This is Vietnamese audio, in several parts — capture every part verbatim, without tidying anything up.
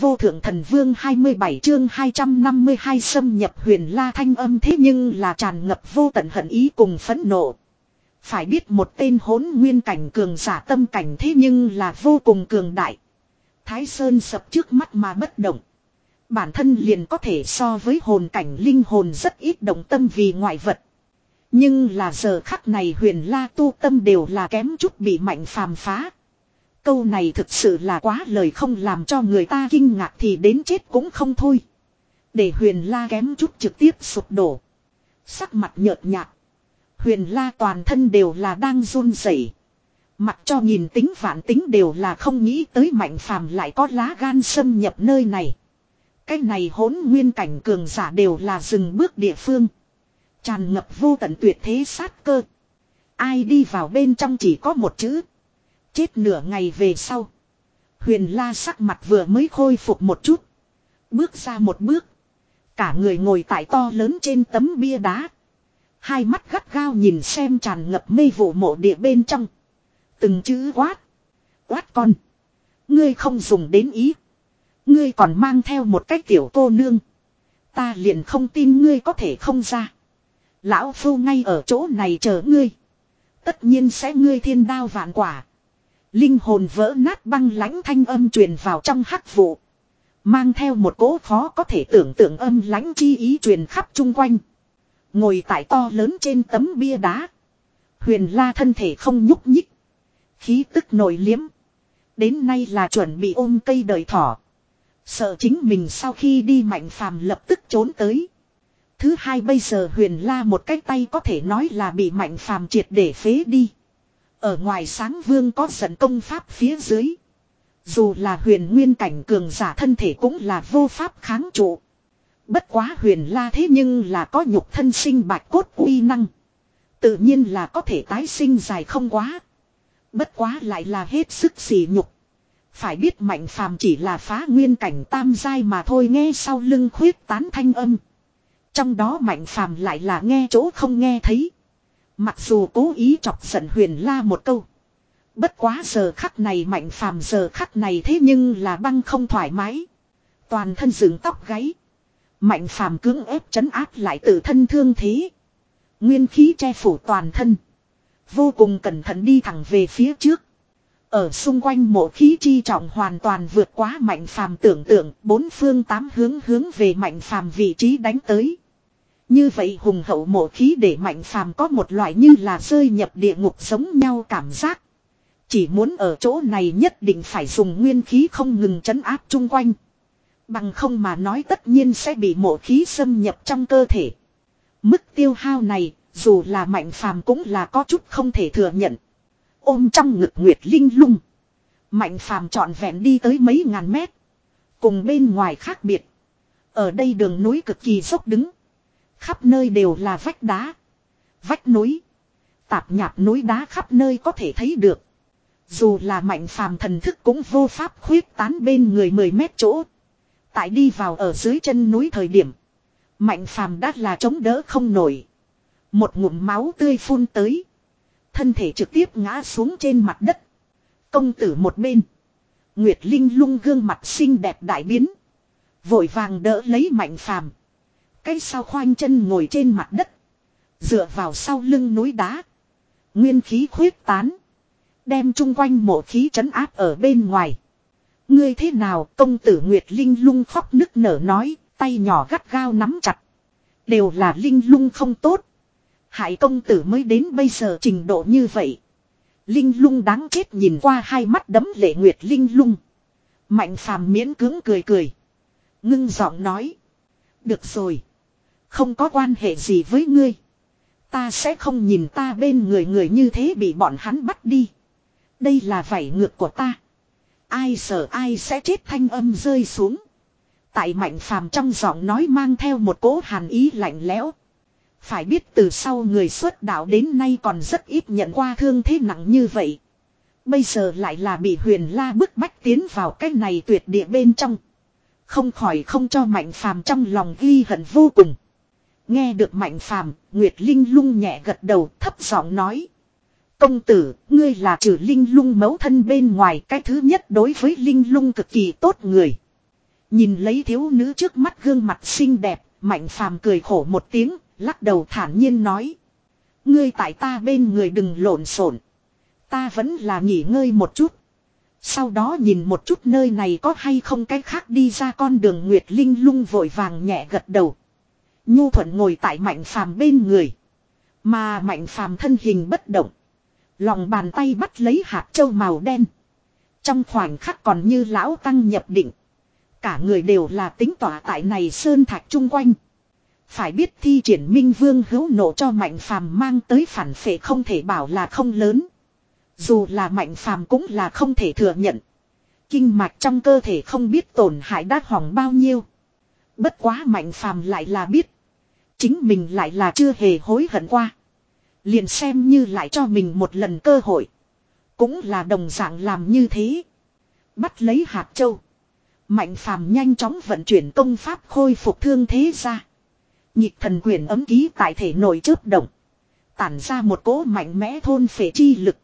vô thượng thần vương hai mươi bảy chương hai trăm năm mươi hai xâm nhập Huyền La thanh âm thế nhưng là tràn ngập vô tận hận ý cùng phẫn nộ. Phải biết một tên hỗn nguyên cảnh cường giả tâm cảnh thế nhưng là vô cùng cường đại. Thái Sơn sập trước mắt mà bất động. Bản thân liền có thể so với hồn cảnh linh hồn rất ít động tâm vì ngoại vật. Nhưng là giờ khắc này Huyền La tu tâm đều là kém chút bị Mạnh Phàm phá. Câu này thực sự là quá lời không làm cho người ta kinh ngạc thì đến chết cũng không thôi. Để Huyền La kém chút trực tiếp sụp đổ. Sắc mặt nhợt nhạt. Huyền La toàn thân đều là đang run rẩy. Mặc cho nhìn tính vạn tính đều là không nghĩ tới Mạnh Phàm lại có lá gan xâm nhập nơi này. Cái này hỗn nguyên cảnh cường giả đều là dừng bước địa phương. Tràn ngập vô tận tuyệt thế sát cơ. Ai đi vào bên trong chỉ có một chữ. Chết nửa ngày về sau. Huyền La sắc mặt vừa mới khôi phục một chút. Bước ra một bước. Cả người ngồi tại to lớn trên tấm bia đá. Hai mắt gắt gao nhìn xem tràn ngập mê vụ mộ địa bên trong. Từng chữ quát. Quát con. Ngươi không dùng đến ý. Ngươi còn mang theo một cái tiểu cô nương. Ta liền không tin ngươi có thể không ra. Lão phu ngay ở chỗ này chờ ngươi. Tất nhiên sẽ ngươi thiên đao vạn quả. Linh hồn vỡ nát băng lãnh thanh âm truyền vào trong hắc vụ. Mang theo một cỗ khó có thể tưởng tượng âm lãnh chi ý truyền khắp chung quanh. Ngồi tại to lớn trên tấm bia đá. Huyền La thân thể không nhúc nhích. Khí tức nổi liếm. Đến nay là chuẩn bị ôm cây đời thỏ. Sợ chính mình sau khi đi Mạnh Phàm lập tức trốn tới. Thứ hai bây giờ Huyền La một cái tay có thể nói là bị Mạnh Phàm triệt để phế đi. Ở ngoài sáng vương có giận công pháp phía dưới. Dù là huyền nguyên cảnh cường giả thân thể cũng là vô pháp kháng trụ. Bất quá Huyền La thế nhưng là có nhục thân sinh bạch cốt uy năng. Tự nhiên là có thể tái sinh dài không quá. Bất quá lại là hết sức sỉ nhục. Phải biết Mạnh Phàm chỉ là phá nguyên cảnh tam giai mà thôi, nghe sau lưng khuyết tán thanh âm. Trong đó Mạnh Phàm lại là nghe chỗ không nghe thấy. Mặc dù cố ý chọc giận Huyền La một câu. Bất quá giờ khắc này Mạnh Phàm giờ khắc này thế nhưng là băng không thoải mái. Toàn thân dựng tóc gáy. Mạnh Phàm cưỡng ép trấn áp lại tự thân thương thế. Nguyên khí che phủ toàn thân. Vô cùng cẩn thận đi thẳng về phía trước. Ở xung quanh mộ khí chi trọng hoàn toàn vượt quá Mạnh Phàm tưởng tượng, bốn phương tám hướng hướng về Mạnh Phàm vị trí đánh tới. Như vậy hùng hậu mộ khí để Mạnh Phàm có một loại như là rơi nhập địa ngục giống nhau cảm giác. Chỉ muốn ở chỗ này nhất định phải dùng nguyên khí không ngừng trấn áp chung quanh. Bằng không mà nói tất nhiên sẽ bị mộ khí xâm nhập trong cơ thể. Mức tiêu hao này, dù là Mạnh Phàm cũng là có chút không thể thừa nhận. Ôm trong ngực Nguyệt Linh Lung. Mạnh Phàm trọn vẹn đi tới mấy ngàn mét. Cùng bên ngoài khác biệt. Ở đây đường núi cực kỳ dốc đứng. Khắp nơi đều là vách đá. Vách núi. Tạp nhạp núi đá khắp nơi có thể thấy được. Dù là Mạnh Phàm thần thức cũng vô pháp khuyết tán bên người mười mét chỗ. Tại đi vào ở dưới chân núi thời điểm. Mạnh Phàm đã là chống đỡ không nổi. Một ngụm máu tươi phun tới. Thân thể trực tiếp ngã xuống trên mặt đất. Công tử một bên. Nguyệt Linh Lung gương mặt xinh đẹp đại biến. Vội vàng đỡ lấy Mạnh Phàm. Cái sau khoanh chân ngồi trên mặt đất. Dựa vào sau lưng núi đá. Nguyên khí khuyết tán. Đem chung quanh mộ khí trấn áp ở bên ngoài. Ngươi thế nào? Công tử Nguyệt Linh Lung khóc nức nở nói. Tay nhỏ gắt gao nắm chặt. Đều là Linh Lung không tốt. Hại công tử mới đến bây giờ trình độ như vậy. Linh Lung đáng chết nhìn qua hai mắt đấm lệ Nguyệt Linh Lung. Mạnh Phàm miễn cưỡng cười cười. Ngưng giọng nói. Được rồi. Không có quan hệ gì với ngươi. Ta sẽ không nhìn ta bên người người như thế bị bọn hắn bắt đi. Đây là vảy ngược của ta. Ai sợ ai sẽ chết thanh âm rơi xuống. Tại Mạnh Phàm trong giọng nói mang theo một cỗ hàn ý lạnh lẽo. Phải biết từ sau người xuất đạo đến nay còn rất ít nhận qua thương thế nặng như vậy. Bây giờ lại là bị Huyền La bức bách tiến vào cái này tuyệt địa bên trong. Không khỏi không cho Mạnh Phàm trong lòng ghi hận vô cùng. Nghe được Mạnh Phàm, Nguyệt Linh Lung nhẹ gật đầu thấp giọng nói. Công tử, ngươi là trừ Linh Lung mẫu thân bên ngoài cái thứ nhất đối với Linh Lung cực kỳ tốt người. Nhìn lấy thiếu nữ trước mắt gương mặt xinh đẹp, Mạnh Phàm cười khổ một tiếng, lắc đầu thản nhiên nói. Ngươi tại ta bên người đừng lộn xộn. Ta vẫn là nghỉ ngơi một chút. Sau đó nhìn một chút nơi này có hay không cái khác đi ra con đường. Nguyệt Linh lung vội vàng nhẹ gật đầu. Nhu thuận ngồi tại Mạnh Phàm bên người. Mà Mạnh Phàm thân hình bất động. Lòng bàn tay bắt lấy hạt châu màu đen. Trong khoảnh khắc còn như lão tăng nhập định. Cả người đều là tính tỏa tại này sơn thạch chung quanh. Phải biết thi triển Minh Vương hữu nộ cho Mạnh Phàm mang tới phản phệ không thể bảo là không lớn. Dù là Mạnh Phàm cũng là không thể thừa nhận. Kinh mạch trong cơ thể không biết tổn hại đã hỏng bao nhiêu. Bất quá Mạnh Phàm lại là biết. Chính mình lại là chưa hề hối hận qua. Liền xem như lại cho mình một lần cơ hội. Cũng là đồng dạng làm như thế. Bắt lấy hạt châu. Mạnh Phàm nhanh chóng vận chuyển công pháp khôi phục thương thế ra. Nhịp thần quyền ấm ký tại thể nội chớp động. Tản ra một cỗ mạnh mẽ thôn phệ chi lực.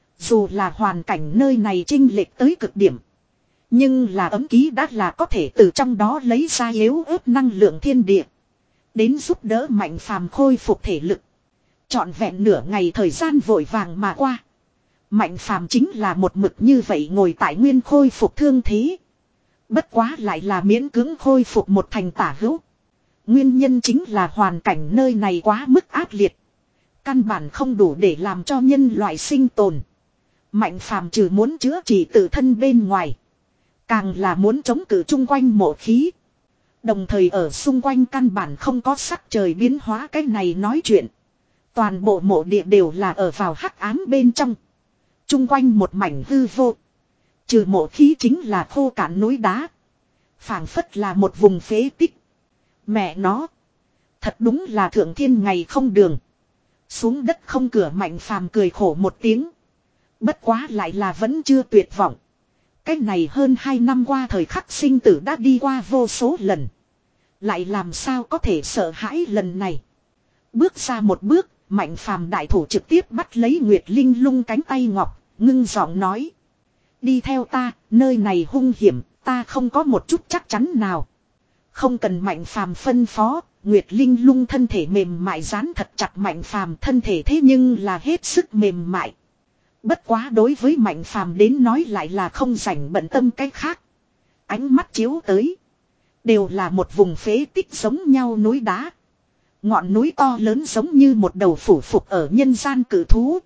Dù là hoàn cảnh nơi này chênh lệch tới cực điểm. Nhưng là ấm ký đã là có thể từ trong đó lấy ra yếu ớt năng lượng thiên địa. Đến giúp đỡ Mạnh Phàm khôi phục thể lực. Trọn vẹn nửa ngày thời gian vội vàng mà qua. Mạnh Phàm chính là một mực như vậy ngồi tại nguyên khôi phục thương thế. Bất quá lại là miễn cưỡng khôi phục một thành tả hữu. Nguyên nhân chính là hoàn cảnh nơi này quá mức ác liệt. Căn bản không đủ để làm cho nhân loại sinh tồn. Mạnh Phàm trừ muốn chữa trị tự thân bên ngoài. Càng là muốn chống cự chung quanh mộ khí. Đồng thời ở xung quanh căn bản không có sắc trời biến hóa cái này nói chuyện. Toàn bộ mộ địa đều là ở vào hắc ám bên trong. Chung quanh một mảnh hư vô. Trừ mộ khí chính là khô cạn núi đá. Phảng phất là một vùng phế tích. Mẹ nó. Thật đúng là thượng thiên ngày không đường. Xuống đất không cửa. Mạnh Phàm cười khổ một tiếng. Bất quá lại là vẫn chưa tuyệt vọng. Cách này hơn hai năm qua thời khắc sinh tử đã đi qua vô số lần. Lại làm sao có thể sợ hãi lần này. Bước ra một bước. Mạnh Phàm đại thủ trực tiếp bắt lấy Nguyệt Linh lung cánh tay ngọc. Ngưng giọng nói. Đi theo ta, nơi này hung hiểm, ta không có một chút chắc chắn nào. Không cần Mạnh Phàm phân phó, Nguyệt Linh lung thân thể mềm mại dán thật chặt Mạnh Phàm thân thể thế nhưng là hết sức mềm mại. Bất quá đối với Mạnh Phàm đến nói lại là không rảnh bận tâm cách khác. Ánh mắt chiếu tới. Đều là một vùng phế tích giống nhau núi đá. Ngọn núi to lớn giống như một đầu phủ phục ở nhân gian cử thú.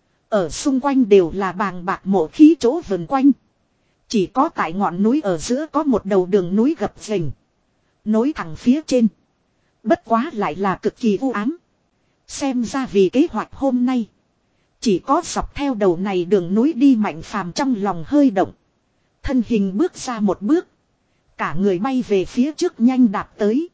Ở xung quanh đều là bàng bạc mộ khí chỗ vần quanh. Chỉ có tại ngọn núi ở giữa có một đầu đường núi gập ghềnh. Nối thẳng phía trên. Bất quá lại là cực kỳ u ám. Xem ra vì kế hoạch hôm nay. Chỉ có dọc theo đầu này đường núi đi. Mạnh Phàm trong lòng hơi động. Thân hình bước ra một bước. Cả người bay về phía trước nhanh đạp tới.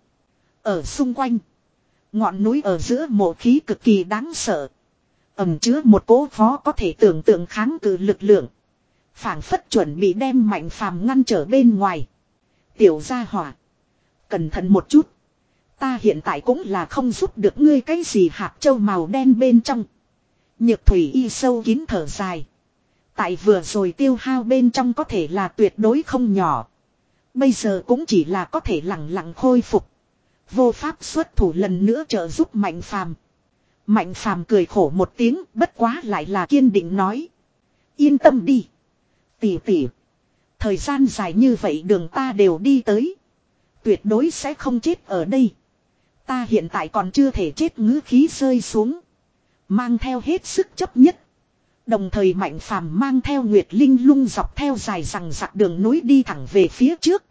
Ở xung quanh. Ngọn núi ở giữa mộ khí cực kỳ đáng sợ. Ẩm chứa một cỗ khó có thể tưởng tượng kháng cự lực lượng. Phảng phất chuẩn bị đem Mạnh Phàm ngăn trở bên ngoài. Tiểu gia hỏa. Cẩn thận một chút. Ta hiện tại cũng là không giúp được ngươi cái gì. Hạt châu màu đen bên trong. Nhược thủy y sâu kín thở dài. Tại vừa rồi tiêu hao bên trong có thể là tuyệt đối không nhỏ. Bây giờ cũng chỉ là có thể lặng lặng khôi phục. Vô pháp xuất thủ lần nữa trợ giúp Mạnh Phàm. Mạnh Phàm cười khổ một tiếng, bất quá lại là kiên định nói. Yên tâm đi. Tỷ tỷ. Thời gian dài như vậy đường ta đều đi tới. Tuyệt đối sẽ không chết ở đây. Ta hiện tại còn chưa thể chết ngữ khí rơi xuống. Mang theo hết sức chấp nhất. Đồng thời Mạnh Phàm mang theo Nguyệt Linh lung dọc theo dài rằng rạc đường núi đi thẳng về phía trước.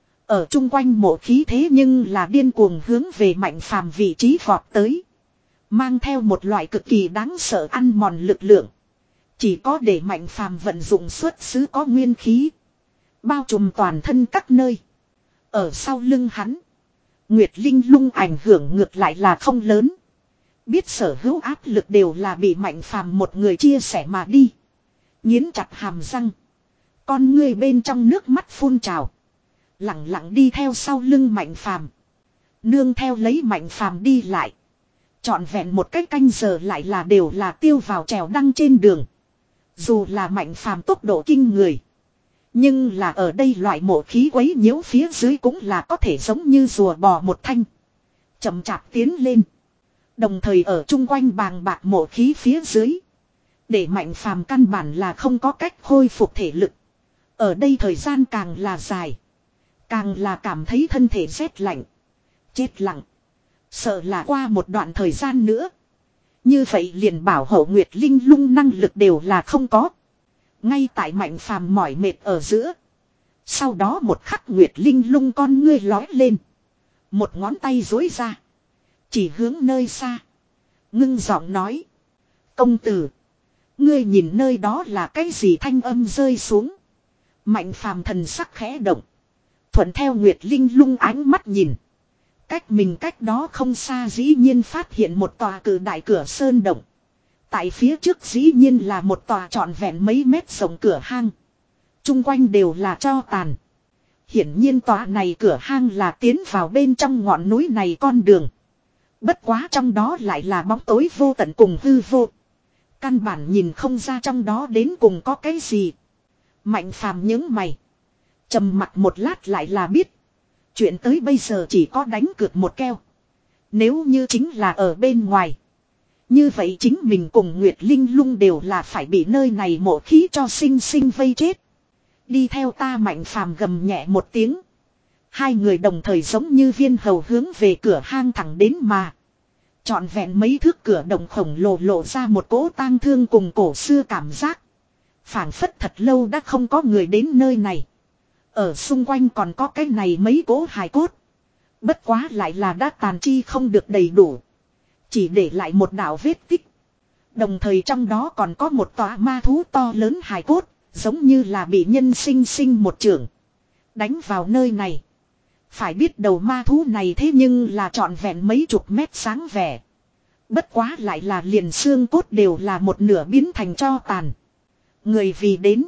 Ở chung quanh mộ khí thế nhưng là điên cuồng hướng về Mạnh Phàm vị trí vọt tới. Mang theo một loại cực kỳ đáng sợ ăn mòn lực lượng. Chỉ có để Mạnh Phàm vận dụng xuất xứ có nguyên khí. Bao trùm toàn thân các nơi. Ở sau lưng hắn. Nguyệt Linh lung ảnh hưởng ngược lại là không lớn. Biết sở hữu áp lực đều là bị Mạnh Phàm một người chia sẻ mà đi. Nghiến chặt hàm răng. Con ngươi bên trong nước mắt phun trào. Lặng lặng đi theo sau lưng Mạnh Phàm. Nương theo lấy Mạnh Phàm đi lại. Trọn vẹn một cái canh giờ lại là đều là tiêu vào trèo đăng trên đường. Dù là Mạnh Phàm tốc độ kinh người. Nhưng là ở đây loại mộ khí quấy nhiễu phía dưới cũng là có thể giống như rùa bò một thanh. Chậm chạp tiến lên. Đồng thời ở chung quanh bàng bạc mộ khí phía dưới. Để Mạnh Phàm căn bản là không có cách khôi phục thể lực. Ở đây thời gian càng là dài. Càng là cảm thấy thân thể rét lạnh. Chết lặng. Sợ là qua một đoạn thời gian nữa. Như vậy liền bảo hộ Nguyệt Linh Lung năng lực đều là không có. Ngay tại Mạnh Phàm mỏi mệt ở giữa. Sau đó một khắc Nguyệt Linh Lung con ngươi lói lên. Một ngón tay duỗi ra. Chỉ hướng nơi xa. Ngưng giọng nói. Công tử. Ngươi nhìn nơi đó là cái gì thanh âm rơi xuống. Mạnh Phàm thần sắc khẽ động. Thuận theo Nguyệt Linh Lung ánh mắt nhìn. Cách mình cách đó không xa dĩ nhiên phát hiện một tòa cử đại cửa sơn động. Tại phía trước dĩ nhiên là một tòa trọn vẹn mấy mét rộng cửa hang. Trung quanh đều là tro tàn. Hiển nhiên tòa này cửa hang là tiến vào bên trong ngọn núi này con đường. Bất quá trong đó lại là bóng tối vô tận cùng hư vô. Căn bản nhìn không ra trong đó đến cùng có cái gì. Mạnh Phàm nhướng mày. Trầm mặt một lát lại là biết. Chuyện tới bây giờ chỉ có đánh cược một keo. Nếu như chính là ở bên ngoài. Như vậy chính mình cùng Nguyệt Linh Lung đều là phải bị nơi này mộ khí cho sinh sinh vây chết. Đi theo ta Mạnh Phàm gầm nhẹ một tiếng. Hai người đồng thời giống như viên hầu hướng về cửa hang thẳng đến mà. Trọn vẹn mấy thước cửa động khổng lồ lộ ra một cỗ tang thương cùng cổ xưa cảm giác. Phảng phất thật lâu đã không có người đến nơi này. Ở xung quanh còn có cái này mấy cỗ hài cốt. Bất quá lại là đã tàn chi không được đầy đủ. Chỉ để lại một đạo vết tích. Đồng thời trong đó còn có một tòa ma thú to lớn hài cốt. Giống như là bị nhân sinh sinh một trường. Đánh vào nơi này. Phải biết đầu ma thú này thế nhưng là trọn vẹn mấy chục mét sáng vẻ. Bất quá lại là liền xương cốt đều là một nửa biến thành tro tàn. Người vì đến.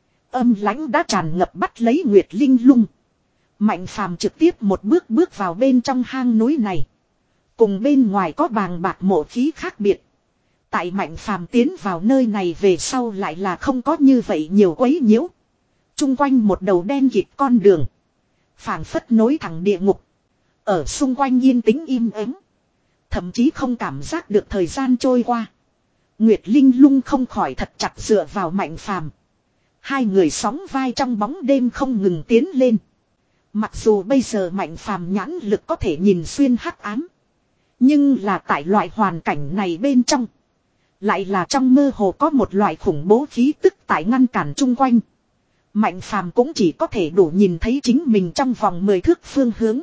Âm lãnh đã tràn ngập bắt lấy Nguyệt Linh Lung. Mạnh Phàm trực tiếp một bước bước vào bên trong hang núi này. Cùng bên ngoài có bàng bạc mộ khí khác biệt. Tại Mạnh Phàm tiến vào nơi này về sau lại là không có như vậy nhiều quấy nhiễu. Trung quanh một đầu đen kịt con đường. Phảng phất nối thẳng địa ngục. Ở xung quanh yên tĩnh im ắng. Thậm chí không cảm giác được thời gian trôi qua. Nguyệt Linh Lung không khỏi thật chặt dựa vào Mạnh Phàm. Hai người sóng vai trong bóng đêm không ngừng tiến lên. Mặc dù bây giờ Mạnh Phàm nhãn lực có thể nhìn xuyên hắc ám. Nhưng là tại loại hoàn cảnh này bên trong. Lại là trong mơ hồ có một loại khủng bố khí tức tại ngăn cản chung quanh. Mạnh Phàm cũng chỉ có thể đủ nhìn thấy chính mình trong vòng mười thước phương hướng.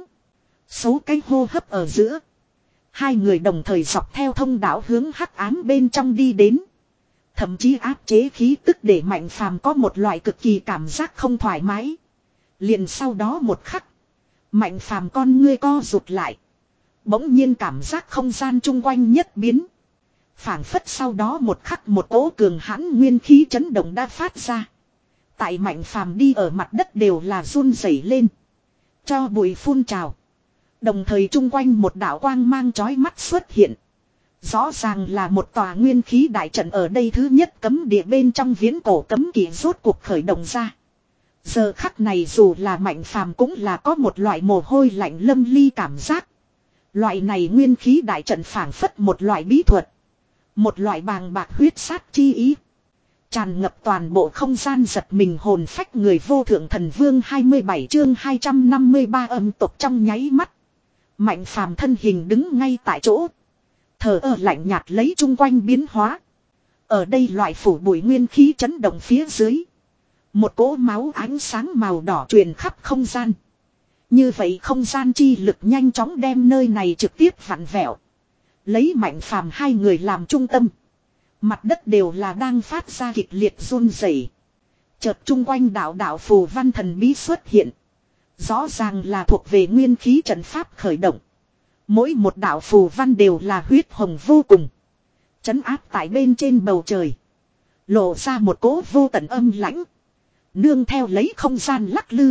Số cái hô hấp ở giữa. Hai người đồng thời dọc theo thông đạo hướng hắc ám bên trong đi đến. Thậm chí áp chế khí tức để Mạnh Phàm có một loại cực kỳ cảm giác không thoải mái. Liền sau đó một khắc. Mạnh Phàm con ngươi co rụt lại. Bỗng nhiên cảm giác không gian chung quanh nhất biến. Phảng phất sau đó một khắc một cỗ cường hãn nguyên khí chấn động đã phát ra. Tại Mạnh Phàm đi ở mặt đất đều là run rẩy lên. Cho bụi phun trào. Đồng thời chung quanh một đạo quang mang chói mắt xuất hiện. Rõ ràng là một tòa nguyên khí đại trận ở đây thứ nhất cấm địa bên trong viễn cổ cấm kỵ rốt cuộc khởi động ra. Giờ khắc này dù là Mạnh Phàm cũng là có một loại mồ hôi lạnh lâm ly cảm giác. Loại này nguyên khí đại trận phảng phất một loại bí thuật. Một loại bàng bạc huyết sát chi ý. Tràn ngập toàn bộ không gian giật mình hồn phách người vô thượng thần vương hai mươi bảy chương hai trăm năm mươi ba âm tộc trong nháy mắt. Mạnh Phàm thân hình đứng ngay tại chỗ. Thờ ơ lạnh nhạt lấy chung quanh biến hóa. Ở đây loại phủ bụi nguyên khí chấn động phía dưới. Một cỗ máu ánh sáng màu đỏ truyền khắp không gian. Như vậy không gian chi lực nhanh chóng đem nơi này trực tiếp vặn vẹo. Lấy Mạnh Phàm hai người làm trung tâm. Mặt đất đều là đang phát ra kịch liệt run rẩy. Chợt chung quanh đạo đạo phù văn thần bí xuất hiện. Rõ ràng là thuộc về nguyên khí trận pháp khởi động. Mỗi một đạo phù văn đều là huyết hồng vô cùng. Chấn áp tại bên trên bầu trời. Lộ ra một cỗ vô tận âm lãnh. Nương theo lấy không gian lắc lư.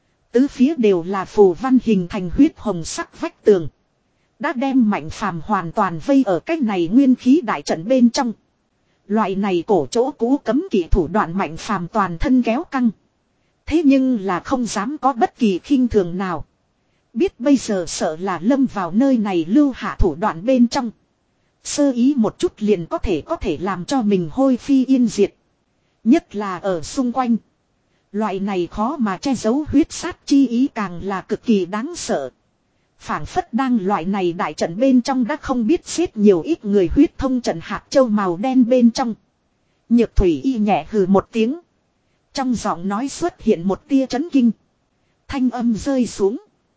Tứ phía đều là phù văn hình thành huyết hồng sắc vách tường. Đã đem Mạnh Phàm hoàn toàn vây ở cái này nguyên khí đại trận bên trong. Loại này cổ chỗ cũ cấm kỵ thủ đoạn Mạnh Phàm toàn thân kéo căng. Thế nhưng là không dám có bất kỳ khinh thường nào. Biết bây giờ sợ là lâm vào nơi này lưu hạ thủ đoạn bên trong. Sơ ý một chút liền có thể có thể làm cho mình hôi phi yên diệt. Nhất là ở xung quanh. Loại này khó mà che giấu huyết sát chi ý càng là cực kỳ đáng sợ. Phảng phất đang loại này đại trận bên trong đã không biết xếp nhiều ít người huyết thông trận hạt châu màu đen bên trong. Nhược thủy y nhẹ hừ một tiếng. Trong giọng nói xuất hiện một tia chấn kinh. Thanh âm rơi xuống.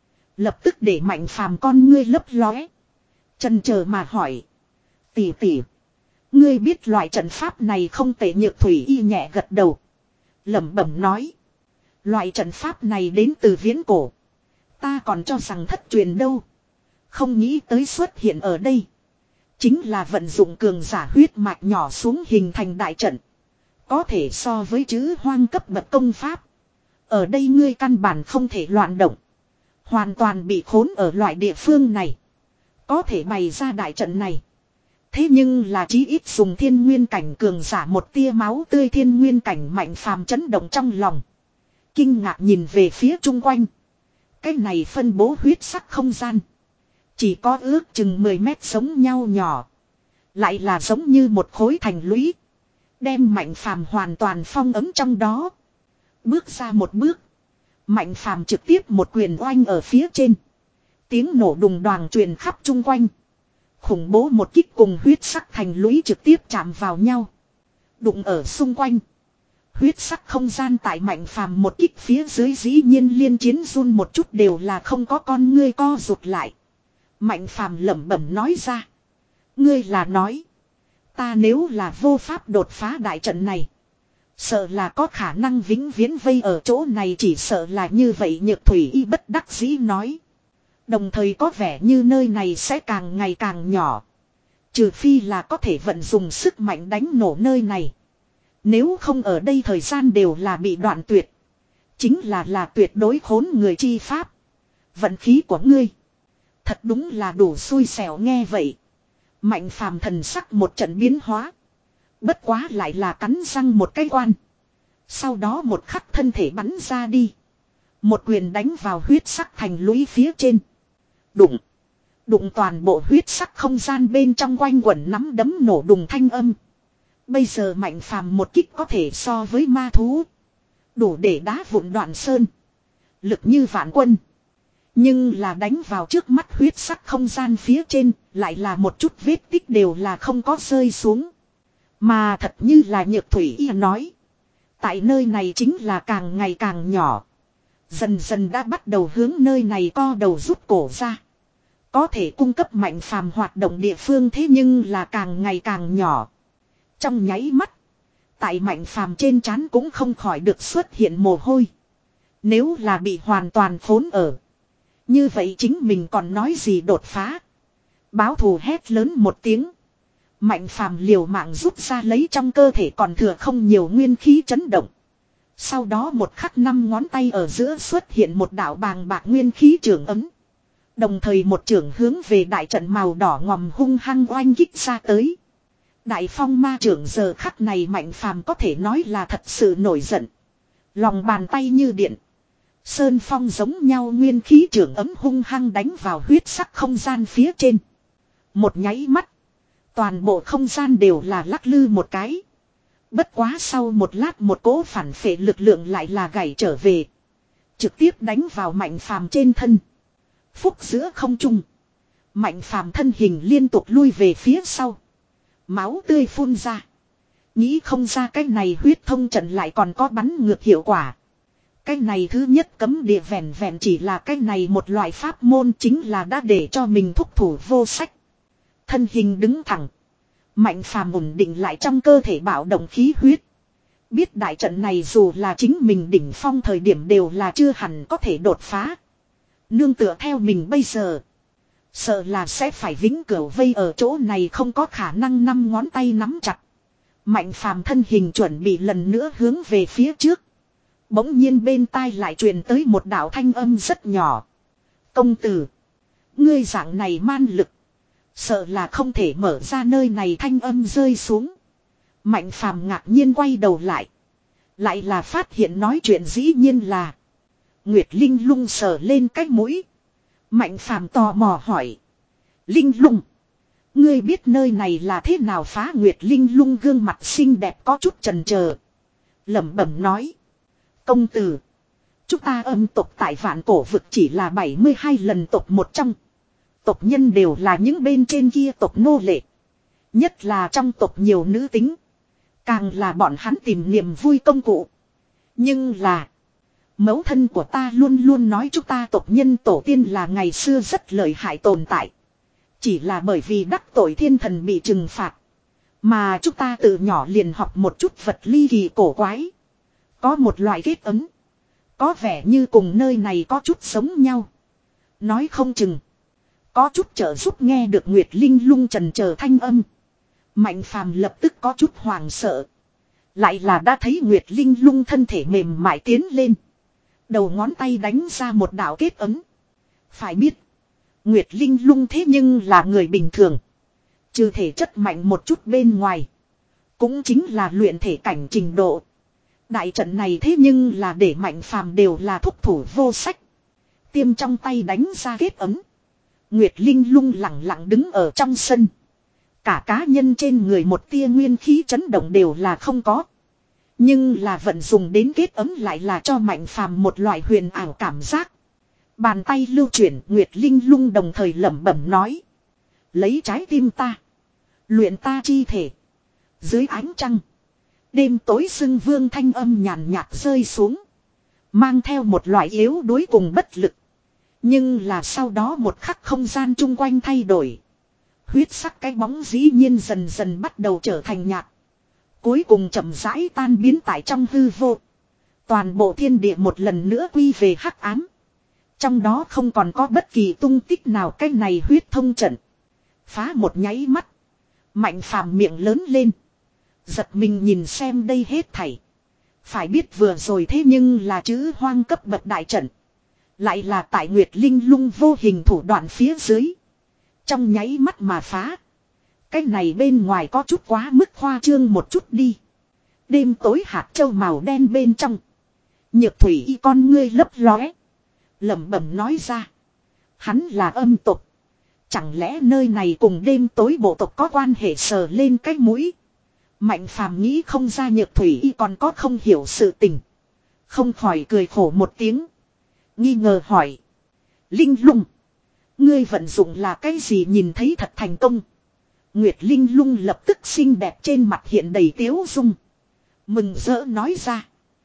Lập tức để Mạnh Phàm con ngươi lấp lóe. Chần chờ mà hỏi. Tỷ tỷ. Ngươi biết loại trận pháp này không tệ. Nhược thủy y nhẹ gật đầu. Lẩm bẩm nói. Loại trận pháp này đến từ viễn cổ. Ta còn cho rằng thất truyền đâu. Không nghĩ tới xuất hiện ở đây. Chính là vận dụng cường giả huyết mạch nhỏ xuống hình thành đại trận. Có thể so với chữ hoang cấp bậc công pháp. Ở đây ngươi căn bản không thể loạn động. Hoàn toàn bị khốn ở loại địa phương này. Có thể bày ra đại trận này. Thế nhưng là chí ít dùng thiên nguyên cảnh cường giả một tia máu tươi. Thiên nguyên cảnh Mạnh Phàm chấn động trong lòng. Kinh ngạc nhìn về phía chung quanh. Cái này phân bố huyết sắc không gian. Chỉ có ước chừng mười mét giống nhau nhỏ. Lại là giống như một khối thành lũy. Đem Mạnh Phàm hoàn toàn phong ấm trong đó. Bước ra một bước. Mạnh Phàm trực tiếp một quyền oanh ở phía trên. Tiếng nổ đùng đoàng truyền khắp chung quanh. Khủng bố một kích cùng huyết sắc thành lũy trực tiếp chạm vào nhau. Đụng ở xung quanh. Huyết sắc không gian tại Mạnh Phàm một kích phía dưới dĩ nhiên liên chiến run một chút đều là không có con ngươi co rụt lại. Mạnh Phàm lẩm bẩm nói ra. Ngươi là nói. Ta nếu là vô pháp đột phá đại trận này. Sợ là có khả năng vĩnh viễn vây ở chỗ này, chỉ sợ là như vậy. Nhược thủy y bất đắc dĩ nói. Đồng thời có vẻ như nơi này sẽ càng ngày càng nhỏ. Trừ phi là có thể vận dụng sức mạnh đánh nổ nơi này. Nếu không ở đây thời gian đều là bị đoạn tuyệt. Chính là là tuyệt đối khốn người chi pháp. Vận khí của ngươi. Thật đúng là đủ xui xẻo. Nghe vậy. Mạnh Phàm thần sắc một trận biến hóa. Bất quá lại là cắn răng một cái quan. Sau đó một khắc thân thể bắn ra đi. Một quyền đánh vào huyết sắc thành lũy phía trên. Đụng. Đụng toàn bộ huyết sắc không gian bên trong quanh quẩn nắm đấm nổ đùng thanh âm. Bây giờ Mạnh Phàm một kích có thể so với ma thú. Đủ để đá vụn đoạn sơn. Lực như vạn quân. Nhưng là đánh vào trước mắt huyết sắc không gian phía trên. Lại là một chút vết tích đều là không có rơi xuống. Mà thật như là Nhược thủy y nói. Tại nơi này chính là càng ngày càng nhỏ. Dần dần đã bắt đầu hướng nơi này co đầu rút cổ ra. Có thể cung cấp Mạnh Phàm hoạt động địa phương thế nhưng là càng ngày càng nhỏ. Trong nháy mắt. Tại Mạnh Phàm trên trán cũng không khỏi được xuất hiện mồ hôi. Nếu là bị hoàn toàn khốn ở. Như vậy chính mình còn nói gì đột phá. Báo thù hét lớn một tiếng. Mạnh Phàm liều mạng rút ra lấy trong cơ thể còn thừa không nhiều nguyên khí chấn động. Sau đó một khắc năm ngón tay ở giữa xuất hiện một đạo bàng bạc nguyên khí trường ấm. Đồng thời một trường hướng về đại trận màu đỏ ngòm hung hăng oanh kích ra tới. Đại phong ma trưởng giờ khắc này Mạnh Phàm có thể nói là thật sự nổi giận. Lòng bàn tay như điện. Sơn phong giống nhau nguyên khí trường ấm hung hăng đánh vào huyết sắc không gian phía trên. Một nháy mắt. Toàn bộ không gian đều là lắc lư một cái. Bất quá sau một lát một cỗ phản phệ lực lượng lại là gảy trở về. Trực tiếp đánh vào Mạnh Phàm trên thân. Phúc giữa không trung. Mạnh Phàm thân hình liên tục lui về phía sau. Máu tươi phun ra. Nghĩ không ra cái này huyết thông trận lại còn có bắn ngược hiệu quả. Cái này thứ nhất cấm địa vẹn vẹn chỉ là cái này một loại pháp môn chính là đã để cho mình thúc thủ vô sách. Thân hình đứng thẳng. Mạnh Phàm ổn định lại trong cơ thể bạo động khí huyết. Biết đại trận này dù là chính mình đỉnh phong thời điểm đều là chưa hẳn có thể đột phá. Nương tựa theo mình bây giờ. Sợ là sẽ phải vĩnh cửu vây ở chỗ này không có khả năng năm ngón tay nắm chặt. Mạnh Phàm thân hình chuẩn bị lần nữa hướng về phía trước. Bỗng nhiên bên tai lại truyền tới một đạo thanh âm rất nhỏ. Công tử. Ngươi dạng này man lực. Sợ là không thể mở ra nơi này thanh âm rơi xuống. Mạnh Phàm ngạc nhiên quay đầu lại. Lại là phát hiện nói chuyện dĩ nhiên là. Nguyệt Linh lung sờ lên cái mũi. Mạnh phàm tò mò hỏi. Linh lung. Ngươi biết nơi này là thế nào phá? Nguyệt Linh lung gương mặt xinh đẹp có chút chần chờ, lẩm bẩm nói. Công tử. Chúng ta âm tộc tại vạn cổ vực chỉ là bảy mươi hai lần tộc một trong. Tộc nhân đều là những bên trên kia tộc nô lệ. Nhất là trong tộc nhiều nữ tính. Càng là bọn hắn tìm niềm vui công cụ. Nhưng là. Mẫu thân của ta luôn luôn nói chúng ta tộc nhân tổ tiên là ngày xưa rất lợi hại tồn tại. Chỉ là bởi vì đắc tội thiên thần bị trừng phạt. Mà chúng ta từ nhỏ liền học một chút vật ly kỳ cổ quái. Có một loại kết ấm. Có vẻ như cùng nơi này có chút giống nhau. Nói không chừng. Có chút trợ giúp. Nghe được Nguyệt Linh lung trần chờ thanh âm. Mạnh phàm lập tức có chút hoàng sợ. Lại là đã thấy Nguyệt Linh lung thân thể mềm mại tiến lên. Đầu ngón tay đánh ra một đạo kết ấm. Phải biết. Nguyệt Linh lung thế nhưng là người bình thường. Trừ thể chất mạnh một chút bên ngoài. Cũng chính là luyện thể cảnh trình độ. Đại trận này thế nhưng là để mạnh phàm đều là thúc thủ vô sách. Tiêm trong tay đánh ra kết ấm. Nguyệt Linh lung lặng lặng đứng ở trong sân. Cả cá nhân trên người một tia nguyên khí chấn động đều là không có. Nhưng là vận dùng đến kết ấm lại là cho mạnh phàm một loại huyền ảo cảm giác. Bàn tay lưu chuyển, Nguyệt Linh lung đồng thời lẩm bẩm nói. Lấy trái tim ta. Luyện ta chi thể. Dưới ánh trăng. Đêm tối sưng vương thanh âm nhàn nhạt rơi xuống. Mang theo một loại yếu đuối cùng bất lực. Nhưng là sau đó một khắc không gian chung quanh thay đổi. Huyết sắc cái bóng dĩ nhiên dần dần bắt đầu trở thành nhạt. Cuối cùng chậm rãi tan biến tại trong hư vô. Toàn bộ thiên địa một lần nữa quy về hắc ám. Trong đó không còn có bất kỳ tung tích nào. Cái này huyết thông trận. Phá một nháy mắt. Mạnh phàm miệng lớn lên. Giật mình nhìn xem đây hết thảy. Phải biết vừa rồi thế nhưng là chữ hoang cấp bậc đại trận. Lại là tại Nguyệt Linh lung vô hình thủ đoạn phía dưới. Trong nháy mắt mà phá. Cái này bên ngoài có chút quá mức khoa trương một chút đi. Đêm tối hạt châu màu đen bên trong. Nhược thủy y con ngươi lấp lóe. Lẩm bẩm nói ra. Hắn là âm tộc. Chẳng lẽ nơi này cùng đêm tối bộ tộc có quan hệ? Sờ lên cái mũi. Mạnh phàm nghĩ không ra nhược thủy y còn có không hiểu sự tình. Không khỏi cười khổ một tiếng. Nghi ngờ hỏi. Linh lung. Ngươi vận dụng là cái gì? Nhìn thấy thật thành công. Nguyệt Linh lung lập tức xinh đẹp trên mặt hiện đầy tiếu dung. Mừng rỡ nói ra.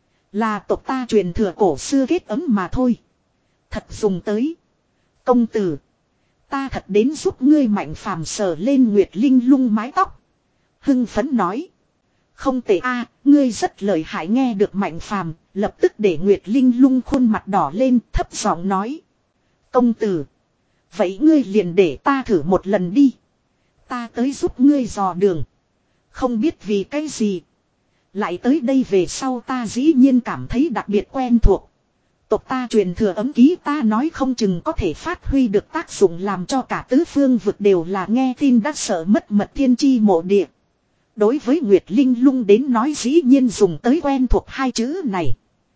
Là tộc ta truyền thừa cổ xưa kết ấm mà thôi. Thật dùng tới. Công tử. Ta thật đến giúp ngươi. Mạnh phàm sờ lên Nguyệt Linh lung mái tóc. Hưng phấn nói. Không tệ a, ngươi rất lợi hại. Nghe được Mạnh phàm, lập tức để Nguyệt Linh lung khuôn mặt đỏ lên, thấp giọng nói. Công tử. Vậy ngươi liền để ta thử một lần đi. Ta tới giúp ngươi dò đường. Không biết vì cái gì. Lại tới đây về sau ta dĩ nhiên cảm thấy đặc biệt quen thuộc. Tộc ta truyền thừa ấm ký ta nói không chừng có thể phát huy được tác dụng làm cho cả tứ phương vực đều là nghe tin đã sợ mất mật thiên chi mộ địa. Đối với Nguyệt Linh lung đến nói dĩ nhiên dùng tới quen thuộc hai chữ này.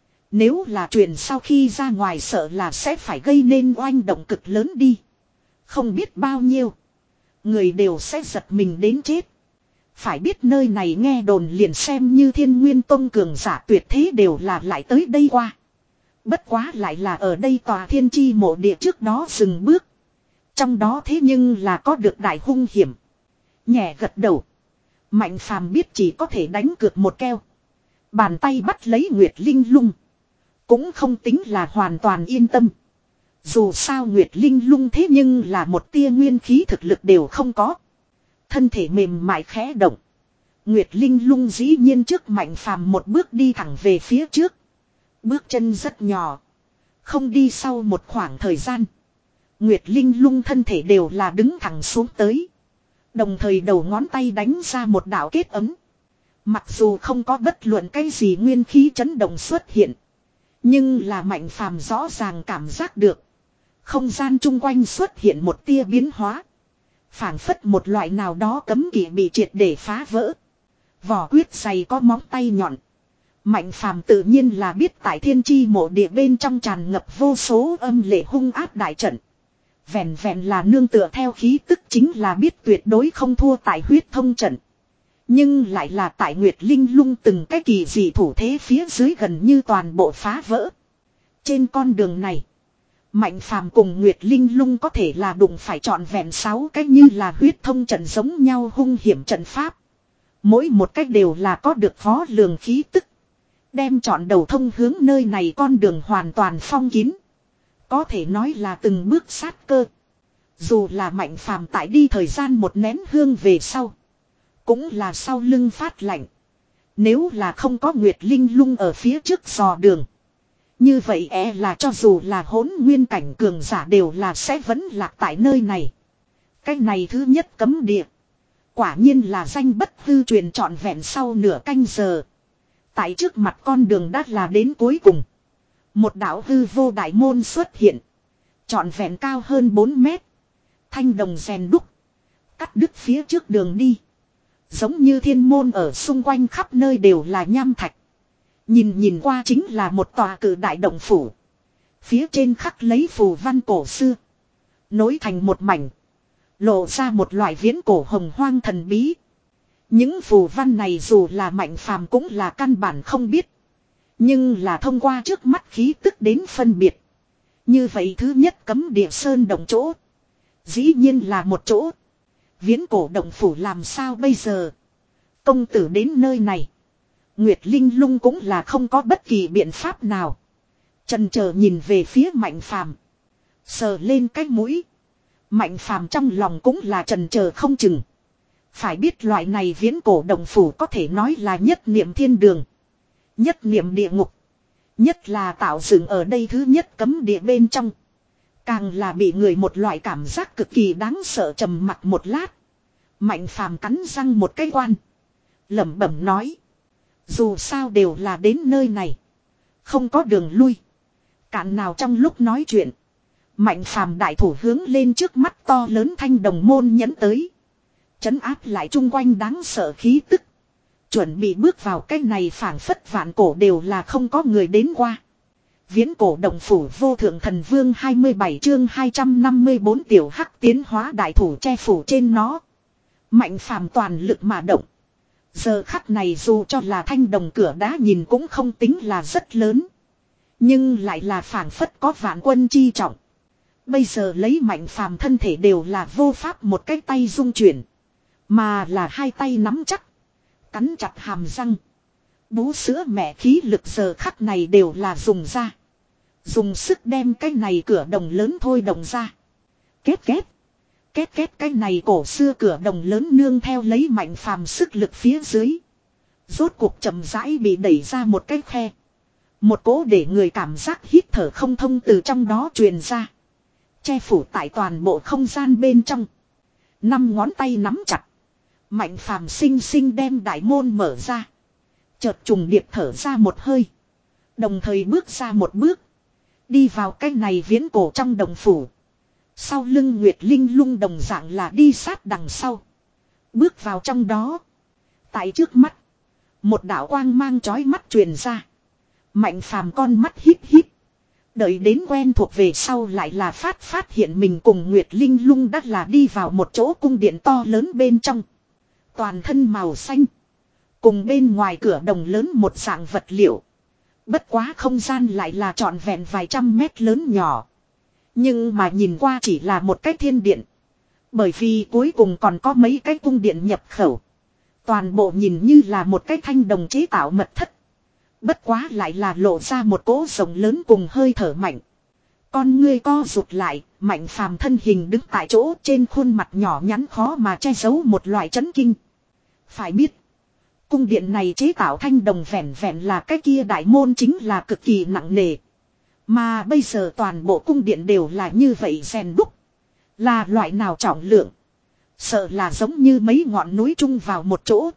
Nếu là truyền sau khi ra ngoài sợ là sẽ phải gây nên oanh động cực lớn đi. Không biết bao nhiêu. Người đều sẽ giật mình đến chết. Phải biết nơi này nghe đồn liền xem như Thiên Nguyên Tông cường giả tuyệt thế đều là lại tới đây qua. Bất quá lại là ở đây tòa thiên chi mộ địa trước đó dừng bước. Trong đó thế nhưng là có được đại hung hiểm. Nhẹ gật đầu. Mạnh phàm biết chỉ có thể đánh cược một keo. Bàn tay bắt lấy Nguyệt Linh lung. Cũng không tính là hoàn toàn yên tâm. Dù sao Nguyệt Linh lung thế nhưng là một tia nguyên khí thực lực đều không có. Thân thể mềm mại khẽ động. Nguyệt Linh lung dĩ nhiên trước Mạnh phàm một bước đi thẳng về phía trước. Bước chân rất nhỏ. Không đi sau một khoảng thời gian. Nguyệt Linh lung thân thể đều là đứng thẳng xuống tới. Đồng thời đầu ngón tay đánh ra một đạo kết ấm. Mặc dù không có bất luận cái gì nguyên khí chấn động xuất hiện. Nhưng là Mạnh phàm rõ ràng cảm giác được. Không gian chung quanh xuất hiện một tia biến hóa. Phảng phất một loại nào đó cấm kỵ bị triệt để phá vỡ. Vỏ quyết dày có móng tay nhọn. Mạnh phàm tự nhiên là biết tại thiên chi mộ địa bên trong tràn ngập vô số âm lệ hung ác đại trận. Vẹn vẹn là nương tựa theo khí tức chính là biết tuyệt đối không thua tại huyết thông trận. Nhưng lại là tại Nguyệt Linh Lung từng cái kỳ dị thủ thế phía dưới gần như toàn bộ phá vỡ. Trên con đường này, Mạnh phàm cùng Nguyệt Linh Lung có thể là đụng phải trọn vẹn sáu cách như là huyết thông trận giống nhau hung hiểm trận pháp. Mỗi một cách đều là có được khó lường khí tức. Đem trọn đầu thông hướng nơi này con đường hoàn toàn phong kín. Có thể nói là từng bước sát cơ. Dù là Mạnh phàm tại đi thời gian một nén hương về sau. Cũng là sau lưng phát lạnh. Nếu là không có Nguyệt Linh Lung ở phía trước dò đường. Như vậy e là cho dù là hỗn nguyên cảnh cường giả đều là sẽ vẫn lạc tại nơi này. Cái này thứ nhất cấm địa. Quả nhiên là danh bất hư truyền trọn vẹn sau nửa canh giờ. Tại trước mặt con đường đã là đến cuối cùng. Một đạo hư vô đại môn xuất hiện. Trọn vẹn cao hơn bốn mét. Thanh đồng rèn đúc. Cắt đứt phía trước đường đi. Giống như thiên môn ở xung quanh khắp nơi đều là nham thạch. Nhìn nhìn qua chính là một tòa cử đại động phủ. Phía trên khắc lấy phù văn cổ xưa. Nối thành một mảnh. Lộ ra một loại viễn cổ hồng hoang thần bí. Những phù văn này dù là Mạnh phàm cũng là căn bản không biết. Nhưng là thông qua trước mắt khí tức đến phân biệt. Như vậy thứ nhất cấm địa sơn động chỗ. Dĩ nhiên là một chỗ. Viễn cổ động phủ làm sao bây giờ? Công tử đến nơi này. Nguyệt Linh Lung cũng là không có bất kỳ biện pháp nào. Chần chờ nhìn về phía Mạnh phàm. Sờ lên cái mũi. Mạnh phàm trong lòng cũng là chần chờ không chừng. Phải biết loại này viễn cổ động phủ có thể nói là nhất niệm thiên đường. Nhất niệm địa ngục. Nhất là tạo dựng ở đây thứ nhất cấm địa bên trong. Càng là bị người một loại cảm giác cực kỳ đáng sợ trầm mặc một lát. Mạnh phàm cắn răng một cái quan. Lẩm bẩm nói. Dù sao đều là đến nơi này. Không có đường lui. Cạn nào trong lúc nói chuyện. Mạnh phàm đại thủ hướng lên trước mắt to lớn thanh đồng môn nhẫn tới. Trấn áp lại chung quanh đáng sợ khí tức. Chuẩn bị bước vào cái này phảng phất vạn cổ đều là không có người đến qua. Viễn cổ động phủ vô thượng thần vương hai mươi bảy chương hai trăm năm mươi bốn tiểu hắc tiến hóa đại thủ che phủ trên nó. Mạnh phàm toàn lực mà động. Giờ khắc này dù cho là thanh đồng cửa đá nhìn cũng không tính là rất lớn. Nhưng lại là phảng phất có vạn quân chi trọng. Bây giờ lấy Mạnh phàm thân thể đều là vô pháp một cái tay dung chuyển. Mà là hai tay nắm chắc. Cắn chặt hàm răng. Bú sữa mẹ khí lực giờ khắc này đều là dùng ra. Dùng sức đem cái này cửa đồng lớn thôi đồng ra. Kết kết. Kết kết cái này cổ xưa cửa đồng lớn nương theo lấy Mạnh phàm sức lực phía dưới. Rốt cuộc chậm rãi bị đẩy ra một cái khe. Một cỗ để người cảm giác hít thở không thông từ trong đó truyền ra. Che phủ tại toàn bộ không gian bên trong. Năm ngón tay nắm chặt. Mạnh phàm sinh sinh đem đại môn mở ra. Chợt trùng điệp thở ra một hơi. Đồng thời bước ra một bước. Đi vào cái này viễn cổ trong đồng phủ. Sau lưng Nguyệt Linh Lung đồng dạng là đi sát đằng sau. Bước vào trong đó. Tại trước mắt. Một đạo quang mang chói mắt truyền ra. Mạnh phàm con mắt híp híp. Đợi đến quen thuộc về sau lại là phát phát hiện mình cùng Nguyệt Linh Lung đắt là đi vào một chỗ cung điện to lớn bên trong. Toàn thân màu xanh. Cùng bên ngoài cửa đồng lớn một dạng vật liệu. Bất quá không gian lại là trọn vẹn vài trăm mét lớn nhỏ. Nhưng mà nhìn qua chỉ là một cái thiên điện. Bởi vì cuối cùng còn có mấy cái cung điện nhập khẩu. Toàn bộ nhìn như là một cái thanh đồng chế tạo mật thất. Bất quá lại là lộ ra một cỗ rồng lớn cùng hơi thở mạnh. Con ngươi co rụt lại, Mạnh phàm thân hình đứng tại chỗ trên khuôn mặt nhỏ nhắn khó mà che giấu một loại chấn kinh. Phải biết, cung điện này chế tạo thanh đồng vẹn vẹn là cái kia đại môn chính là cực kỳ nặng nề. Mà bây giờ toàn bộ cung điện đều là như vậy rèn đúc. Là loại nào trọng lượng. Sợ là giống như mấy ngọn núi chung vào một chỗ.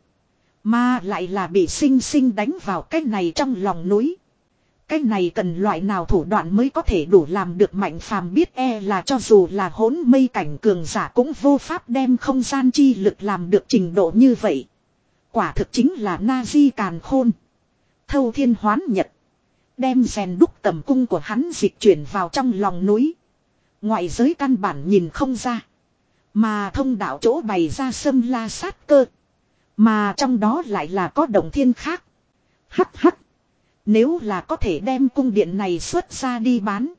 Mà lại là bị sinh sinh đánh vào cái này trong lòng núi. Cái này cần loại nào thủ đoạn mới có thể đủ làm được Mạnh phàm biết e là cho dù là hỗn mây cảnh cường giả cũng vô pháp đem không gian chi lực làm được trình độ như vậy. Quả thực chính là na di càn khôn. Thâu thiên hoán nhật. Đem rèn đúc tầm cung của hắn dịch chuyển vào trong lòng núi. Ngoại giới căn bản nhìn không ra. Mà thông đạo chỗ bày ra sâm la sát cơ. Mà trong đó lại là có động thiên khác. Hắc hắc. Nếu là có thể đem cung điện này xuất ra đi bán.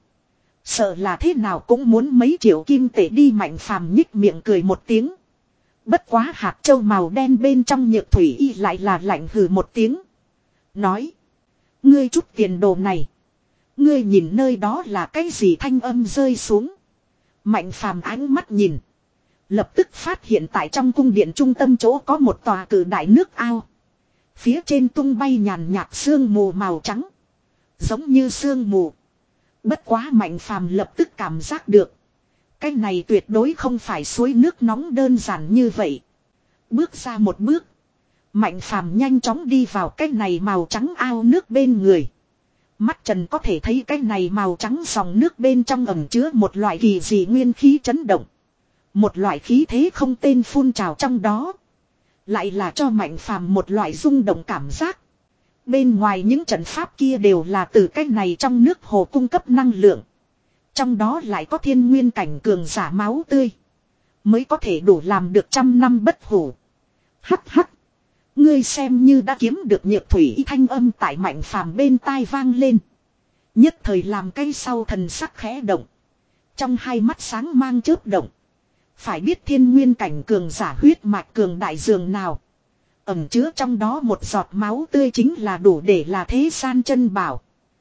Sợ là thế nào cũng muốn mấy triệu kim tệ đi. Mạnh phàm nhích miệng cười một tiếng. Bất quá hạt châu màu đen bên trong nhược thủy y lại là lạnh hừ một tiếng. Nói. Ngươi chút tiền đồ này. Ngươi nhìn nơi đó là cái gì thanh âm rơi xuống. Mạnh phàm ánh mắt nhìn. Lập tức phát hiện tại trong cung điện trung tâm chỗ có một tòa cử đại nước ao. Phía trên tung bay nhàn nhạt sương mù màu trắng. Giống như sương mù. Bất quá mạnh phàm lập tức cảm giác được. Cái này tuyệt đối không phải suối nước nóng đơn giản như vậy. Bước ra một bước. Mạnh phàm nhanh chóng đi vào cái này màu trắng ao nước bên người. Mắt trần có thể thấy cái này màu trắng dòng nước bên trong ẩn chứa một loại kỳ dị nguyên khí chấn động. Một loại khí thế không tên phun trào trong đó. Lại là cho mạnh phàm một loại rung động cảm giác. Bên ngoài những trận pháp kia đều là từ cái này trong nước hồ cung cấp năng lượng. Trong đó lại có thiên nguyên cảnh cường giả máu tươi. Mới có thể đủ làm được trăm năm bất hủ. Hắc hắc. Ngươi xem như đã kiếm được nhược thủy thanh âm tại mạnh phàm bên tai vang lên. Nhất thời làm cây sau thần sắc khẽ động. Trong hai mắt sáng mang chớp động. Phải biết thiên nguyên cảnh cường giả huyết mạch cường đại dường nào. Ẩm chứa trong đó một giọt máu tươi chính là đủ để là thế gian chân bảo.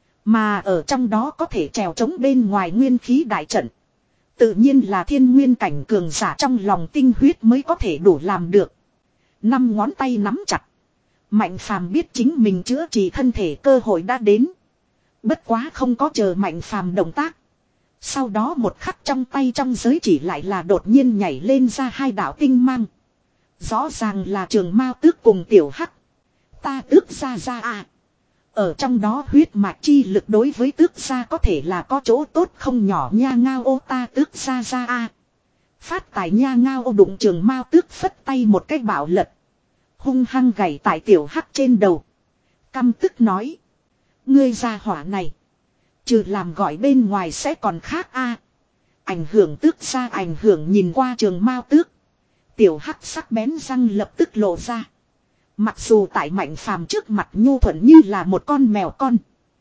Mà ở trong đó có thể trèo trống bên ngoài nguyên khí đại trận. Tự nhiên là thiên nguyên cảnh cường giả trong lòng tinh huyết mới có thể đủ làm được. Năm ngón tay nắm chặt. Mạnh phàm biết chính mình chữa trị thân thể cơ hội đã đến. Bất quá không có chờ mạnh phàm động tác. Sau đó một khắc trong tay trong giới chỉ lại là đột nhiên nhảy lên ra hai đạo tinh mang. Rõ ràng là Trường Mao Tước cùng Tiểu Hắc. Ta tước ra ra à. Ở trong đó huyết mạch chi lực đối với tước ra có thể là có chỗ tốt không nhỏ nha ngao ô ta tước ra ra à. Phát tài nha ngao ô đụng Trường Mao Tước phất tay một cái bạo lật. Hung hăng gảy tại Tiểu Hắc trên đầu. Căm tức nói. Ngươi ra hỏa này. Trừ làm gọi bên ngoài sẽ còn khác a à. Ảnh hưởng tước ra ảnh hưởng nhìn qua Trường Mao Tước. Tiểu Hắc sắc bén răng lập tức lộ ra. Mặc dù tại mạnh phàm trước mặt nhu thuận như là một con mèo con.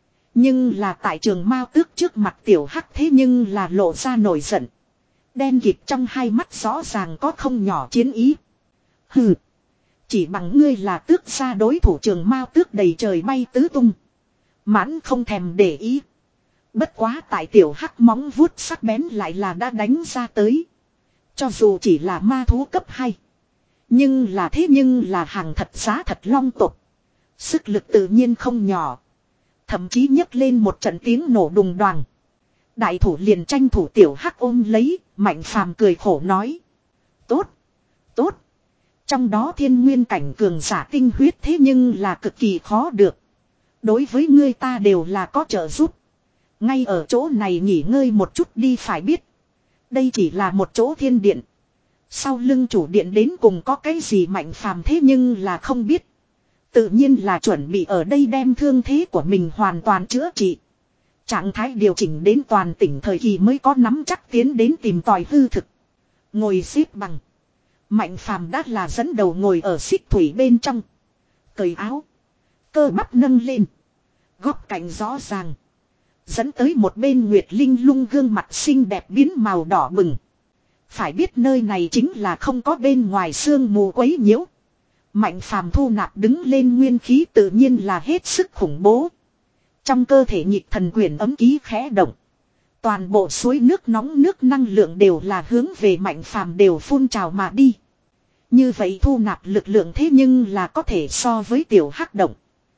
Nhưng là tại Trường Mao Tước trước mặt Tiểu Hắc thế nhưng là lộ ra nổi giận. Đen kịt trong hai mắt rõ ràng có không nhỏ chiến ý. Hừ. Chỉ bằng ngươi là tước ra đối thủ Trường Mao Tước đầy trời bay tứ tung. Mãn không thèm để ý. Bất quá tại Tiểu Hắc móng vuốt sắc bén lại là đã đánh ra tới. Cho dù chỉ là ma thú cấp hai. Nhưng là thế nhưng là hàng thật giá thật long tục. Sức lực tự nhiên không nhỏ. Thậm chí nhấc lên một trận tiếng nổ đùng đoàng. Đại thủ liền tranh thủ Tiểu Hắc ôm lấy. Mạnh phàm cười khổ nói. Tốt. Tốt. Trong đó thiên nguyên cảnh cường giả tinh huyết thế nhưng là cực kỳ khó được. Đối với ngươi ta đều là có trợ giúp. Ngay ở chỗ này nghỉ ngơi một chút đi phải biết. Đây chỉ là một chỗ thiên điện. Sau lưng chủ điện đến cùng có cái gì mạnh phàm thế nhưng là không biết. Tự nhiên là chuẩn bị ở đây đem thương thế của mình hoàn toàn chữa trị. Trạng thái điều chỉnh đến toàn tỉnh thời kỳ mới có nắm chắc tiến đến tìm tòi hư thực. Ngồi xếp bằng. Mạnh phàm đã là dẫn đầu ngồi ở xích thủy bên trong. Cởi áo. Cơ bắp nâng lên. Góc cạnh rõ ràng. Dẫn tới một bên Nguyệt Linh lung gương mặt xinh đẹp biến màu đỏ bừng. Phải biết nơi này chính là không có bên ngoài sương mù quấy nhiễu. Mạnh phàm thu nạp đứng lên nguyên khí tự nhiên là hết sức khủng bố. Trong cơ thể nhịp thần quyền ấm ký khẽ động. Toàn bộ suối nước nóng nước năng lượng đều là hướng về mạnh phàm đều phun trào mà đi. Như vậy thu nạp lực lượng thế nhưng là có thể so với Tiểu Hắc động.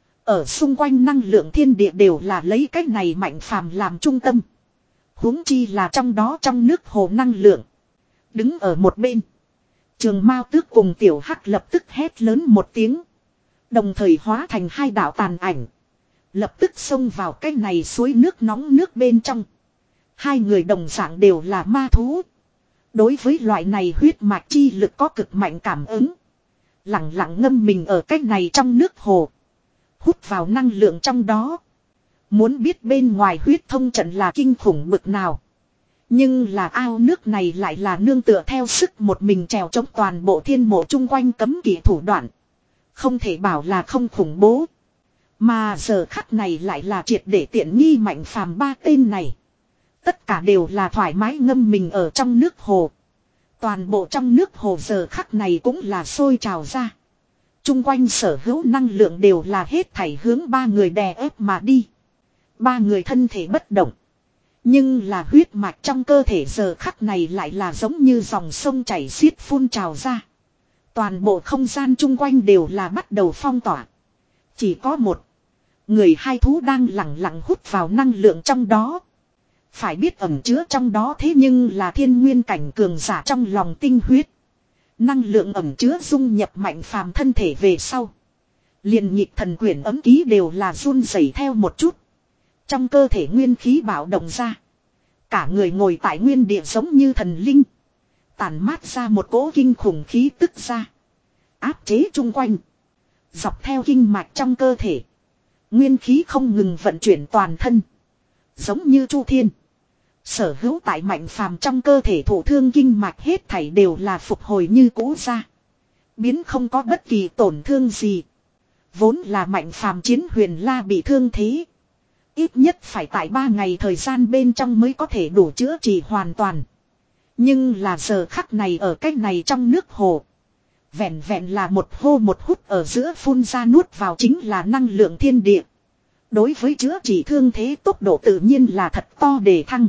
Ở xung quanh năng lượng thiên địa đều là lấy cách này mạnh phàm làm trung tâm. Huống chi là trong đó trong nước hồ năng lượng. Đứng ở một bên. Trường Mao Tước cùng Tiểu Hắc lập tức hét lớn một tiếng. Đồng thời hóa thành hai đạo tàn ảnh. Lập tức xông vào cái này suối nước nóng nước bên trong. Hai người đồng dạng đều là ma thú. Đối với loại này huyết mạch chi lực có cực mạnh cảm ứng. Lặng lặng ngâm mình ở cái này trong nước hồ. hút vào năng lượng trong đó. Muốn biết bên ngoài huyết thông trận là kinh khủng bực nào. Nhưng là ao nước này lại là nương tựa theo sức một mình trèo chống toàn bộ thiên mộ chung quanh cấm kỵ thủ đoạn. Không thể bảo là không khủng bố. Mà giờ khắc này lại là triệt để tiện nghi Mạnh Phàm ba tên này. Tất cả đều là thoải mái ngâm mình ở trong nước hồ. Toàn bộ trong nước hồ giờ khắc này cũng là sôi trào ra. Trung quanh sở hữu năng lượng đều là hết thảy hướng ba người đè ép mà đi. Ba người thân thể bất động. Nhưng là huyết mạch trong cơ thể giờ khắc này lại là giống như dòng sông chảy xiết phun trào ra. Toàn bộ không gian chung quanh đều là bắt đầu phong tỏa. Chỉ có một người hai thú đang lặng lặng hút vào năng lượng trong đó. Phải biết ẩn chứa trong đó thế nhưng là thiên nguyên cảnh cường giả trong lòng tinh huyết. Năng lượng ẩn chứa dung nhập Mạnh Phàm thân thể về sau. Liền nhịp thần quyển ấm ký đều là run rẩy theo một chút. Trong cơ thể nguyên khí bạo động ra. Cả người ngồi tại nguyên địa giống như thần linh. Tản mát ra một cỗ kinh khủng khí tức ra. Áp chế chung quanh. Dọc theo kinh mạch trong cơ thể. Nguyên khí không ngừng vận chuyển toàn thân. Giống như Chu Thiên. Sở hữu tại Mạnh Phàm trong cơ thể thổ thương kinh mạch hết thảy đều là phục hồi như cũ ra. Biến không có bất kỳ tổn thương gì. Vốn là Mạnh Phàm chiến huyền la bị thương thế. Ít nhất phải tại ba ngày thời gian bên trong mới có thể đủ chữa trị hoàn toàn. Nhưng là giờ khắc này ở cách này trong nước hồ. Vẹn vẹn là một hô một hút ở giữa phun ra nuốt vào chính là năng lượng thiên địa. Đối với chữa trị thương thế tốc độ tự nhiên là thật to đề thăng.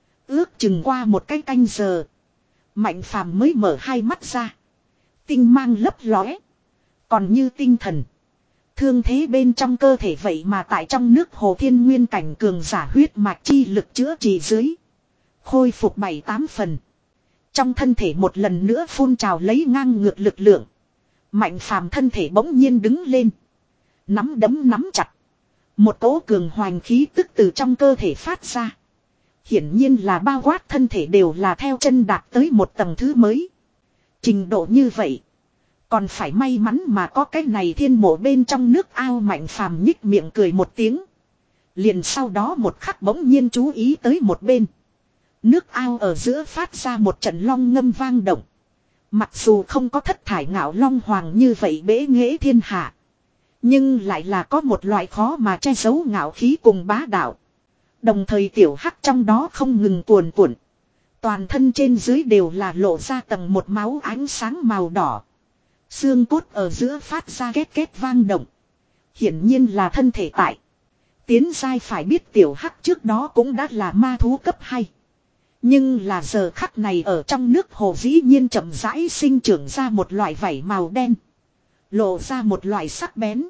Ước chừng qua một cái canh giờ. Mạnh Phàm mới mở hai mắt ra. Tinh mang lấp lóe. Còn như tinh thần. Thương thế bên trong cơ thể vậy mà tại trong nước hồ thiên nguyên cảnh cường giả huyết mạch chi lực chữa trị dưới. Khôi phục bảy tám phần. Trong thân thể một lần nữa phun trào lấy ngang ngược lực lượng. Mạnh Phàm thân thể bỗng nhiên đứng lên. Nắm đấm nắm chặt. Một cỗ cường hoành khí tức từ trong cơ thể phát ra. Hiển nhiên là bao quát thân thể đều là theo chân đạt tới một tầng thứ mới. Trình độ như vậy. Còn phải may mắn mà có cái này thiên mộ bên trong nước ao. Mạnh Phàm nhích miệng cười một tiếng. Liền sau đó một khắc bỗng nhiên chú ý tới một bên. Nước ao ở giữa phát ra một trận long ngâm vang động. Mặc dù không có thất thải ngạo long hoàng như vậy bế nghệ thiên hạ. Nhưng lại là có một loại khó mà che giấu ngạo khí cùng bá đạo. Đồng thời tiểu hắc trong đó không ngừng cuồn cuộn. Toàn thân trên dưới đều là lộ ra tầng một máu ánh sáng màu đỏ. Xương cốt ở giữa phát ra két két vang động. Hiển nhiên là thân thể tại. Tiến giai phải biết tiểu hắc trước đó cũng đã là ma thú cấp hai. Nhưng là giờ khắc này ở trong nước hồ dĩ nhiên chậm rãi sinh trưởng ra một loại vảy màu đen. Lộ ra một loại sắc bén.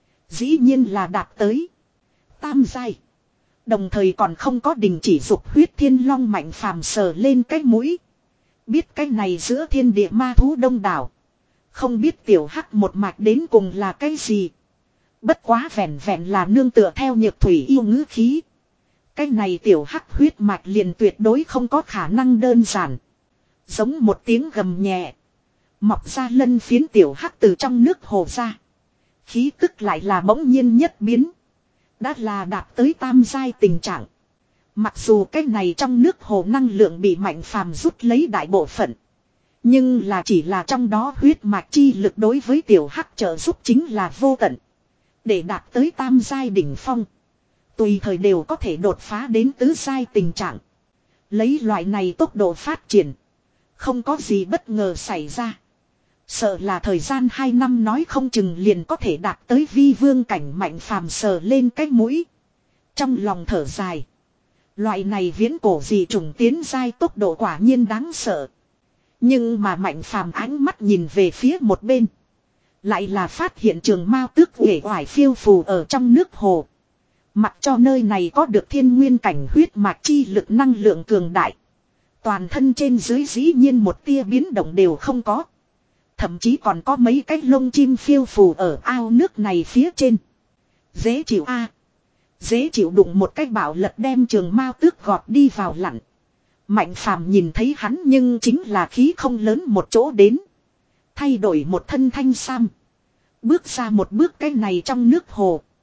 Dĩ nhiên là đạt tới tam giai. Đồng thời còn không có đình chỉ dục huyết thiên long. Mạnh Phàm sờ lên cái mũi. Biết cái này giữa thiên địa ma thú đông đảo. Không biết tiểu hắc một mạch đến cùng là cái gì. Bất quá vẹn vẹn là nương tựa theo nhược thủy yêu ngữ khí. Cái này tiểu hắc huyết mạch liền tuyệt đối không có khả năng đơn giản. Giống một tiếng gầm nhẹ. Mọc ra lân phiến tiểu hắc từ trong nước hồ ra. Khí tức lại là bỗng nhiên nhất biến. Đã là đạt tới tam giai tình trạng. Mặc dù cái này trong nước hồ năng lượng bị Mạnh Phàm rút lấy đại bộ phận. Nhưng là chỉ là trong đó huyết mạch chi lực đối với tiểu hắc trợ giúp chính là vô tận. Để đạt tới tam giai đỉnh phong. Tùy thời đều có thể đột phá đến tứ giai tình trạng. Lấy loại này tốc độ phát triển. Không có gì bất ngờ xảy ra. Sợ là thời gian hai năm nói không chừng liền có thể đạt tới vi vương cảnh. Mạnh Phàm sờ lên cái mũi. Trong lòng thở dài. Loại này viễn cổ gì trùng tiến giai tốc độ quả nhiên đáng sợ. Nhưng mà Mạnh Phàm ánh mắt nhìn về phía một bên. Lại là phát hiện Trường Mao Tước uể oải phiêu phù ở trong nước hồ. Mặc cho nơi này có được thiên nguyên cảnh huyết mạch chi lực năng lượng cường đại. Toàn thân trên dưới dĩ nhiên một tia biến động đều không có. Thậm chí còn có mấy cái lông chim phiêu phù ở ao nước này phía trên. Dễ chịu a à. Dễ chịu đụng một cái bảo lật đem Trường Mao Tước gọt đi vào lặn. Mạnh Phàm nhìn thấy hắn nhưng chính là khí không lớn một chỗ đến. Thay đổi một thân thanh sam. Bước ra một bước cái này trong nước hồ.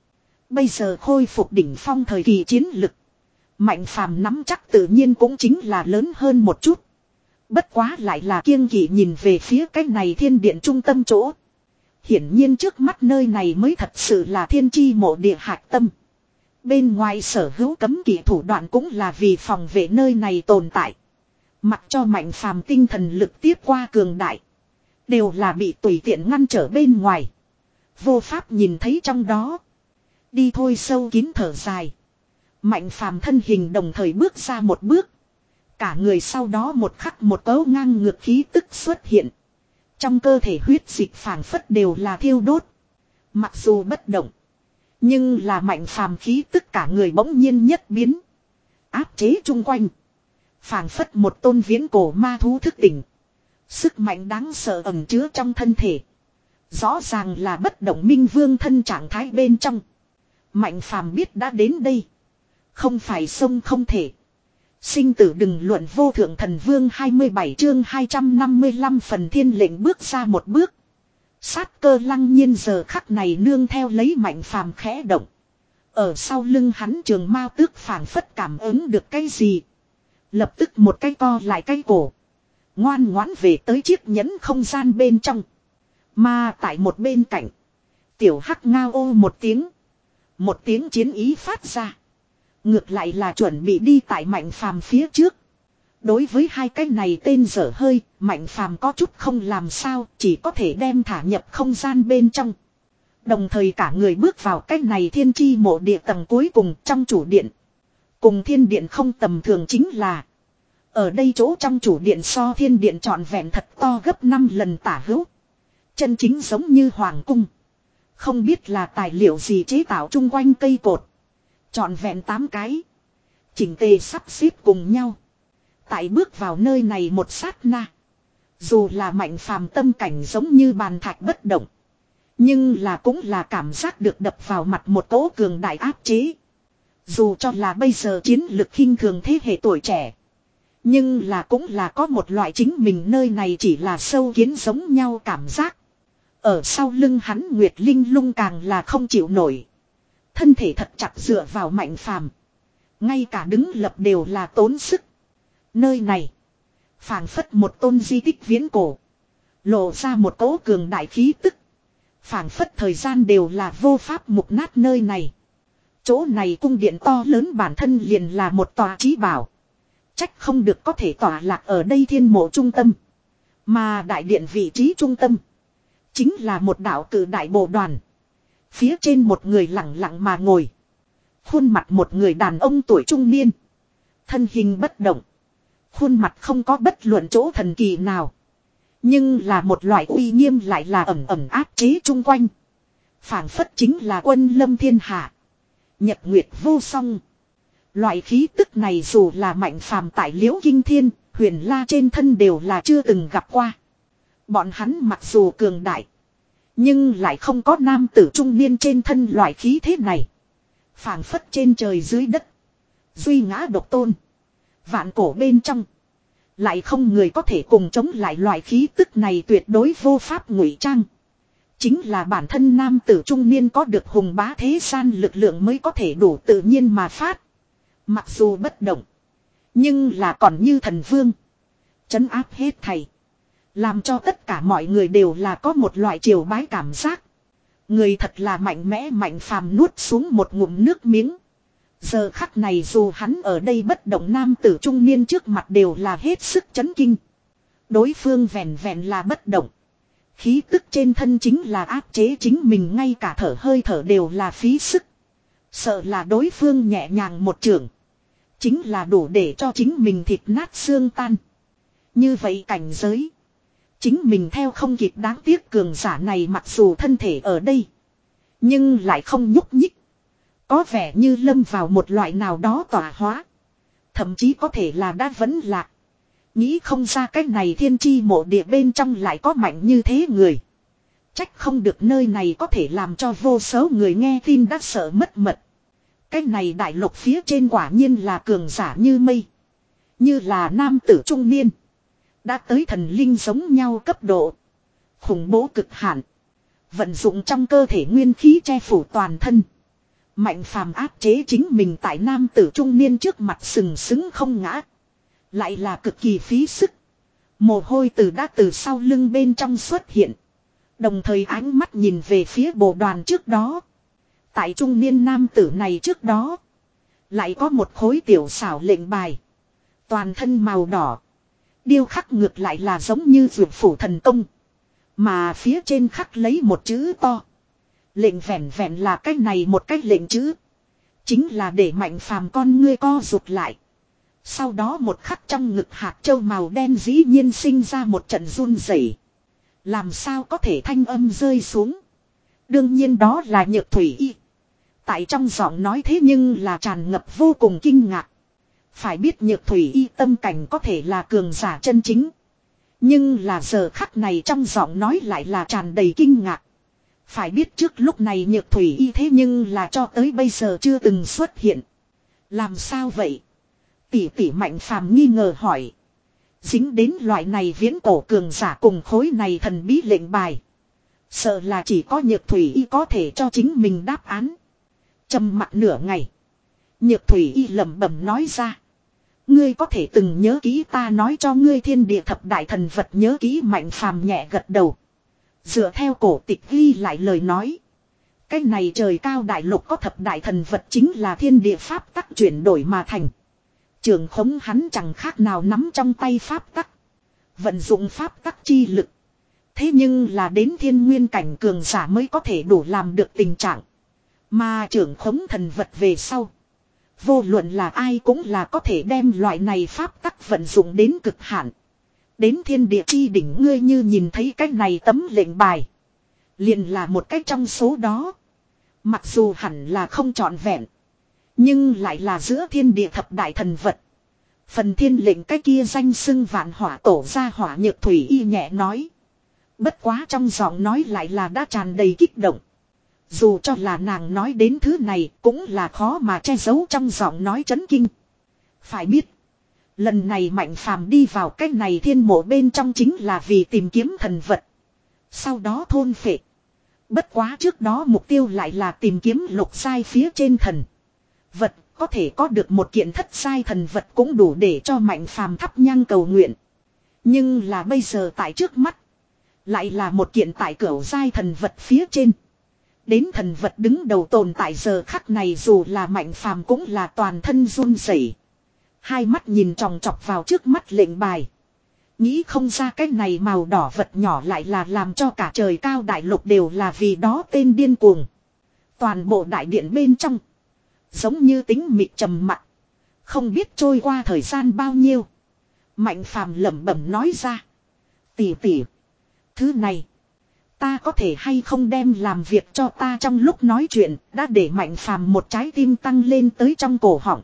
Bây giờ khôi phục đỉnh phong thời kỳ chiến lực. Mạnh phàm nắm chắc tự nhiên cũng chính là lớn hơn một chút. Bất quá lại là kiêng kỵ nhìn về phía cái này thiên điện trung tâm chỗ. Hiển nhiên trước mắt nơi này mới thật sự là thiên chi mộ địa hạch tâm. Bên ngoài sở hữu cấm kỵ thủ đoạn cũng là vì phòng vệ nơi này tồn tại. Mặc cho mạnh phàm tinh thần lực tiếp qua cường đại. Đều là bị tùy tiện ngăn trở bên ngoài. Vô pháp nhìn thấy trong đó. Đi thôi sâu kín thở dài. Mạnh phàm thân hình đồng thời bước ra một bước. Cả người sau đó một khắc một cấu ngang ngược khí tức xuất hiện. Trong cơ thể huyết dịch phảng phất đều là thiêu đốt. Mặc dù bất động. Nhưng là mạnh phàm khí tức cả người bỗng nhiên nhất biến. Áp chế chung quanh. Phảng phất một tôn viễn cổ ma thú thức tỉnh. Sức mạnh đáng sợ ẩn chứa trong thân thể. Rõ ràng là bất động minh vương thân trạng thái bên trong. Mạnh phàm biết đã đến đây. Không phải sông không thể. Sinh tử đừng luận vô thượng thần vương hai mươi bảy chương hai trăm năm mươi lăm phần thiên lệnh bước ra một bước. Sát cơ lăng nhiên giờ khắc này nương theo lấy mạnh phàm khẽ động. Ở sau lưng hắn trường mao tước phảng phất cảm ứng được cái gì. Lập tức một cái co lại cái cổ. Ngoan ngoãn về tới chiếc nhẫn không gian bên trong. Mà tại một bên cạnh. Tiểu hắc ngao ô một tiếng. Một tiếng chiến ý phát ra. Ngược lại là chuẩn bị đi tại mạnh phàm phía trước. Đối với hai cái này tên dở hơi, mạnh phàm có chút không làm sao, chỉ có thể đem thả nhập không gian bên trong. Đồng thời cả người bước vào cái này thiên chi mộ địa tầng cuối cùng trong chủ điện. Cùng thiên điện không tầm thường chính là. Ở đây chỗ trong chủ điện so thiên điện trọn vẹn thật to gấp năm lần tả hữu. Chân chính giống như hoàng cung. Không biết là tài liệu gì chế tạo chung quanh cây cột. Trọn vẹn tám cái. Chỉnh tề sắp xếp cùng nhau. Tại bước vào nơi này một sát na. Dù là mạnh phàm tâm cảnh giống như bàn thạch bất động. Nhưng là cũng là cảm giác được đập vào mặt một cỗ cường đại áp chế. Dù cho là bây giờ chiến lực khinh thường thế hệ tuổi trẻ. Nhưng là cũng là có một loại chính mình nơi này chỉ là sâu kiến giống nhau cảm giác. Ở sau lưng hắn Nguyệt Linh Lung càng là không chịu nổi. Thân thể thật chặt dựa vào mạnh phàm. Ngay cả đứng lập đều là tốn sức. Nơi này. Phảng phất một tôn di tích viễn cổ. Lộ ra một cỗ cường đại khí tức. Phảng phất thời gian đều là vô pháp mục nát nơi này. Chỗ này cung điện to lớn bản thân liền là một tòa chí bảo. Trách không được có thể tỏa lạc ở đây thiên mộ trung tâm. Mà đại điện vị trí trung tâm. Chính là một đạo cử đại bộ đoàn. Phía trên một người lặng lặng mà ngồi. Khuôn mặt một người đàn ông tuổi trung niên. Thân hình bất động. Khuôn mặt không có bất luận chỗ thần kỳ nào. Nhưng là một loại uy nghiêm lại là ẩm ẩm áp chế chung quanh. Phảng phất chính là quân lâm thiên hạ. Nhật nguyệt vô song. Loại khí tức này dù là mạnh phàm tại Liễu Kinh Thiên, Huyền La trên thân đều là chưa từng gặp qua. Bọn hắn mặc dù cường đại. Nhưng lại không có nam tử trung niên trên thân loại khí thế này. Phảng phất trên trời dưới đất. Duy ngã độc tôn. Vạn cổ bên trong. Lại không người có thể cùng chống lại loại khí tức này tuyệt đối vô pháp ngụy trang. Chính là bản thân nam tử trung niên có được hùng bá thế gian lực lượng mới có thể đủ tự nhiên mà phát. Mặc dù bất động. Nhưng là còn như thần vương. Trấn áp hết thầy. Làm cho tất cả mọi người đều là có một loại triều bái cảm giác. Người thật là mạnh mẽ mạnh phàm nuốt xuống một ngụm nước miếng. Giờ khắc này dù hắn ở đây bất động nam tử trung niên trước mặt đều là hết sức chấn kinh. Đối phương vẹn vẹn là bất động. Khí tức trên thân chính là áp chế chính mình ngay cả thở hơi thở đều là phí sức. Sợ là đối phương nhẹ nhàng một trường. Chính là đủ để cho chính mình thịt nát xương tan. Như vậy cảnh giới. Chính mình theo không kịp đáng tiếc cường giả này mặc dù thân thể ở đây. Nhưng lại không nhúc nhích. Có vẻ như lâm vào một loại nào đó tỏa hóa. Thậm chí có thể là đã vẫn lạc. Nghĩ không ra cách này thiên chi mộ địa bên trong lại có mạnh như thế người. Trách không được nơi này có thể làm cho vô số người nghe tin đã sợ mất mật. Cách này đại lục phía trên quả nhiên là cường giả như mây. Như là nam tử trung niên. Đã tới thần linh giống nhau cấp độ. Khủng bố cực hạn. Vận dụng trong cơ thể nguyên khí che phủ toàn thân. Mạnh phàm áp chế chính mình tại nam tử trung niên trước mặt sừng sững không ngã. Lại là cực kỳ phí sức. Mồ hôi từ đã từ sau lưng bên trong xuất hiện. Đồng thời ánh mắt nhìn về phía bộ đoàn trước đó. Tại trung niên nam tử này trước đó. Lại có một khối tiểu xảo lệnh bài. Toàn thân màu đỏ. Điêu khắc ngược lại là giống như dược phủ thần công. Mà phía trên khắc lấy một chữ to. Lệnh vẹn vẹn là cách này một cách lệnh chữ. Chính là để Mạnh Phàm con ngươi co rụt lại. Sau đó một khắc trong ngực hạt châu màu đen dĩ nhiên sinh ra một trận run rẩy. Làm sao có thể thanh âm rơi xuống. Đương nhiên đó là Nhược Thủy Y. Tại trong giọng nói thế nhưng là tràn ngập vô cùng kinh ngạc. Phải biết Nhược Thủy Y tâm cảnh có thể là cường giả chân chính. Nhưng là giờ khắc này trong giọng nói lại là tràn đầy kinh ngạc. Phải biết trước lúc này Nhược Thủy Y thế nhưng là cho tới bây giờ chưa từng xuất hiện. Làm sao vậy? Tỷ tỷ Mạnh Phàm nghi ngờ hỏi. Dính đến loại này viễn cổ cường giả cùng khối này thần bí lệnh bài. Sợ là chỉ có Nhược Thủy Y có thể cho chính mình đáp án. Trầm mặc nửa ngày. Nhược Thủy Y lẩm bẩm nói ra. Ngươi có thể từng nhớ kỹ ta nói cho ngươi thiên địa thập đại thần vật nhớ kỹ. Mạnh Phàm nhẹ gật đầu. Dựa theo cổ tịch ghi lại lời nói. Cái này trời cao đại lục có thập đại thần vật chính là thiên địa pháp tắc chuyển đổi mà thành. Trường khống hắn chẳng khác nào nắm trong tay pháp tắc. Vận dụng pháp tắc chi lực. Thế nhưng là đến thiên nguyên cảnh cường giả mới có thể đủ làm được tình trạng. Mà trưởng khống thần vật về sau. Vô luận là ai cũng là có thể đem loại này pháp tắc vận dụng đến cực hạn. Đến thiên địa chi đỉnh ngươi như nhìn thấy cái này tấm lệnh bài. Liền là một cái trong số đó. Mặc dù hẳn là không trọn vẹn. Nhưng lại là giữa thiên địa thập đại thần vật. Phần thiên lệnh cái kia danh xưng vạn hỏa tổ ra hỏa Nhược Thủy Y nhẹ nói. Bất quá trong giọng nói lại là đã tràn đầy kích động. Dù cho là nàng nói đến thứ này cũng là khó mà che giấu trong giọng nói chấn kinh. Phải biết. Lần này Mạnh Phàm đi vào cái này thiên mộ bên trong chính là vì tìm kiếm thần vật. Sau đó thôn phệ. Bất quá trước đó mục tiêu lại là tìm kiếm lục sai phía trên thần. Vật có thể có được một kiện thất sai thần vật cũng đủ để cho Mạnh Phàm thắp nhang cầu nguyện. Nhưng là bây giờ tại trước mắt. Lại là một kiện tại cửu giai thần vật phía trên. Đến thần vật đứng đầu tồn tại giờ khắc này dù là Mạnh Phàm cũng là toàn thân run rẩy. Hai mắt nhìn tròng trọc vào trước mắt lệnh bài. Nghĩ không ra cái này màu đỏ vật nhỏ lại là làm cho cả trời cao đại lục đều là vì đó tên điên cuồng. Toàn bộ đại điện bên trong. Giống như tính mịt trầm mặc. Không biết trôi qua thời gian bao nhiêu. Mạnh Phàm lẩm bẩm nói ra. Tỷ tỷ. Thứ này. Ta có thể hay không đem làm việc cho ta trong lúc nói chuyện. Đã để Mạnh Phàm một trái tim tăng lên tới trong cổ họng.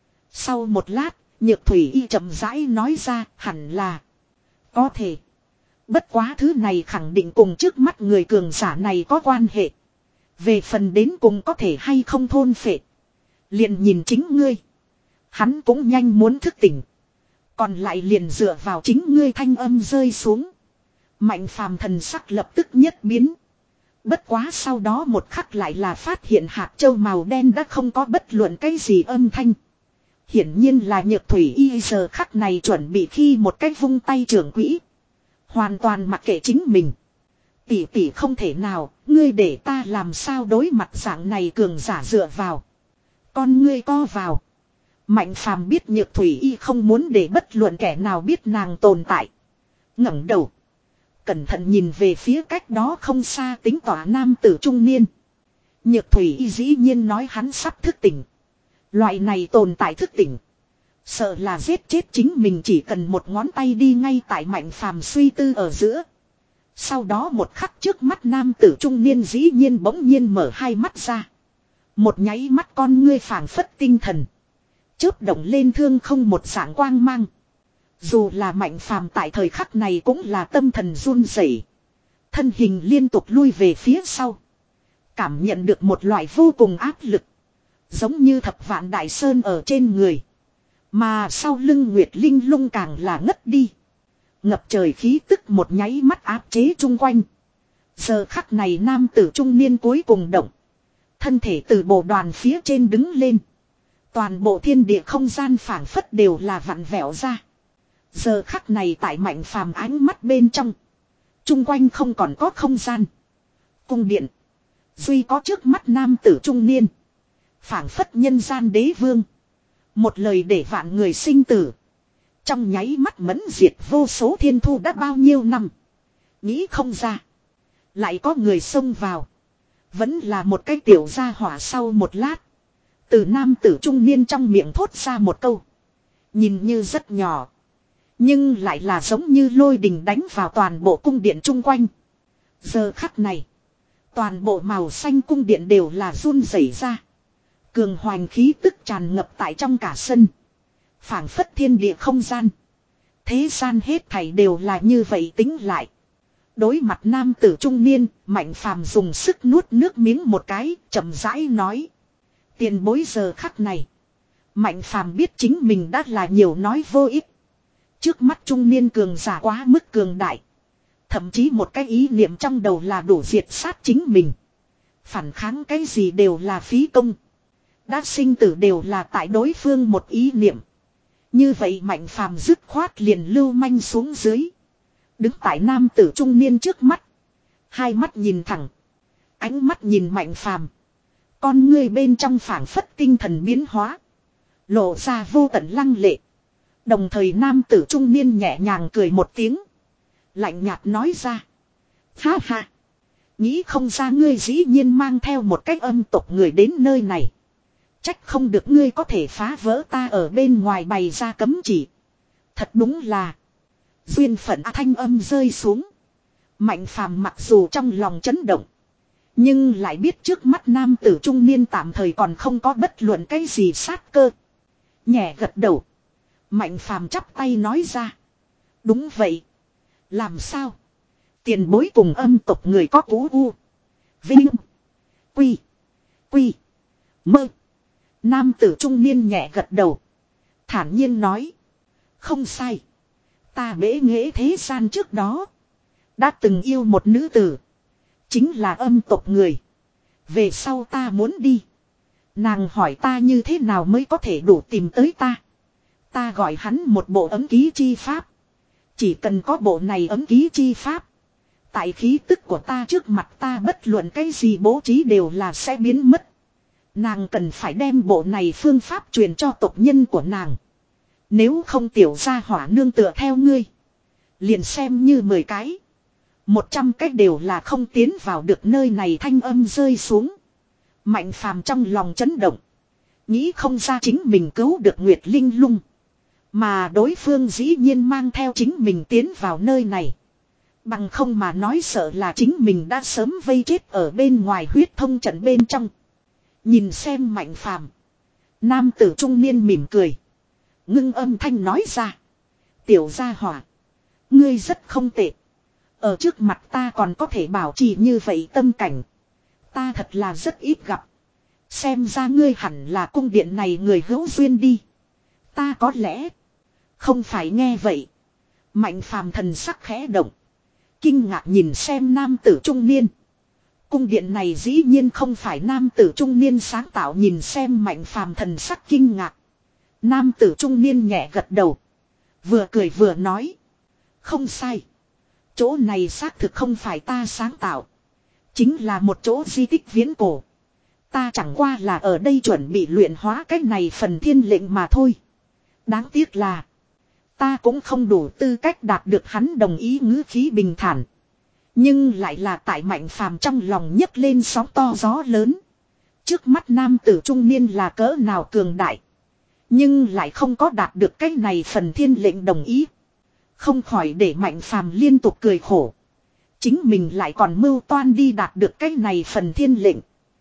Sau một lát. Nhược Thủy Y chậm rãi nói ra hẳn là. Có thể. Bất quá thứ này khẳng định cùng trước mắt người cường giả này có quan hệ. Về phần đến cùng có thể hay không thôn phệ. Liền nhìn chính ngươi. Hắn cũng nhanh muốn thức tỉnh. Còn lại liền dựa vào chính ngươi thanh âm rơi xuống. Mạnh Phàm thần sắc lập tức nhất biến. Bất quá sau đó một khắc lại là phát hiện hạt châu màu đen đã không có bất luận cái gì âm thanh. Hiển nhiên là Nhược Thủy Y giờ khắc này chuẩn bị khi một cái vung tay trưởng quỹ. Hoàn toàn mặc kệ chính mình. Tỷ tỷ không thể nào, ngươi để ta làm sao đối mặt dạng này cường giả dựa vào. Con ngươi co vào. Mạnh Phàm biết Nhược Thủy Y không muốn để bất luận kẻ nào biết nàng tồn tại. Ngẩng đầu. Cẩn thận nhìn về phía cách đó không xa tính tỏa nam tử trung niên. Nhược Thủy Y dĩ nhiên nói hắn sắp thức tỉnh. Loại này tồn tại thức tỉnh. Sợ là giết chết chính mình chỉ cần một ngón tay đi ngay tại Mạnh Phàm suy tư ở giữa. Sau đó một khắc trước mắt nam tử trung niên dĩ nhiên bỗng nhiên mở hai mắt ra. Một nháy mắt con ngươi phảng phất tinh thần. Chớp động lên thương không một dạng quang mang. Dù là Mạnh Phàm tại thời khắc này cũng là tâm thần run rẩy. Thân hình liên tục lui về phía sau. Cảm nhận được một loại vô cùng áp lực. Giống như thập vạn đại sơn ở trên người. Mà sau lưng Nguyệt Linh lung càng là ngất đi. Ngập trời khí tức một nháy mắt áp chế chung quanh. Giờ khắc này nam tử trung niên cuối cùng động. Thân thể từ bộ đoàn phía trên đứng lên. Toàn bộ thiên địa không gian phảng phất đều là vặn vẹo ra. Giờ khắc này tại Mạnh Phàm ánh mắt bên trong. Trung quanh không còn có không gian. Cung điện. Duy có trước mắt nam tử trung niên. Phảng phất nhân gian đế vương. Một lời để vạn người sinh tử. Trong nháy mắt mẫn diệt vô số thiên thu đã bao nhiêu năm. Nghĩ không ra. Lại có người xông vào. Vẫn là một cái tiểu gia hỏa sau một lát. Từ nam tử trung niên trong miệng thốt ra một câu. Nhìn như rất nhỏ. Nhưng lại là giống như lôi đình đánh vào toàn bộ cung điện chung quanh. Giờ khắc này. Toàn bộ màu xanh cung điện đều là run rẩy ra. Cường hoành khí tức tràn ngập tại trong cả sân. Phảng phất thiên địa không gian. Thế gian hết thảy đều là như vậy tính lại. Đối mặt nam tử trung niên, Mạnh Phàm dùng sức nuốt nước miếng một cái, chậm rãi nói. Tiền bối giờ khắc này. Mạnh Phàm biết chính mình đã là nhiều nói vô ích. Trước mắt trung niên cường giả quá mức cường đại. Thậm chí một cái ý niệm trong đầu là đủ diệt sát chính mình. Phản kháng cái gì đều là phí công. Đã sinh tử đều là tại đối phương một ý niệm. Như vậy Mạnh Phàm dứt khoát liền lưu manh xuống dưới. Đứng tại nam tử trung niên trước mắt. Hai mắt nhìn thẳng. Ánh mắt nhìn Mạnh Phàm. Con ngươi bên trong phảng phất tinh thần biến hóa. Lộ ra vô tận lăng lệ. Đồng thời nam tử trung niên nhẹ nhàng cười một tiếng. Lạnh nhạt nói ra. Ha ha. Nghĩ không ra ngươi dĩ nhiên mang theo một cách âm tộc người đến nơi này. Trách không được ngươi có thể phá vỡ ta ở bên ngoài bày ra cấm chỉ. Thật đúng là. Duyên phận thanh âm rơi xuống. Mạnh Phàm mặc dù trong lòng chấn động. Nhưng lại biết trước mắt nam tử trung niên tạm thời còn không có bất luận cái gì sát cơ. Nhẹ gật đầu. Mạnh Phàm chắp tay nói ra. Đúng vậy. Làm sao? Tiền bối cùng âm tộc người có cú u. Vinh. Quy. Quy. Mơ. Nam tử trung niên nhẹ gật đầu. Thản nhiên nói. Không sai. Ta bế nghệ thế gian trước đó. Đã từng yêu một nữ tử. Chính là âm tộc người. Về sau ta muốn đi. Nàng hỏi ta như thế nào mới có thể đủ tìm tới ta. Ta gọi hắn một bộ ấm ký chi pháp. Chỉ cần có bộ này ấm ký chi pháp. Tại khí tức của ta trước mặt ta bất luận cái gì bố trí đều là sẽ biến mất. Nàng cần phải đem bộ này phương pháp truyền cho tộc nhân của nàng. Nếu không tiểu gia hỏa nương tựa theo ngươi. Liền xem như mười cái. Một trăm cái đều là không tiến vào được nơi này thanh âm rơi xuống. Mạnh Phàm trong lòng chấn động. Nghĩ không ra chính mình cứu được Nguyệt Linh Lung. Mà đối phương dĩ nhiên mang theo chính mình tiến vào nơi này. Bằng không mà nói sợ là chính mình đã sớm vây chết ở bên ngoài huyết thông trận bên trong. Nhìn xem Mạnh Phàm. Nam tử trung niên mỉm cười. Ngưng âm thanh nói ra. Tiểu gia hỏa. Ngươi rất không tệ. Ở trước mặt ta còn có thể bảo trì như vậy tâm cảnh. Ta thật là rất ít gặp. Xem ra ngươi hẳn là cung điện này người hữu duyên đi. Ta có lẽ. Không phải nghe vậy. Mạnh Phàm thần sắc khẽ động. Kinh ngạc nhìn xem nam tử trung niên. Cung điện này dĩ nhiên không phải nam tử trung niên sáng tạo nhìn xem Mạnh Phàm thần sắc kinh ngạc. Nam tử trung niên nhẹ gật đầu. Vừa cười vừa nói. Không sai. Chỗ này xác thực không phải ta sáng tạo. Chính là một chỗ di tích viễn cổ. Ta chẳng qua là ở đây chuẩn bị luyện hóa cái này phần thiên lệnh mà thôi. Đáng tiếc là. Ta cũng không đủ tư cách đạt được hắn đồng ý ngữ khí bình thản. Nhưng lại là tại Mạnh Phàm trong lòng nhấc lên sóng to gió lớn. Trước mắt nam tử trung niên là cỡ nào cường đại. Nhưng lại không có đạt được cái này phần thiên lệnh đồng ý. Không khỏi để Mạnh Phàm liên tục cười khổ. Chính mình lại còn mưu toan đi đạt được cái này phần thiên lệnh.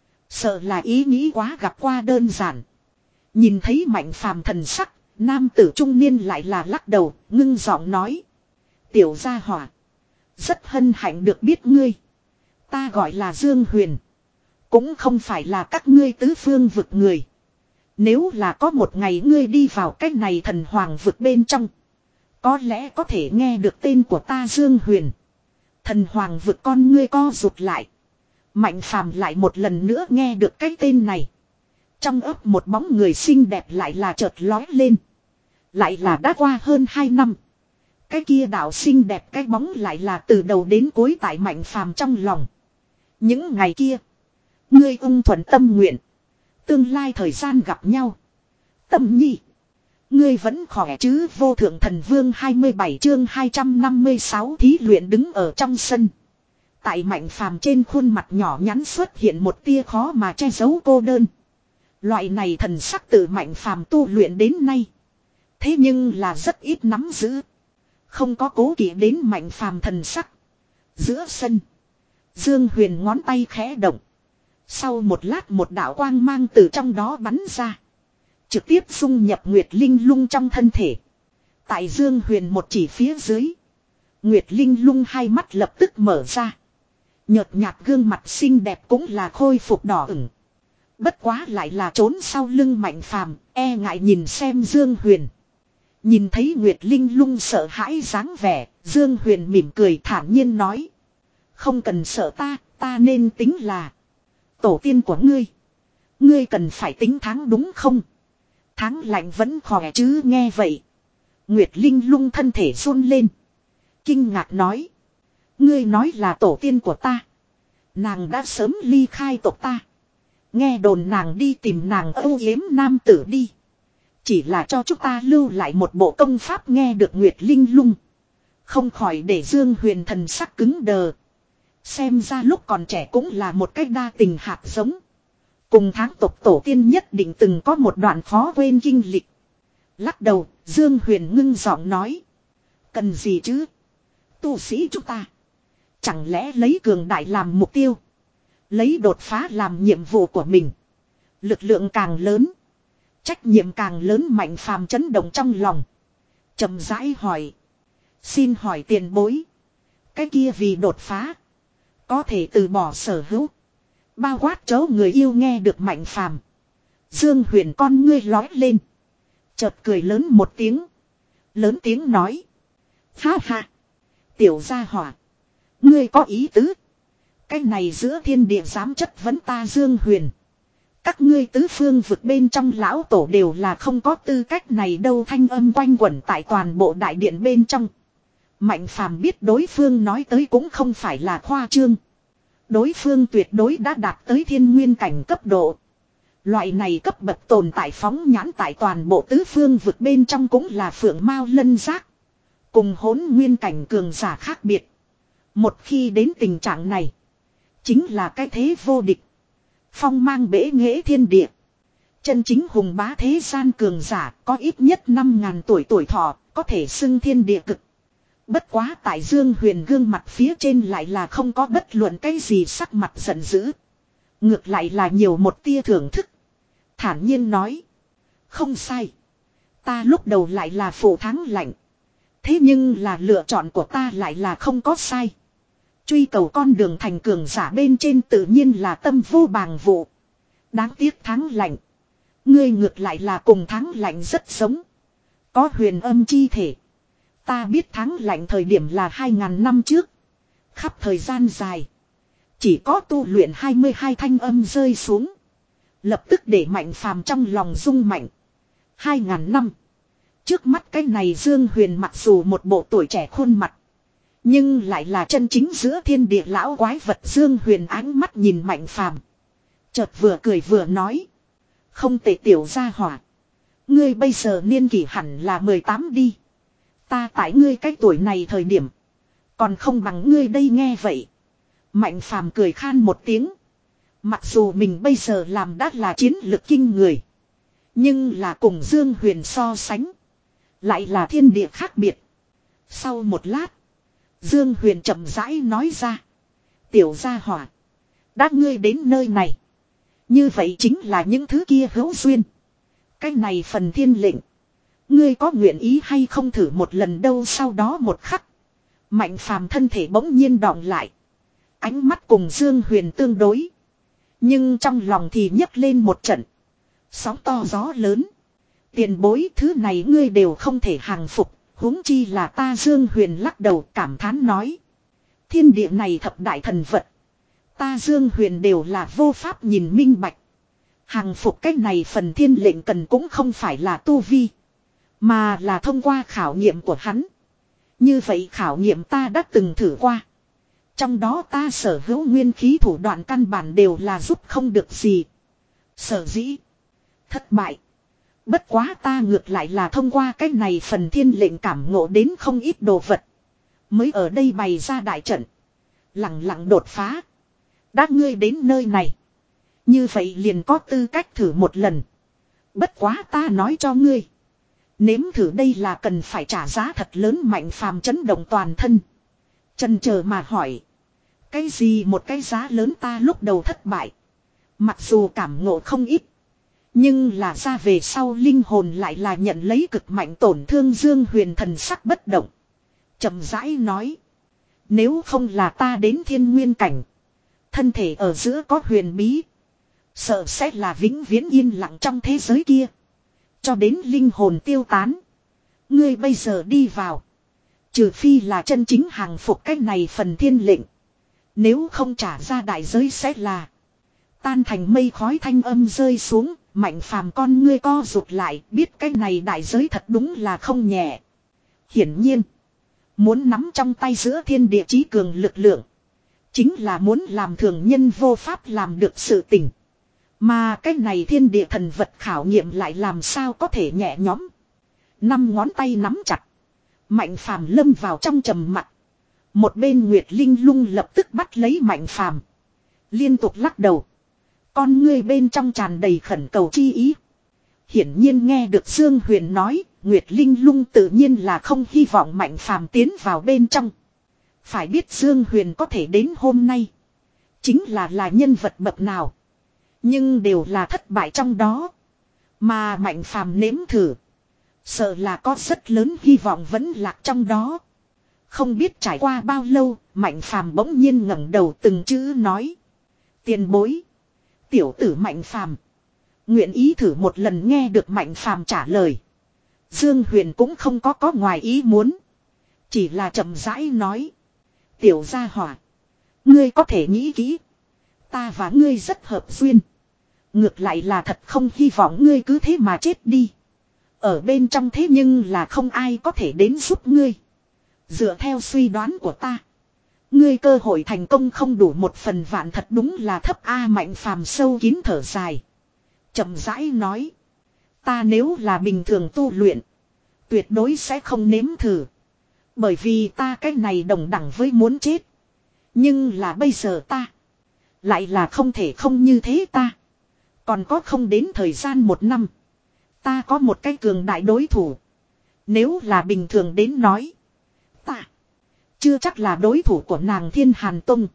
Sợ là ý nghĩ quá gặp qua đơn giản. Nhìn thấy Mạnh Phàm thần sắc, nam tử trung niên lại là lắc đầu, ngưng giọng nói. Tiểu gia hỏa. Rất hân hạnh được biết ngươi. Ta gọi là Dương Huyền. Cũng không phải là các ngươi tứ phương vực người. Nếu là có một ngày ngươi đi vào cái này thần hoàng vực bên trong. Có lẽ có thể nghe được tên của ta Dương Huyền. Thần hoàng vực con ngươi co rụt lại. Mạnh phàm lại một lần nữa nghe được cái tên này. Trong ấp một bóng người xinh đẹp lại là chợt lói lên. Lại là đã qua hơn hai năm. Cái kia đạo xinh đẹp cái bóng lại là từ đầu đến cuối tại Mạnh phàm trong lòng. Những ngày kia. Ngươi ưng thuận tâm nguyện. Tương lai thời gian gặp nhau. Tâm nhi. Ngươi vẫn khỏe chứ? Vô thượng thần vương hai mươi bảy chương hai trăm năm mươi sáu thí luyện đứng ở trong sân. Tại Mạnh phàm trên khuôn mặt nhỏ nhắn xuất hiện một tia khó mà che giấu cô đơn. Loại này thần sắc từ Mạnh phàm tu luyện đến nay. Thế nhưng là rất ít nắm giữ. Không có cố kỵ đến Mạnh phàm thần sắc. Giữa sân. Dương Huyền ngón tay khẽ động. Sau một lát một đạo quang mang từ trong đó bắn ra. Trực tiếp dung nhập Nguyệt Linh Lung trong thân thể. Tại Dương Huyền một chỉ phía dưới. Nguyệt Linh Lung hai mắt lập tức mở ra. Nhợt nhạt gương mặt xinh đẹp cũng là khôi phục đỏ ửng. Bất quá lại là trốn sau lưng Mạnh phàm, e ngại nhìn xem Dương Huyền. Nhìn thấy Nguyệt Linh Lung sợ hãi dáng vẻ, Dương Huyền mỉm cười thản nhiên nói. Không cần sợ ta, ta nên tính là tổ tiên của ngươi. Ngươi cần phải tính tháng đúng không? Tháng lạnh vẫn khỏe chứ? Nghe vậy. Nguyệt Linh Lung thân thể run lên. Kinh ngạc nói. Ngươi nói là tổ tiên của ta. Nàng đã sớm ly khai tộc ta. Nghe đồn nàng đi tìm nàng âu yếm nam tử đi. Chỉ là cho chúng ta lưu lại một bộ công pháp. Nghe được Nguyệt Linh Lung. Không khỏi để Dương Huyền thần sắc cứng đờ. Xem ra lúc còn trẻ cũng là một cách đa tình hạt giống. Cùng tháng tộc tổ tiên nhất định từng có một đoạn khó quên kinh lịch. Lắc đầu, Dương Huyền ngưng giọng nói. Cần gì chứ? Tu sĩ chúng ta. Chẳng lẽ lấy cường đại làm mục tiêu. Lấy đột phá làm nhiệm vụ của mình. Lực lượng càng lớn. Trách nhiệm càng lớn. Mạnh phàm chấn động trong lòng. Chậm rãi hỏi. Xin hỏi tiền bối. Cái kia vì đột phá. Có thể từ bỏ sở hữu. Bao quát chấu người yêu. Nghe được Mạnh phàm. Dương Huyền con ngươi lói lên. Chợt cười lớn một tiếng. Lớn tiếng nói. Ha ha. Tiểu gia hỏa. Ngươi có ý tứ. Cái này giữa thiên địa dám chất vấn ta Dương Huyền. Các ngươi tứ phương vực bên trong lão tổ đều là không có tư cách này đâu. Thanh âm quanh quẩn tại toàn bộ đại điện bên trong. Mạnh phàm biết đối phương nói tới cũng không phải là khoa trương. Đối phương tuyệt đối đã đạt tới thiên nguyên cảnh cấp độ. Loại này cấp bậc tồn tại phóng nhãn tại toàn bộ tứ phương vực bên trong cũng là phượng mao lân giác. Cùng hỗn nguyên cảnh cường giả khác biệt. Một khi đến tình trạng này. Chính là cái thế vô địch. Phong mang bể nghệ thiên địa. Chân chính hùng bá thế gian cường giả có ít nhất năm ngàn tuổi tuổi thọ. Có thể xưng thiên địa cực. Bất quá tại Dương Huyền gương mặt phía trên lại là không có bất luận cái gì sắc mặt giận dữ. Ngược lại là nhiều một tia thưởng thức. Thản nhiên nói. Không sai. Ta lúc đầu lại là phụ tháng lạnh. Thế nhưng là lựa chọn của ta lại là không có sai. Truy cầu con đường thành cường giả bên trên tự nhiên là tâm vô bàng vụ. Đáng tiếc tháng lạnh. Ngươi ngược lại là cùng tháng lạnh rất giống. Có huyền âm chi thể. Ta biết tháng lạnh thời điểm là hai ngàn năm trước. Khắp thời gian dài. Chỉ có tu luyện hai mươi hai thanh âm rơi xuống. Lập tức để Mạnh phàm trong lòng rung mạnh. Hai ngàn năm. Trước mắt cái này Dương Huyền mặc dù một bộ tuổi trẻ khuôn mặt. Nhưng lại là chân chính giữa thiên địa lão quái vật. Dương Huyền ánh mắt nhìn Mạnh phàm. Chợt vừa cười vừa nói. Không tệ tiểu gia hỏa. Ngươi bây giờ niên kỷ hẳn là mười tám đi. Ta tại ngươi cái tuổi này thời điểm. Còn không bằng ngươi đây. Nghe vậy. Mạnh phàm cười khan một tiếng. Mặc dù mình bây giờ làm đã là chiến lược kinh người. Nhưng là cùng Dương Huyền so sánh. Lại là thiên địa khác biệt. Sau một lát. Dương Huyền chậm rãi nói ra. Tiểu gia hỏa. Đã ngươi đến nơi này. Như vậy chính là những thứ kia hữu duyên. Cái này phần thiên lệnh. Ngươi có nguyện ý hay không thử một lần đâu? Sau đó một khắc. Mạnh phàm thân thể bỗng nhiên đọng lại. Ánh mắt cùng Dương Huyền tương đối. Nhưng trong lòng thì nhấc lên một trận. Sóng to gió lớn. Tiền bối thứ này ngươi đều không thể hàng phục. Huống chi là ta. Dương Huyền lắc đầu cảm thán nói. Thiên địa này thập đại thần vật. Ta Dương Huyền đều là vô pháp nhìn minh bạch. Hàng phục cái này phần thiên lệnh cần cũng không phải là tu vi. Mà là thông qua khảo nghiệm của hắn. Như vậy khảo nghiệm ta đã từng thử qua. Trong đó ta sở hữu nguyên khí thủ đoạn căn bản đều là giúp không được gì. Sở dĩ. Thất bại. Bất quá ta ngược lại là thông qua cái này phần thiên lệnh cảm ngộ đến không ít đồ vật. Mới ở đây bày ra đại trận. Lặng lặng đột phá. Đã ngươi đến nơi này. Như vậy liền có tư cách thử một lần. Bất quá ta nói cho ngươi. Nếm thử đây là cần phải trả giá thật lớn. Mạnh phàm chấn động toàn thân. Chần chờ mà hỏi. Cái gì một cái giá lớn ta lúc đầu thất bại. Mặc dù cảm ngộ không ít. Nhưng là ra về sau linh hồn lại là nhận lấy cực mạnh tổn thương. Dương Huyền thần sắc bất động. Chậm rãi nói. Nếu không là ta đến thiên nguyên cảnh. Thân thể ở giữa có huyền bí. Sợ sẽ là vĩnh viễn yên lặng trong thế giới kia. Cho đến linh hồn tiêu tán. Ngươi bây giờ đi vào. Trừ phi là chân chính hàng phục cái này phần thiên lệnh. Nếu không trả ra đại giới sẽ là. Tan thành mây khói thanh âm rơi xuống. Mạnh phàm con ngươi co rụt lại. Biết cái này đại giới thật đúng là không nhẹ. Hiển nhiên. Muốn nắm trong tay giữa thiên địa chí cường lực lượng. Chính là muốn làm thường nhân vô pháp làm được sự tình. Mà cái này thiên địa thần vật khảo nghiệm lại làm sao có thể nhẹ nhõm. Năm ngón tay nắm chặt. Mạnh phàm lâm vào trong trầm mặc. Một bên Nguyệt Linh lung lập tức bắt lấy Mạnh phàm. Liên tục lắc đầu. Con ngươi bên trong tràn đầy khẩn cầu chi ý. Hiển nhiên nghe được Dương Huyền nói. Nguyệt Linh lung tự nhiên là không hy vọng Mạnh phàm tiến vào bên trong. Phải biết Dương Huyền có thể đến hôm nay. Chính là là nhân vật bậc nào. Nhưng đều là thất bại trong đó. Mà Mạnh phàm nếm thử. Sợ là có rất lớn hy vọng vẫn lạc trong đó. Không biết trải qua bao lâu. Mạnh phàm bỗng nhiên ngẩng đầu từng chữ nói. Tiền bối. Tiểu tử Mạnh phàm. Nguyện ý thử một lần. Nghe được Mạnh phàm trả lời. Dương Huyền cũng không có có ngoài ý muốn. Chỉ là chậm rãi nói. Tiểu gia hỏa. Ngươi có thể nghĩ kỹ. Ta và ngươi rất hợp duyên. Ngược lại là thật không hy vọng ngươi cứ thế mà chết đi. Ở bên trong thế nhưng là không ai có thể đến giúp ngươi. Dựa theo suy đoán của ta. Ngươi cơ hội thành công không đủ một phần vạn thật đúng là thấp a. Mạnh phàm sâu kín thở dài. Chậm rãi nói. Ta nếu là bình thường tu luyện. Tuyệt đối sẽ không nếm thử. Bởi vì ta cái này đồng đẳng với muốn chết. Nhưng là bây giờ ta. Lại là không thể không như thế ta. Còn có không đến thời gian một năm. Ta có một cái cường đại đối thủ. Nếu là bình thường đến nói. Ta. Chưa chắc là đối thủ của nàng Thiên Hàn Tông.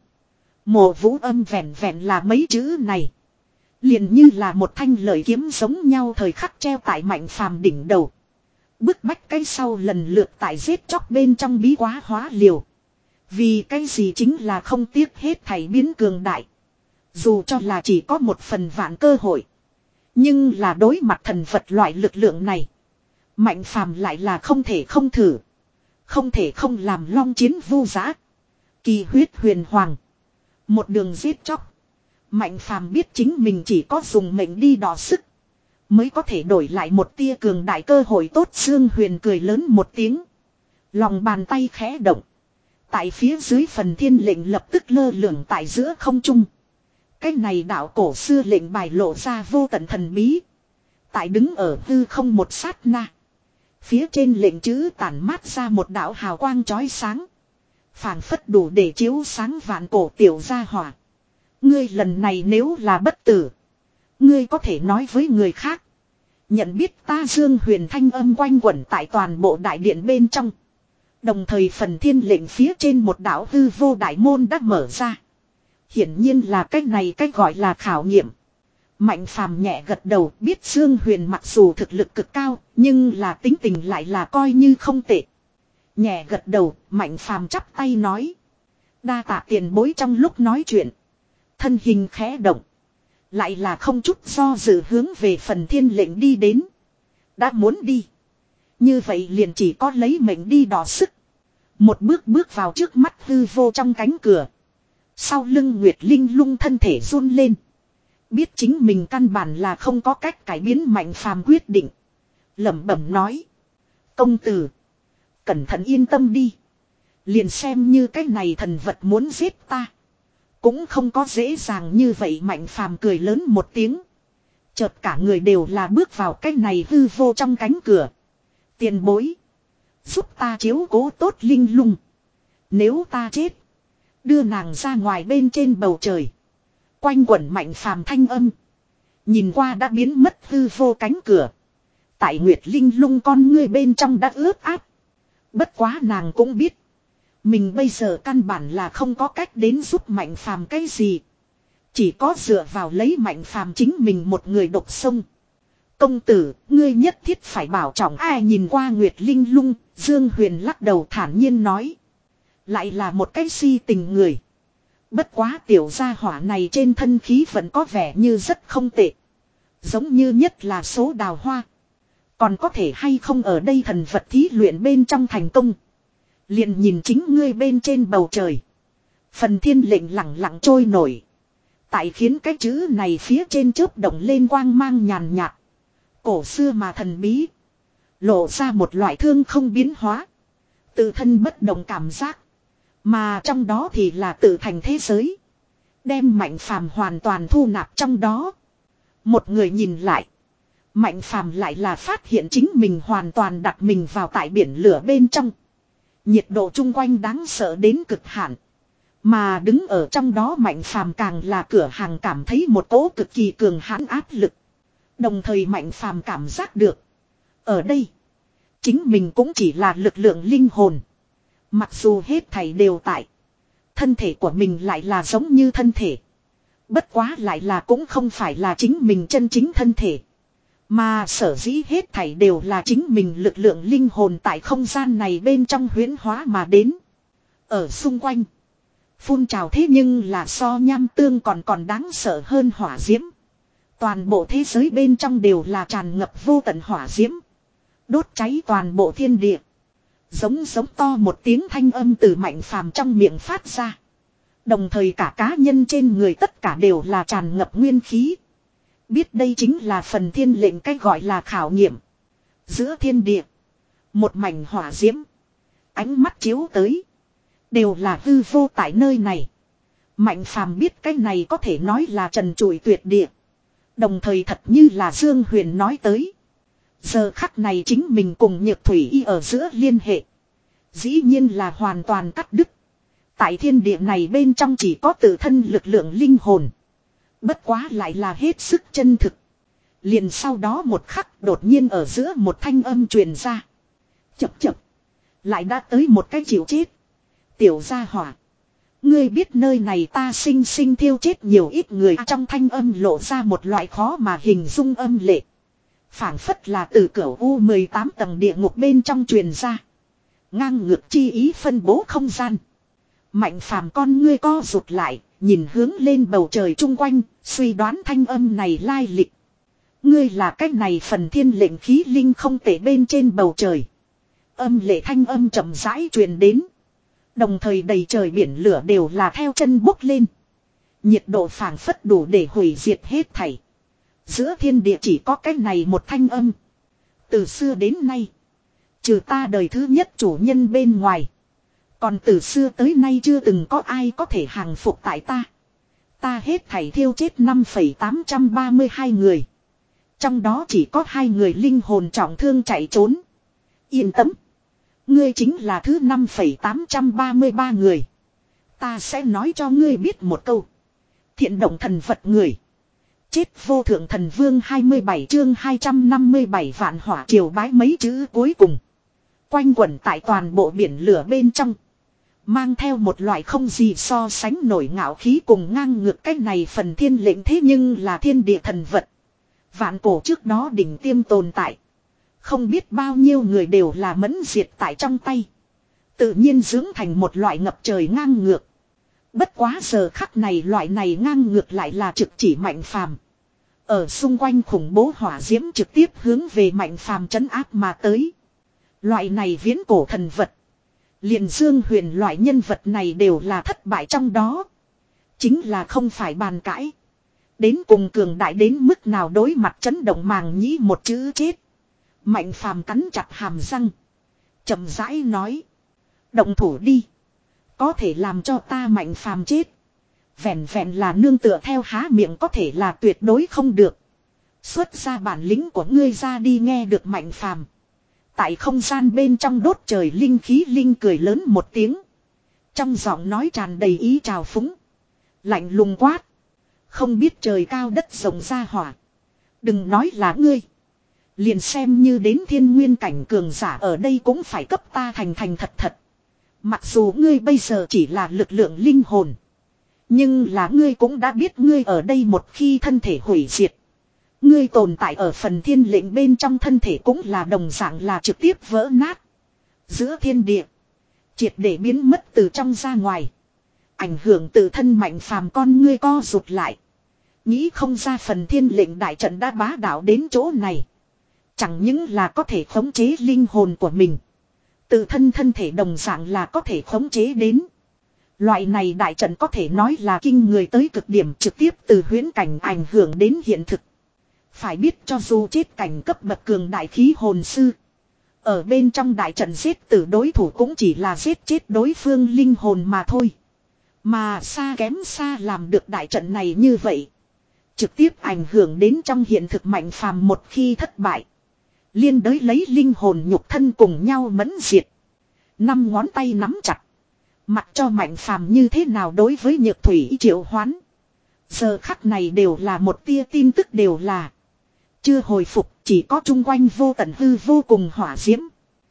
Mộ Vũ Âm vẹn vẹn là mấy chữ này. Liền như là một thanh lợi kiếm giống nhau thời khắc treo tại Mạnh phàm đỉnh đầu. Bức bách cái sau lần lượt tại giết chóc bên trong bí quá hóa liều. Vì cái gì chính là không tiếc hết thảy biến cường đại. Dù cho là chỉ có một phần vạn cơ hội. Nhưng là đối mặt thần vật loại lực lượng này. Mạnh phàm lại là không thể không thử. Không thể không làm long chiến vu dã. Kỳ huyết huyền hoàng. Một đường giết chóc. Mạnh phàm biết chính mình chỉ có dùng mệnh đi đọ sức. Mới có thể đổi lại một tia cường đại cơ hội tốt. Dương Huyền cười lớn một tiếng. Lòng bàn tay khẽ động. Tại phía dưới phần thiên lệnh lập tức lơ lửng tại giữa không trung. Cái này đạo cổ xưa lệnh bài lộ ra vô tận thần bí. Tại đứng ở hư không một sát na. Phía trên lệnh chữ tản mát ra một đạo hào quang chói sáng. Phảng phất đủ để chiếu sáng vạn cổ tiểu gia hỏa. Ngươi lần này nếu là bất tử. Ngươi có thể nói với người khác. Nhận biết ta Dương Huyền thanh âm quanh quẩn tại toàn bộ đại điện bên trong. Đồng thời phần thiên lệnh phía trên một đạo hư vô đại môn đã mở ra. Hiển nhiên là cách này cách gọi là khảo nghiệm. Mạnh phàm nhẹ gật đầu biết Dương Huyền mặc dù thực lực cực cao. Nhưng là tính tình lại là coi như không tệ. Nhẹ gật đầu Mạnh phàm chắp tay nói. Đa tạ tiền bối. Trong lúc nói chuyện. Thân hình khẽ động. Lại là không chút do dự hướng về phần thiên lệnh đi đến. Đã muốn đi. Như vậy liền chỉ có lấy mệnh đi đọ sức. Một bước bước vào trước mắt hư vô trong cánh cửa. Sau lưng Nguyệt Linh Lung thân thể run lên. Biết chính mình căn bản là không có cách cải biến Mạnh Phàm quyết định. Lẩm bẩm nói. Công tử. Cẩn thận yên tâm đi. Liền xem như cái này thần vật muốn giết ta. Cũng không có dễ dàng như vậy. Mạnh Phàm cười lớn một tiếng. Chợt cả người đều là bước vào cái này hư vô trong cánh cửa. Tiền bối. Giúp ta chiếu cố tốt Linh Lung. Nếu ta chết. Đưa nàng ra ngoài bên trên bầu trời. Quanh quẩn Mạnh Phàm thanh âm. Nhìn qua đã biến mất hư vô cánh cửa. Tại Nguyệt Linh Lung con ngươi bên trong đã ướt át. Bất quá nàng cũng biết. Mình bây giờ căn bản là không có cách đến giúp Mạnh Phàm cái gì. Chỉ có dựa vào lấy Mạnh Phàm chính mình một người độc sông. Công tử, ngươi nhất thiết phải bảo trọng. Ai nhìn qua Nguyệt Linh Lung, Dương Huyền lắc đầu thản nhiên nói. Lại là một cái si tình người. Bất quá tiểu gia hỏa này trên thân khí vẫn có vẻ như rất không tệ. Giống như nhất là số đào hoa. Còn có thể hay không ở đây thần vật thí luyện bên trong thành công. Liền nhìn chính ngươi bên trên bầu trời. Phần thiên lệnh lặng lặng trôi nổi. Tại khiến cái chữ này phía trên chớp động lên quang mang nhàn nhạt. Cổ xưa mà thần bí. Lộ ra một loại thương không biến hóa. Tự thân bất động cảm giác. Mà trong đó thì là tự thành thế giới. Đem Mạnh Phàm hoàn toàn thu nạp trong đó. Một người nhìn lại. Mạnh Phàm lại là phát hiện chính mình hoàn toàn đặt mình vào tại biển lửa bên trong. Nhiệt độ chung quanh đáng sợ đến cực hạn. Mà đứng ở trong đó Mạnh Phàm càng là cửa hàng cảm thấy một cỗ cực kỳ cường hãn áp lực. Đồng thời Mạnh Phàm cảm giác được. Ở đây. Chính mình cũng chỉ là lực lượng linh hồn. Mặc dù hết thảy đều tại. Thân thể của mình lại là giống như thân thể. Bất quá lại là cũng không phải là chính mình chân chính thân thể. Mà sở dĩ hết thảy đều là chính mình lực lượng linh hồn tại không gian này bên trong huyễn hóa mà đến. Ở xung quanh. Phun trào thế nhưng là so nham tương còn còn đáng sợ hơn hỏa diễm. Toàn bộ thế giới bên trong đều là tràn ngập vô tận hỏa diễm. Đốt cháy toàn bộ thiên địa. Giống giống to một tiếng thanh âm từ Mạnh Phàm trong miệng phát ra. Đồng thời cả cá nhân trên người tất cả đều là tràn ngập nguyên khí. Biết đây chính là phần thiên lệnh cách gọi là khảo nghiệm. Giữa thiên địa. Một mảnh hỏa diễm. Ánh mắt chiếu tới. Đều là hư vô tại nơi này. Mạnh Phàm biết cái này có thể nói là trần trụi tuyệt địa. Đồng thời thật như là Dương Huyền nói tới. Giờ khắc này chính mình cùng Nhược Thủy Y ở giữa liên hệ. Dĩ nhiên là hoàn toàn cắt đứt. Tại thiên địa này bên trong chỉ có tự thân lực lượng linh hồn. Bất quá lại là hết sức chân thực. Liền sau đó một khắc đột nhiên ở giữa một thanh âm truyền ra. Chập chập. Lại đã tới một cái chịu chết. Tiểu gia hỏa. Ngươi biết nơi này ta sinh sinh thiêu chết nhiều ít người. Trong thanh âm lộ ra một loại khó mà hình dung âm lệ. Phảng phất là từ cửa U mười tám tầng địa ngục bên trong truyền ra. Ngang ngược chi ý phân bố không gian. Mạnh Phàm con ngươi co rụt lại, nhìn hướng lên bầu trời chung quanh, suy đoán thanh âm này lai lịch. Ngươi là cách này phần thiên lệnh khí linh không tệ bên trên bầu trời. Âm lệ thanh âm chậm rãi truyền đến. Đồng thời đầy trời biển lửa đều là theo chân bốc lên. Nhiệt độ phảng phất đủ để hủy diệt hết thảy. Giữa thiên địa chỉ có cái này một thanh âm. Từ xưa đến nay. Trừ ta đời thứ nhất chủ nhân bên ngoài. Còn từ xưa tới nay chưa từng có ai có thể hàng phục tại ta. Ta hết thảy thiêu chết năm phẩy tám trăm ba mươi hai người. Trong đó chỉ có hai người linh hồn trọng thương chạy trốn. Yên tâm. Ngươi chính là thứ năm phẩy tám trăm ba mươi ba người. Ta sẽ nói cho ngươi biết một câu. Thiện động thần vật người. Chết vô thượng thần vương hai mươi bảy chương hai trăm năm mươi bảy vạn hỏa triều bái mấy chữ cuối cùng. Quanh quẩn tại toàn bộ biển lửa bên trong. Mang theo một loại không gì so sánh nổi ngạo khí cùng ngang ngược cái này phần thiên lệnh thế nhưng là thiên địa thần vật. Vạn cổ trước đó đỉnh tiêm tồn tại. Không biết bao nhiêu người đều là mẫn diệt tại trong tay. Tự nhiên dưỡng thành một loại ngập trời ngang ngược. Bất quá giờ khắc này loại này ngang ngược lại là trực chỉ Mạnh Phàm. Ở xung quanh khủng bố hỏa diễm trực tiếp hướng về Mạnh Phàm trấn áp mà tới. Loại này viễn cổ thần vật. Liền Dương Huyền loại nhân vật này đều là thất bại trong đó. Chính là không phải bàn cãi. Đến cùng cường đại đến mức nào đối mặt chấn động màng nhĩ một chữ chết. Mạnh phàm cắn chặt hàm răng. Chậm rãi nói. Động thủ đi. Có thể làm cho ta mạnh phàm chết. Vẹn vẹn là nương tựa theo há miệng có thể là tuyệt đối không được. Xuất ra bản lĩnh của ngươi ra đi nghe được mạnh phàm. Tại không gian bên trong đốt trời linh khí linh cười lớn một tiếng. Trong giọng nói tràn đầy ý trào phúng. Lạnh lùng quát. Không biết trời cao đất rộng ra hỏa. Đừng nói là ngươi. Liền xem như đến thiên nguyên cảnh cường giả ở đây cũng phải cấp ta thành thành thật thật. Mặc dù ngươi bây giờ chỉ là lực lượng linh hồn. Nhưng là ngươi cũng đã biết ngươi ở đây một khi thân thể hủy diệt. Ngươi tồn tại ở phần thiên lệnh bên trong thân thể cũng là đồng dạng là trực tiếp vỡ nát. Giữa thiên địa. Triệt để biến mất từ trong ra ngoài. Ảnh hưởng từ thân mạnh phàm con ngươi co rụt lại. Nghĩ không ra phần thiên lệnh đại trận đã bá đạo đến chỗ này. Chẳng những là có thể khống chế linh hồn của mình. Tự thân thân thể đồng dạng là có thể khống chế đến. Loại này đại trận có thể nói là kinh người tới cực điểm trực tiếp từ huyễn cảnh ảnh hưởng đến hiện thực. Phải biết cho dù chết cảnh cấp bậc cường đại khí hồn sư. Ở bên trong đại trận giết tử đối thủ cũng chỉ là giết chết đối phương linh hồn mà thôi. Mà xa kém xa làm được đại trận này như vậy. Trực tiếp ảnh hưởng đến trong hiện thực mạnh phàm một khi thất bại. Liên đới lấy linh hồn nhục thân cùng nhau mẫn diệt. Năm ngón tay nắm chặt. Mặc cho mạnh phàm như thế nào đối với nhược thủy triệu hoán. Giờ khắc này đều là một tia tin tức đều là. Chưa hồi phục chỉ có chung quanh vô tận hư vô cùng hỏa diễm.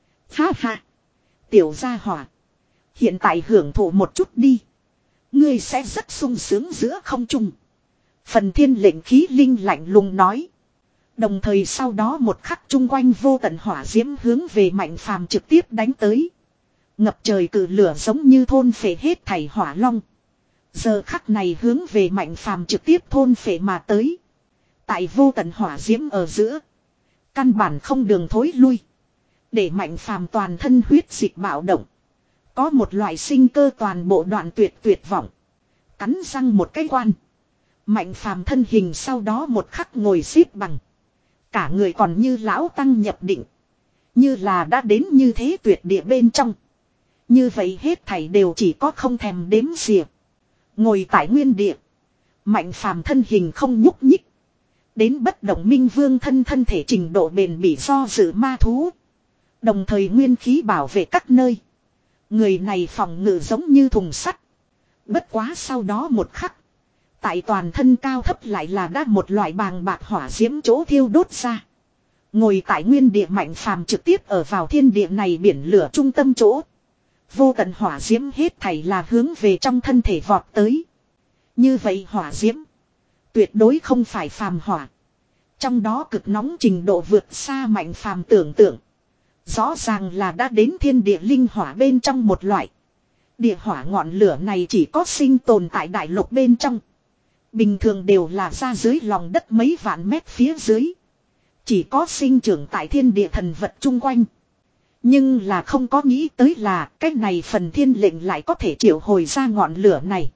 Ha ha. Tiểu gia hỏa. Hiện tại hưởng thụ một chút đi. Ngươi sẽ rất sung sướng giữa không trung. Phần thiên lệnh khí linh lạnh lùng nói. Đồng thời sau đó một khắc chung quanh vô tận hỏa diễm hướng về mạnh phàm trực tiếp đánh tới. Ngập trời cử lửa giống như thôn phệ hết thảy hỏa long. Giờ khắc này hướng về mạnh phàm trực tiếp thôn phệ mà tới. Tại vô tận hỏa diễm ở giữa. Căn bản không đường thối lui. Để mạnh phàm toàn thân huyết dịch bạo động. Có một loại sinh cơ toàn bộ đoạn tuyệt tuyệt vọng. Cắn răng một cái quan. Mạnh phàm thân hình sau đó một khắc ngồi xếp bằng. Cả người còn như lão tăng nhập định. Như là đã đến như thế tuyệt địa bên trong. Như vậy hết thảy đều chỉ có không thèm đếm xỉa. Ngồi tại nguyên địa. Mạnh phàm thân hình không nhúc nhích. Đến bất động minh vương thân thân thể trình độ bền bỉ do dự ma thú. Đồng thời nguyên khí bảo vệ các nơi. Người này phòng ngự giống như thùng sắt. Bất quá sau đó một khắc. Tại toàn thân cao thấp lại là đã một loại bàng bạc hỏa diễm chỗ thiêu đốt ra. Ngồi tại nguyên địa mạnh phàm trực tiếp ở vào thiên địa này biển lửa trung tâm chỗ. Vô tận hỏa diễm hết thảy là hướng về trong thân thể vọt tới. Như vậy hỏa diễm. Tuyệt đối không phải phàm hỏa. Trong đó cực nóng trình độ vượt xa mạnh phàm tưởng tượng. Rõ ràng là đã đến thiên địa linh hỏa bên trong một loại. Địa hỏa ngọn lửa này chỉ có sinh tồn tại đại lục bên trong. Bình thường đều là ra dưới lòng đất mấy vạn mét phía dưới. Chỉ có sinh trưởng tại thiên địa thần vật chung quanh. Nhưng là không có nghĩ tới là cái này phần thiên lệnh lại có thể triệu hồi ra ngọn lửa này.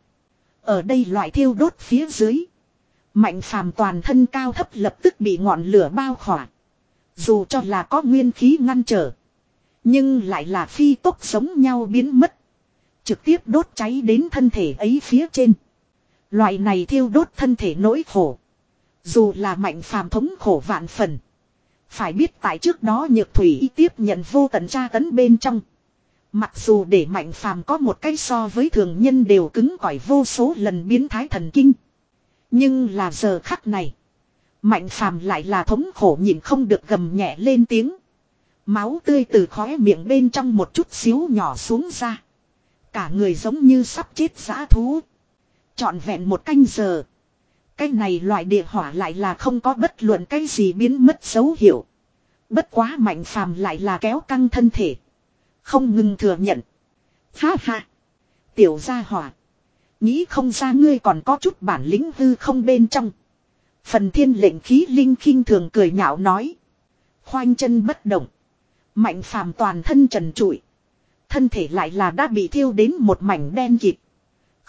Ở đây loại thiêu đốt phía dưới. Mạnh phàm toàn thân cao thấp lập tức bị ngọn lửa bao khỏa. Dù cho là có nguyên khí ngăn trở. Nhưng lại là phi tốc giống nhau biến mất. Trực tiếp đốt cháy đến thân thể ấy phía trên. Loại này thiêu đốt thân thể nỗi khổ. Dù là mạnh phàm thống khổ vạn phần. Phải biết tại trước đó nhược thủy tiếp nhận vô tận tra tấn bên trong. Mặc dù để mạnh phàm có một cái so với thường nhân đều cứng cỏi vô số lần biến thái thần kinh. Nhưng là giờ khắc này. Mạnh phàm lại là thống khổ nhìn không được gầm nhẹ lên tiếng. Máu tươi từ khóe miệng bên trong một chút xíu nhỏ xuống ra. Cả người giống như sắp chết dã thú. Trọn vẹn một canh giờ. Cái này loại địa hỏa lại là không có bất luận cái gì biến mất dấu hiệu. Bất quá mạnh phàm lại là kéo căng thân thể. Không ngừng thừa nhận. Ha ha. Tiểu gia hỏa. Nghĩ không ra ngươi còn có chút bản lĩnh hư không bên trong. Phần thiên lệnh khí linh khinh thường cười nhạo nói. Khoanh chân bất động. Mạnh phàm toàn thân trần trụi. Thân thể lại là đã bị thiêu đến một mảnh đen kịt.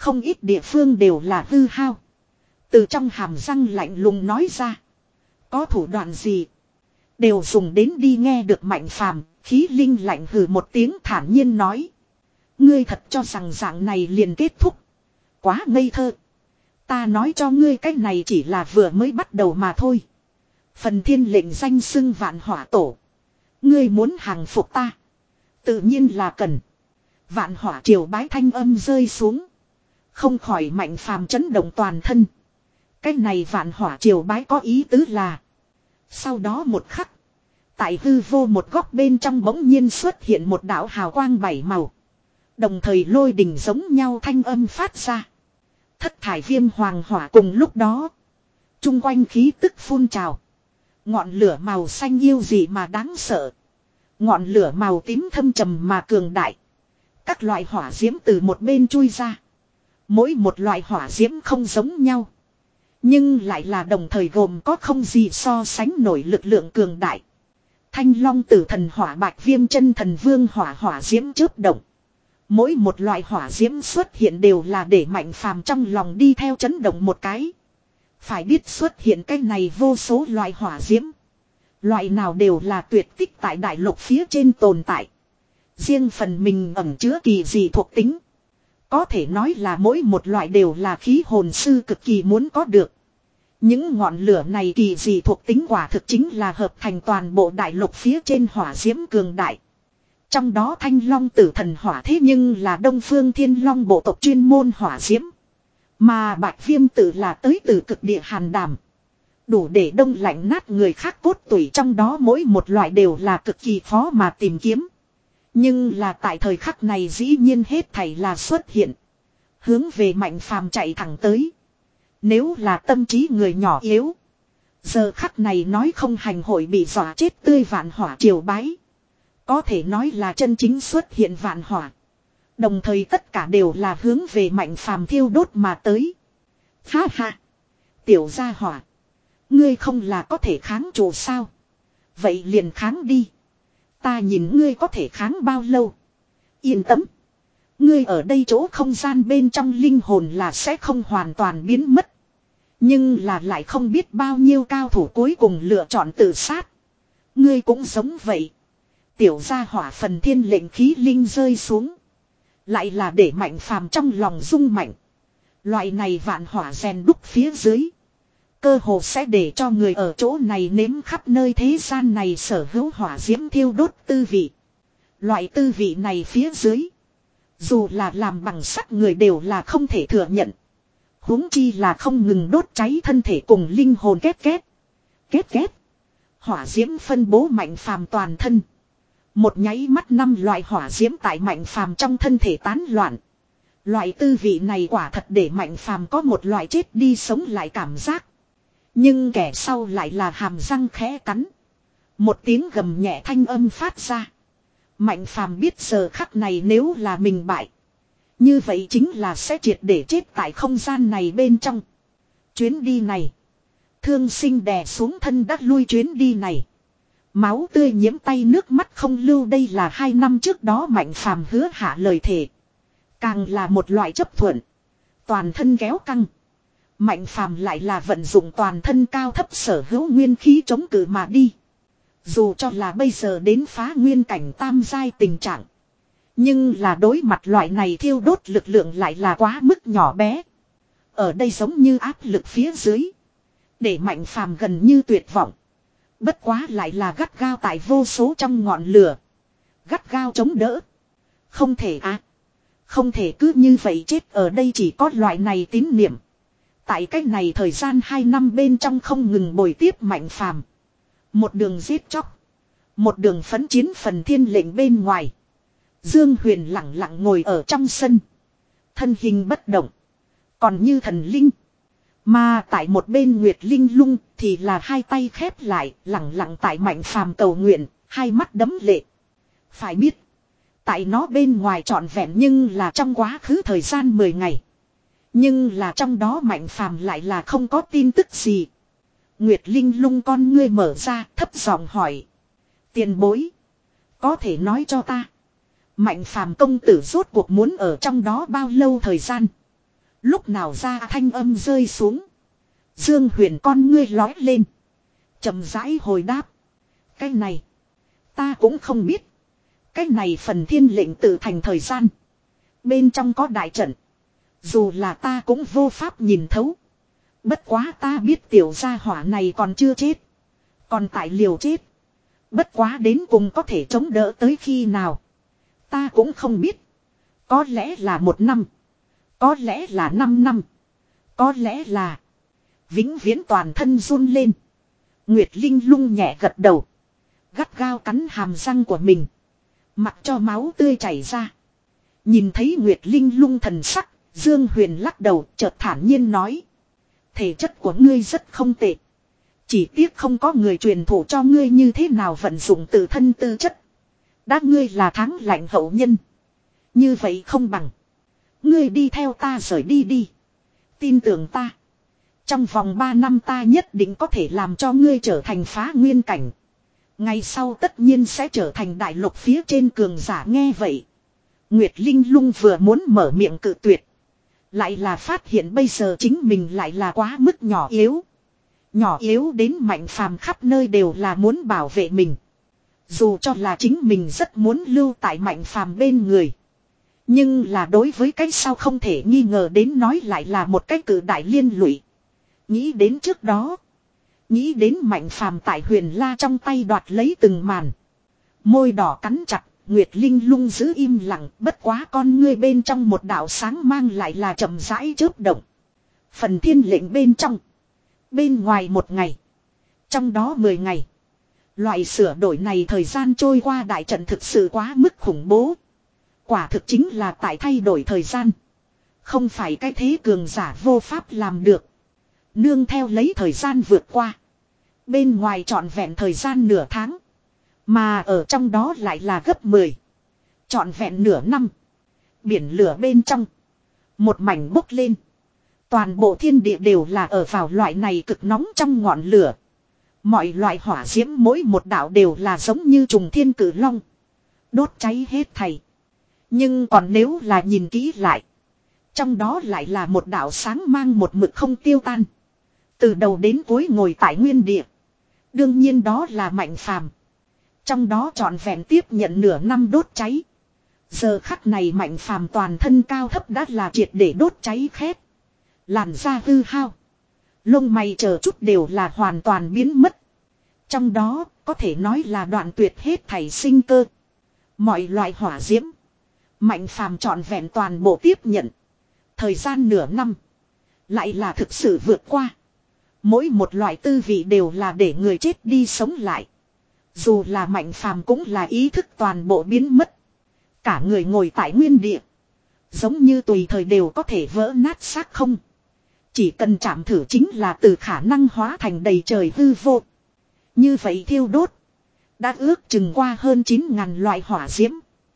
Không ít địa phương đều là hư hao. Từ trong hàm răng lạnh lùng nói ra. Có thủ đoạn gì? Đều dùng đến đi nghe được Mạnh Phàm, khí linh lạnh hừ một tiếng thản nhiên nói. Ngươi thật cho rằng dạng này liền kết thúc. Quá ngây thơ. Ta nói cho ngươi cái này chỉ là vừa mới bắt đầu mà thôi. Phần thiên lệnh danh xưng vạn hỏa tổ. Ngươi muốn hàng phục ta. Tự nhiên là cần. Vạn hỏa triều bái thanh âm rơi xuống. Không khỏi Mạnh Phàm chấn động toàn thân. Cái này vạn hỏa triều bái có ý tứ là. Sau đó một khắc. Tại hư vô một góc bên trong bỗng nhiên xuất hiện một đạo hào quang bảy màu. Đồng thời lôi đình giống nhau thanh âm phát ra. Thất thải viêm hoàng hỏa cùng lúc đó. Trung quanh khí tức phun trào. Ngọn lửa màu xanh yêu dị mà đáng sợ. Ngọn lửa màu tím thâm trầm mà cường đại. Các loại hỏa diễm từ một bên chui ra. Mỗi một loại hỏa diễm không giống nhau. Nhưng lại là đồng thời gồm có không gì so sánh nổi lực lượng cường đại. Thanh long tử thần hỏa bạch viêm chân thần vương hỏa hỏa diễm chớp động. Mỗi một loại hỏa diễm xuất hiện đều là để Mạnh Phàm trong lòng đi theo chấn động một cái. Phải biết xuất hiện cái này vô số loại hỏa diễm. Loại nào đều là tuyệt tích tại đại lục phía trên tồn tại. Riêng phần mình ẩn chứa kỳ dị thuộc tính. Có thể nói là mỗi một loại đều là khí hồn sư cực kỳ muốn có được. Những ngọn lửa này kỳ dị thuộc tính quả thực chính là hợp thành toàn bộ đại lục phía trên hỏa diễm cường đại. Trong đó thanh long tử thần hỏa thế nhưng là đông phương thiên long bộ tộc chuyên môn hỏa diễm. Mà bạch viêm tử là tới từ cực địa hàn đàm. Đủ để đông lạnh nát người khác cốt tủy, trong đó mỗi một loại đều là cực kỳ khó mà tìm kiếm. Nhưng là tại thời khắc này dĩ nhiên hết thảy là xuất hiện. Hướng về Mạnh Phàm chạy thẳng tới. Nếu là tâm trí người nhỏ yếu. Giờ khắc này nói không hành hội bị dọa chết tươi vạn hỏa triều bái. Có thể nói là chân chính xuất hiện vạn hỏa. Đồng thời tất cả đều là hướng về Mạnh Phàm thiêu đốt mà tới. Ha ha. Tiểu gia hỏa. Ngươi không là có thể kháng trụ sao? Vậy liền kháng đi. Ta nhìn ngươi có thể kháng bao lâu? Yên tâm. Ngươi ở đây chỗ không gian bên trong linh hồn là sẽ không hoàn toàn biến mất. Nhưng là lại không biết bao nhiêu cao thủ cuối cùng lựa chọn tự sát. Ngươi cũng giống vậy. Tiểu gia hỏa phần thiên lệnh khí linh rơi xuống. Lại là để Mạnh Phàm trong lòng rung mạnh. Loại này vạn hỏa rèn đúc phía dưới. Cơ hồ sẽ để cho người ở chỗ này nếm khắp nơi thế gian này sở hữu hỏa diễm thiêu đốt tư vị. Loại tư vị này phía dưới. Dù là làm bằng sắt người đều là không thể thừa nhận. Huống chi là không ngừng đốt cháy thân thể cùng linh hồn kết kết. Kết kết. Hỏa diễm phân bố Mạnh Phàm toàn thân. Một nháy mắt năm loại hỏa diễm tại Mạnh Phàm trong thân thể tán loạn. Loại tư vị này quả thật để Mạnh Phàm có một loại chết đi sống lại cảm giác. Nhưng kẻ sau lại là hàm răng khẽ cắn. Một tiếng gầm nhẹ thanh âm phát ra. Mạnh Phàm biết giờ khắc này nếu là mình bại. Như vậy chính là sẽ triệt để chết tại không gian này bên trong. Chuyến đi này. Thương sinh đè xuống thân đắc lui chuyến đi này. Máu tươi nhiễm tay nước mắt không lưu, đây là hai năm trước đó Mạnh Phàm hứa hạ lời thề. Càng là một loại chấp thuận. Toàn thân kéo căng. Mạnh Phàm lại là vận dụng toàn thân cao thấp sở hữu nguyên khí chống cự mà đi. Dù cho là bây giờ đến phá nguyên cảnh tam giai tình trạng. Nhưng là đối mặt loại này thiêu đốt lực lượng lại là quá mức nhỏ bé. Ở đây giống như áp lực phía dưới. Để Mạnh Phàm gần như tuyệt vọng. Bất quá lại là gắt gao tại vô số trong ngọn lửa. Gắt gao chống đỡ. Không thể à. Không thể cứ như vậy chết ở đây, chỉ có loại này tín niệm. Tại cách này thời gian hai năm bên trong không ngừng bồi tiếp Mạnh Phàm. Một đường giết chóc. Một đường phấn chiến phần thiên lệnh bên ngoài. Dương Huyền lặng lặng ngồi ở trong sân. Thân hình bất động. Còn như thần linh. Mà tại một bên Nguyệt Linh Lung thì là hai tay khép lại, lặng lặng tại Mạnh Phàm cầu nguyện, hai mắt đấm lệ. Phải biết. Tại nó bên ngoài trọn vẹn nhưng là trong quá khứ thời gian mười ngày. Nhưng là trong đó Mạnh Phàm lại là không có tin tức gì. Nguyệt Linh Lung con ngươi mở ra, thấp giọng hỏi. Tiền bối. Có thể nói cho ta. Mạnh Phàm công tử rốt cuộc muốn ở trong đó bao lâu thời gian. Lúc nào ra thanh âm rơi xuống. Dương Huyền con ngươi lói lên. Chậm rãi hồi đáp. Cái này. Ta cũng không biết. Cái này phần thiên lệnh tự thành thời gian. Bên trong có đại trận. Dù là ta cũng vô pháp nhìn thấu. Bất quá ta biết tiểu gia hỏa này còn chưa chết. Còn tại liều chết. Bất quá đến cùng có thể chống đỡ tới khi nào. Ta cũng không biết. Có lẽ là một năm. Có lẽ là năm năm. Có lẽ là. Vĩnh viễn toàn thân run lên. Nguyệt Linh lung nhẹ gật đầu. Gắt gao cắn hàm răng của mình. Mặc cho máu tươi chảy ra. Nhìn thấy Nguyệt Linh lung thần sắc. Dương Huyền lắc đầu chợt thản nhiên nói. Thể chất của ngươi rất không tệ. Chỉ tiếc không có người truyền thụ cho ngươi như thế nào vận dụng tự thân tư chất. Đã ngươi là tháng lạnh hậu nhân. Như vậy không bằng. Ngươi đi theo ta rời đi đi. Tin tưởng ta. Trong vòng ba năm ta nhất định có thể làm cho ngươi trở thành phá nguyên cảnh. Ngày sau tất nhiên sẽ trở thành đại lục phía trên cường giả nghe vậy. Nguyệt Linh lung vừa muốn mở miệng cự tuyệt. Lại là phát hiện bây giờ chính mình lại là quá mức nhỏ yếu. Nhỏ yếu đến Mạnh Phàm khắp nơi đều là muốn bảo vệ mình. Dù cho là chính mình rất muốn lưu tại Mạnh Phàm bên người. Nhưng là đối với cái sau không thể nghi ngờ đến nói lại là một cái cử đại liên lụy. Nghĩ đến trước đó. Nghĩ đến Mạnh Phàm tại Huyền La trong tay đoạt lấy từng màn. Môi đỏ cắn chặt. Nguyệt Linh lung giữ im lặng, bất quá con ngươi bên trong một đạo sáng mang lại là chậm rãi chớp động. Phần thiên lệnh bên trong. Bên ngoài một ngày. Trong đó mười ngày. Loại sửa đổi này thời gian trôi qua đại trận thực sự quá mức khủng bố. Quả thực chính là tại thay đổi thời gian. Không phải cái thế cường giả vô pháp làm được. Nương theo lấy thời gian vượt qua. Bên ngoài trọn vẹn thời gian nửa tháng. Mà ở trong đó lại là gấp mười. Trọn vẹn nửa năm. Biển lửa bên trong. Một mảnh bốc lên. Toàn bộ thiên địa đều là ở vào loại này cực nóng trong ngọn lửa. Mọi loại hỏa diễm mỗi một đạo đều là giống như trùng thiên cử long. Đốt cháy hết thảy. Nhưng còn nếu là nhìn kỹ lại. Trong đó lại là một đạo sáng mang một mực không tiêu tan. Từ đầu đến cuối ngồi tại nguyên địa. Đương nhiên đó là Mạnh Phàm. Trong đó trọn vẹn tiếp nhận nửa năm đốt cháy. Giờ khắc này Mạnh Phàm toàn thân cao thấp đã là triệt để đốt cháy khét. Làn da hư hao. Lông mày chờ chút đều là hoàn toàn biến mất. Trong đó có thể nói là đoạn tuyệt hết thảy sinh cơ. Mọi loại hỏa diễm. Mạnh Phàm trọn vẹn toàn bộ tiếp nhận. Thời gian nửa năm. Lại là thực sự vượt qua. Mỗi một loại tư vị đều là để người chết đi sống lại. Dù là Mạnh Phàm cũng là ý thức toàn bộ biến mất. Cả người ngồi tại nguyên địa. Giống như tùy thời đều có thể vỡ nát xác không. Chỉ cần chạm thử chính là từ khả năng hóa thành đầy trời hư vô. Như vậy thiêu đốt. Đã ước chừng qua hơn chín ngàn loại hỏa diễm.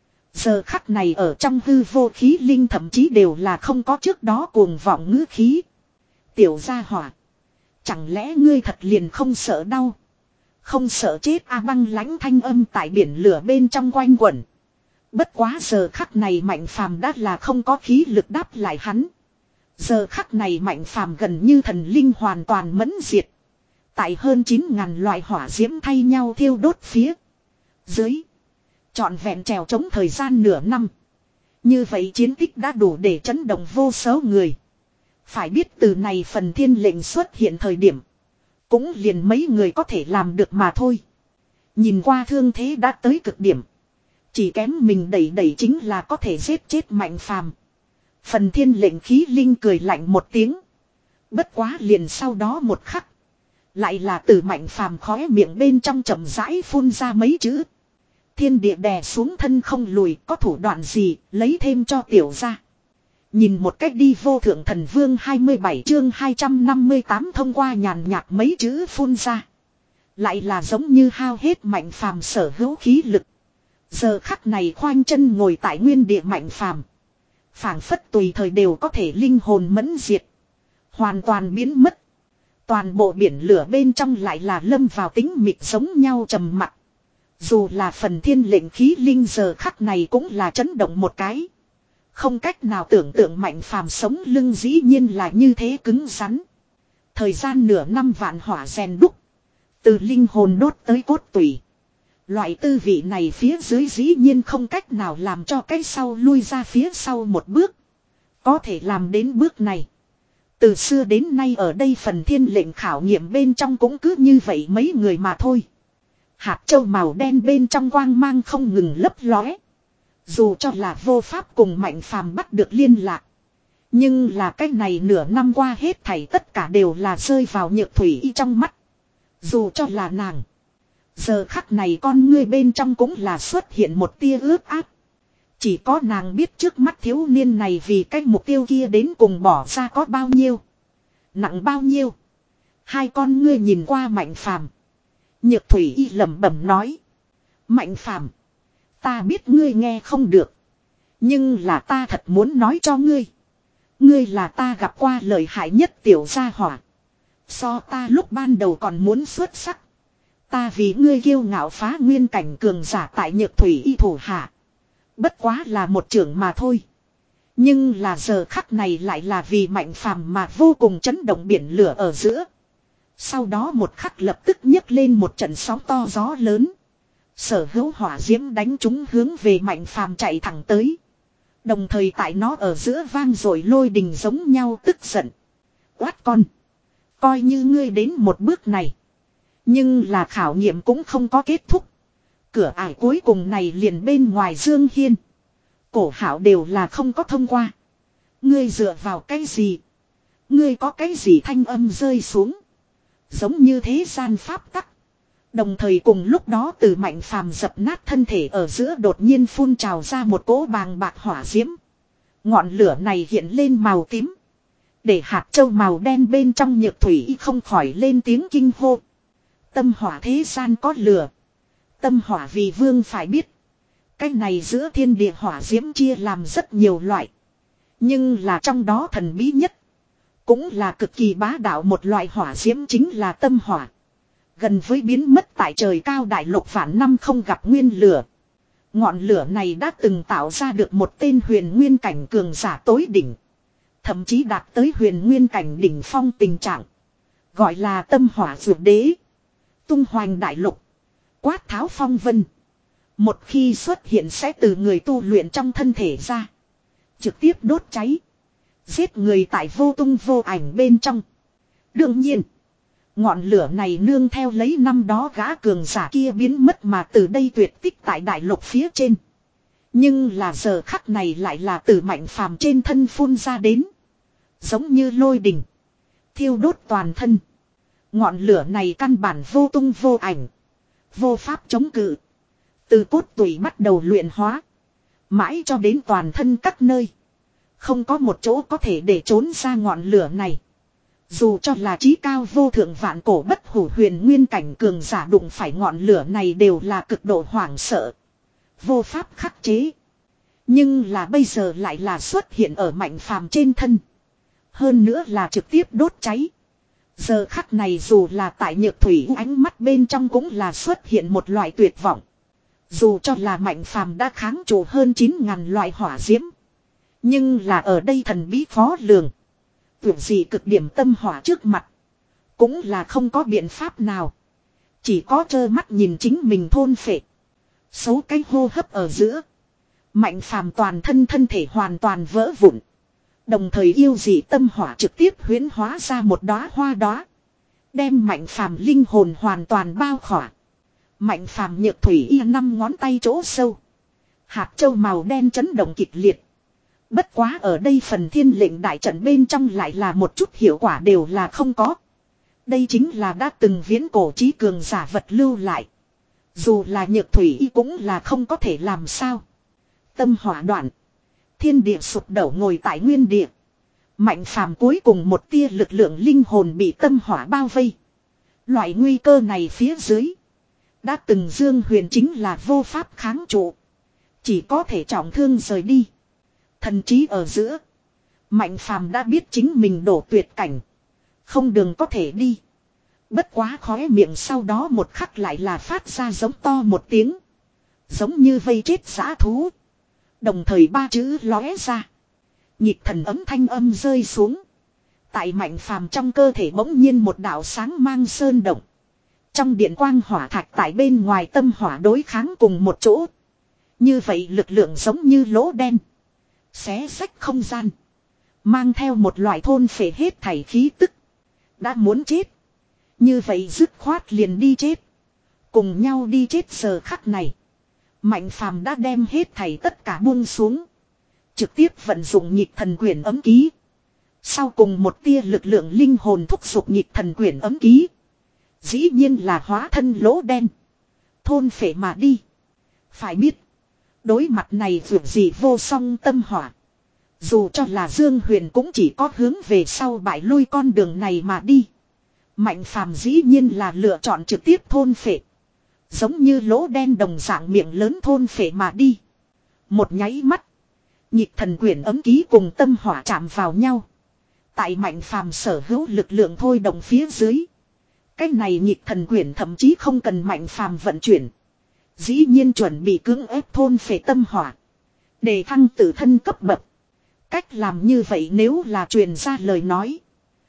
Giờ khắc này ở trong hư vô khí linh thậm chí đều là không có trước đó cuồng vọng ngữ khí. Tiểu gia hỏa. Chẳng lẽ ngươi thật liền không sợ đau. Không sợ chết a băng lãnh thanh âm tại biển lửa bên trong quanh quẩn. Bất quá giờ khắc này Mạnh Phàm đã là không có khí lực đáp lại hắn. Giờ khắc này Mạnh Phàm gần như thần linh hoàn toàn mẫn diệt. Tại hơn chín ngàn loại hỏa diễm thay nhau thiêu đốt phía dưới. Trọn vẹn trèo chống thời gian nửa năm. Như vậy chiến tích đã đủ để chấn động vô số người. Phải biết từ này phần thiên lệnh xuất hiện thời điểm. Cũng liền mấy người có thể làm được mà thôi. Nhìn qua thương thế đã tới cực điểm. Chỉ kém mình đẩy đẩy chính là có thể giết chết Mạnh Phàm. Phần thiên lệnh khí linh cười lạnh một tiếng. Bất quá liền sau đó một khắc. Lại là từ Mạnh Phàm khóe miệng bên trong chậm rãi phun ra mấy chữ. Thiên địa đè xuống thân không lùi, có thủ đoạn gì lấy thêm cho tiểu gia. Nhìn một cách đi vô thượng thần vương hai mươi bảy chương hai trăm năm mươi tám thông qua nhàn nhạt mấy chữ phun ra. Lại là giống như hao hết Mạnh Phàm sở hữu khí lực. Giờ khắc này khoanh chân ngồi tại nguyên địa Mạnh Phàm. Phảng phất tùy thời đều có thể linh hồn mẫn diệt. Hoàn toàn biến mất. Toàn bộ biển lửa bên trong lại là lâm vào tính mịt giống nhau trầm mặc. Dù là phần thiên lệnh khí linh giờ khắc này cũng là chấn động một cái. Không cách nào tưởng tượng Mạnh Phàm sống lưng dĩ nhiên là như thế cứng rắn. Thời gian nửa năm vạn hỏa rèn đúc. Từ linh hồn đốt tới cốt tủy. Loại tư vị này phía dưới dĩ nhiên không cách nào làm cho cái sau lui ra phía sau một bước. Có thể làm đến bước này. Từ xưa đến nay ở đây phần thiên lệnh khảo nghiệm bên trong cũng cứ như vậy mấy người mà thôi. Hạt châu màu đen bên trong quang mang không ngừng lấp lóe. Dù cho là vô pháp cùng Mạnh Phàm bắt được liên lạc. Nhưng là cái này nửa năm qua hết thảy tất cả đều là rơi vào Nhược Thủy Y trong mắt. Dù cho là nàng. Giờ khắc này con ngươi bên trong cũng là xuất hiện một tia ướt át. Chỉ có nàng biết trước mắt thiếu niên này vì cái mục tiêu kia đến cùng bỏ ra có bao nhiêu. Nặng bao nhiêu. Hai con ngươi nhìn qua Mạnh Phàm. Nhược Thủy Y lẩm bẩm nói. Mạnh Phàm, ta biết ngươi nghe không được. Nhưng là ta thật muốn nói cho ngươi. Ngươi là ta gặp qua lợi hại nhất tiểu gia hỏa. So ta lúc ban đầu còn muốn xuất sắc. Ta vì ngươi kiêu ngạo phá nguyên cảnh cường giả tại Nhược Thủy Y thủ hạ. Bất quá là một trưởng mà thôi. Nhưng là giờ khắc này lại là vì Mạnh Phàm mà vô cùng chấn động biển lửa ở giữa. Sau đó một khắc lập tức nhấc lên một trận sóng to gió lớn. Sở hữu hỏa diễm đánh chúng hướng về Mạnh Phàm chạy thẳng tới. Đồng thời tại nó ở giữa vang rồi lôi đình giống nhau tức giận. Quát con. Coi như ngươi đến một bước này. Nhưng là khảo nghiệm cũng không có kết thúc. Cửa ải cuối cùng này liền bên ngoài Dương Hiên. Cổ hảo đều là không có thông qua. Ngươi dựa vào cái gì? Ngươi có cái gì thanh âm rơi xuống? Giống như thế gian pháp tắc. Đồng thời cùng lúc đó từ Mạnh Phàm dập nát thân thể ở giữa đột nhiên phun trào ra một cỗ bàng bạc hỏa diễm. Ngọn lửa này hiện lên màu tím. Để hạt châu màu đen bên trong Nhược Thủy Y không khỏi lên tiếng kinh hô. Tâm hỏa thế gian có lửa. Tâm hỏa vì vương phải biết. Cái này giữa thiên địa hỏa diễm chia làm rất nhiều loại. Nhưng là trong đó thần bí nhất. Cũng là cực kỳ bá đạo một loại hỏa diễm chính là tâm hỏa. Gần với biến mất tại trời cao đại lục vạn năm không gặp nguyên lửa. Ngọn lửa này đã từng tạo ra được một tên huyền nguyên cảnh cường giả tối đỉnh. Thậm chí đạt tới huyền nguyên cảnh đỉnh phong tình trạng. Gọi là tâm hỏa dược đế. Tung hoành đại lục. Quát tháo phong vân. Một khi xuất hiện sẽ từ người tu luyện trong thân thể ra. Trực tiếp đốt cháy. Giết người tại vô tung vô ảnh bên trong. Đương nhiên. Ngọn lửa này nương theo lấy năm đó gã cường giả kia biến mất mà từ đây tuyệt tích tại đại lục phía trên. Nhưng là giờ khắc này lại là từ Mạnh Phàm trên thân phun ra đến. Giống như lôi đình. Thiêu đốt toàn thân. Ngọn lửa này căn bản vô tung vô ảnh. Vô pháp chống cự. Từ cốt tủy bắt đầu luyện hóa. Mãi cho đến toàn thân các nơi. Không có một chỗ có thể để trốn ra ngọn lửa này. Dù cho là trí cao vô thượng vạn cổ bất hủ huyền nguyên cảnh cường giả đụng phải ngọn lửa này đều là cực độ hoảng sợ. Vô pháp khắc chế. Nhưng là bây giờ lại là xuất hiện ở Mạnh Phàm trên thân. Hơn nữa là trực tiếp đốt cháy. Giờ khắc này dù là tại Nhược Thủy ánh mắt bên trong cũng là xuất hiện một loại tuyệt vọng. Dù cho là Mạnh Phàm đã kháng trụ hơn chín ngàn loại hỏa diễm. Nhưng là ở đây thần bí khó lường. Tưởng gì cực điểm tâm hỏa trước mặt. Cũng là không có biện pháp nào. Chỉ có trơ mắt nhìn chính mình thôn phệ. Số cái hô hấp ở giữa. Mạnh Phàm toàn thân thân thể hoàn toàn vỡ vụn. Đồng thời yêu dị tâm hỏa trực tiếp huyễn hóa ra một đóa hoa đóa. Đem Mạnh Phàm linh hồn hoàn toàn bao khỏa. Mạnh Phàm Nhược Thủy Y năm ngón tay chỗ sâu. Hạt châu màu đen chấn động kịch liệt. Bất quá ở đây phần thiên lệnh đại trận bên trong lại là một chút hiệu quả đều là không có. Đây chính là đã từng viễn cổ trí cường giả vật lưu lại. Dù là Nhược Thủy Y cũng là không có thể làm sao. Tâm hỏa đoạn. Thiên địa sụp đổ ngồi tại nguyên địa. Mạnh Phàm cuối cùng một tia lực lượng linh hồn bị tâm hỏa bao vây. Loại nguy cơ này phía dưới. Đã từng Dương Huyền chính là vô pháp kháng trụ. Chỉ có thể trọng thương rời đi. Thần trí ở giữa. Mạnh Phàm đã biết chính mình đổ tuyệt cảnh. Không đường có thể đi. Bất quá khóe miệng sau đó một khắc lại là phát ra giống to một tiếng. Giống như vây chết dã thú. Đồng thời ba chữ lóe ra. Nhịp thần ấm thanh âm rơi xuống. Tại Mạnh Phàm trong cơ thể bỗng nhiên một đạo sáng mang sơn động. Trong điện quang hỏa thạch tại bên ngoài tâm hỏa đối kháng cùng một chỗ. Như vậy lực lượng giống như lỗ đen. Xé rách không gian. Mang theo một loại thôn phệ hết thảy khí tức. Đã muốn chết. Như vậy dứt khoát liền đi chết. Cùng nhau đi chết giờ khắc này. Mạnh Phàm đã đem hết thảy tất cả buông xuống. Trực tiếp vận dụng nhịp thần quyển ấm ký. Sau cùng một tia lực lượng linh hồn thúc giục nhịp thần quyển ấm ký. Dĩ nhiên là hóa thân lỗ đen. Thôn phệ mà đi. Phải biết. Đối mặt này vượt gì vô song tâm hỏa. Dù cho là Dương Huyền cũng chỉ có hướng về sau bại lui con đường này mà đi. Mạnh Phàm dĩ nhiên là lựa chọn trực tiếp thôn phệ. Giống như lỗ đen đồng dạng miệng lớn thôn phệ mà đi. Một nháy mắt. Nhịp thần quyển ấm ký cùng tâm hỏa chạm vào nhau. Tại Mạnh Phàm sở hữu lực lượng thôi động phía dưới. Cái này nhịp thần quyển thậm chí không cần Mạnh Phàm vận chuyển. Dĩ nhiên chuẩn bị cưỡng ép thôn phệ tâm hỏa. Để thăng tự thân cấp bậc. Cách làm như vậy nếu là truyền ra lời nói.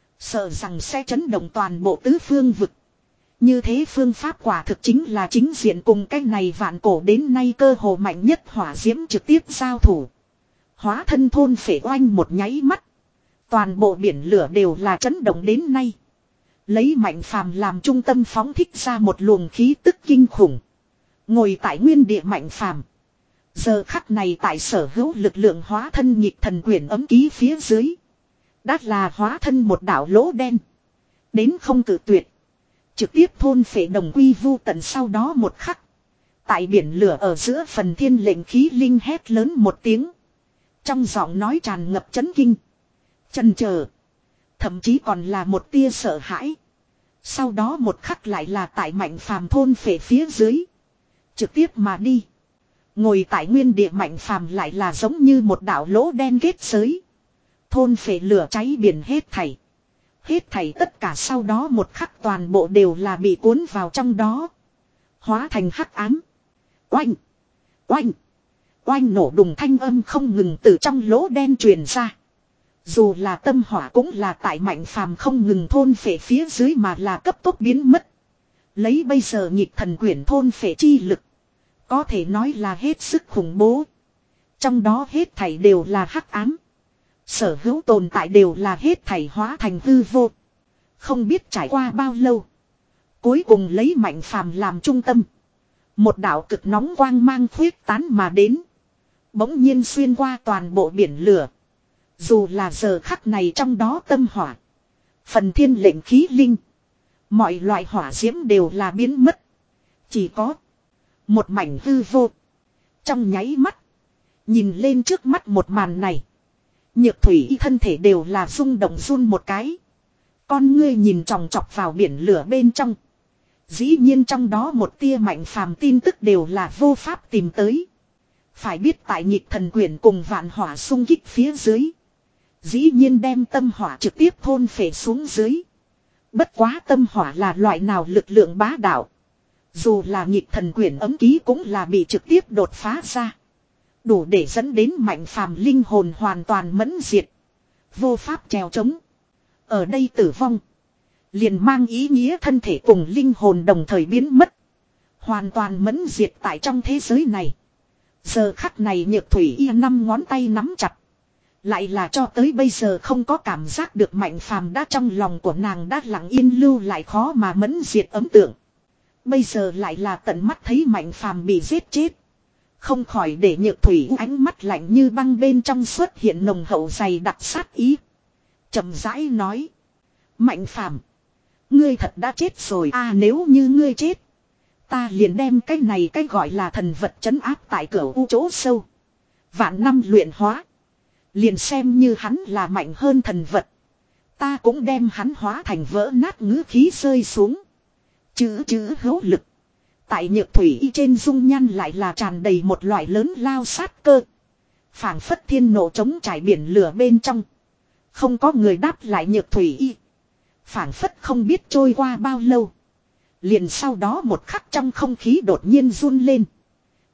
Sợ rằng sẽ chấn động toàn bộ tứ phương vực. Như thế phương pháp quả thực chính là chính diện cùng cái này vạn cổ đến nay cơ hồ mạnh nhất hỏa diễm trực tiếp giao thủ. Hóa thân thôn phệ oanh một nháy mắt. Toàn bộ biển lửa đều là chấn động đến nay. Lấy Mạnh Phàm làm trung tâm phóng thích ra một luồng khí tức kinh khủng. Ngồi tại nguyên địa Mạnh Phàm. Giờ khắc này tại sở hữu lực lượng hóa thân nhịp thần quyển ấm ký phía dưới. Đã là hóa thân một đảo lỗ đen. Đến không cử tuyệt. Trực tiếp thôn phệ đồng quy vu tận sau đó một khắc. Tại biển lửa ở giữa phần thiên lệnh khí linh hét lớn một tiếng. Trong giọng nói tràn ngập chấn kinh. Chần chờ. Thậm chí còn là một tia sợ hãi. Sau đó một khắc lại là tại Mạnh Phàm thôn phệ phía dưới. Trực tiếp mà đi. Ngồi tại nguyên địa Mạnh Phàm lại là giống như một đảo lỗ đen kết giới. Thôn phệ lửa cháy biển hết thảy. Hết thảy tất cả sau đó một khắc toàn bộ đều là bị cuốn vào trong đó. Hóa thành hắc ám. Oanh. Oanh. Oanh nổ đùng thanh âm không ngừng từ trong lỗ đen truyền ra. Dù là tâm hỏa cũng là tại Mạnh Phàm không ngừng thôn phệ phía dưới mà là cấp tốc biến mất. Lấy bây giờ nhịp thần quyển thôn phệ chi lực. Có thể nói là hết sức khủng bố. Trong đó hết thảy đều là hắc ám. Sở hữu tồn tại đều là hết thảy hóa thành hư vô. Không biết trải qua bao lâu. Cuối cùng lấy Mạnh Phàm làm trung tâm. Một đạo cực nóng quang mang khuyết tán mà đến. Bỗng nhiên xuyên qua toàn bộ biển lửa. Dù là giờ khắc này trong đó tâm hỏa. Phần thiên lệnh khí linh. Mọi loại hỏa diễm đều là biến mất. Chỉ có một mảnh hư vô. Trong nháy mắt. Nhìn lên trước mắt một màn này. Nhược thủy thân thể đều là rung động run một cái. Con ngươi nhìn tròng trọc vào biển lửa bên trong. Dĩ nhiên trong đó một tia Mạnh Phàm tin tức đều là vô pháp tìm tới. Phải biết tại nhịp thần quyển cùng vạn hỏa xung kích phía dưới. Dĩ nhiên đem tâm hỏa trực tiếp thôn phệ xuống dưới. Bất quá tâm hỏa là loại nào lực lượng bá đạo. Dù là nhịp thần quyển ấm ký cũng là bị trực tiếp đột phá ra. Đủ để dẫn đến Mạnh Phàm linh hồn hoàn toàn mẫn diệt. Vô pháp trèo trống. Ở đây tử vong. Liền mang ý nghĩa thân thể cùng linh hồn đồng thời biến mất. Hoàn toàn mẫn diệt tại trong thế giới này. Giờ khắc này Nhược Thủy y năm ngón tay nắm chặt. Lại là cho tới bây giờ không có cảm giác được Mạnh Phàm đã trong lòng của nàng đã lặng yên lưu lại khó mà mẫn diệt ấn tượng. Bây giờ lại là tận mắt thấy Mạnh Phàm bị giết chết. Không khỏi để Nhược Thủy ánh mắt lạnh như băng bên trong xuất hiện nồng hậu dày đặc sát ý. Chậm rãi nói. Mạnh Phàm, ngươi thật đã chết rồi à, nếu như ngươi chết. Ta liền đem cái này cái gọi là thần vật trấn áp tại cửa u chỗ sâu. Vạn năm luyện hóa. Liền xem như hắn là mạnh hơn thần vật. Ta cũng đem hắn hóa thành vỡ nát ngữ khí rơi xuống. Chữ chữ hữu lực. Tại Nhược Thủy y trên dung nhan lại là tràn đầy một loại lớn lao sát cơ. Phảng phất thiên nộ chống trải biển lửa bên trong. Không có người đáp lại Nhược Thủy y. Phảng phất không biết trôi qua bao lâu. Liền sau đó một khắc trong không khí đột nhiên run lên.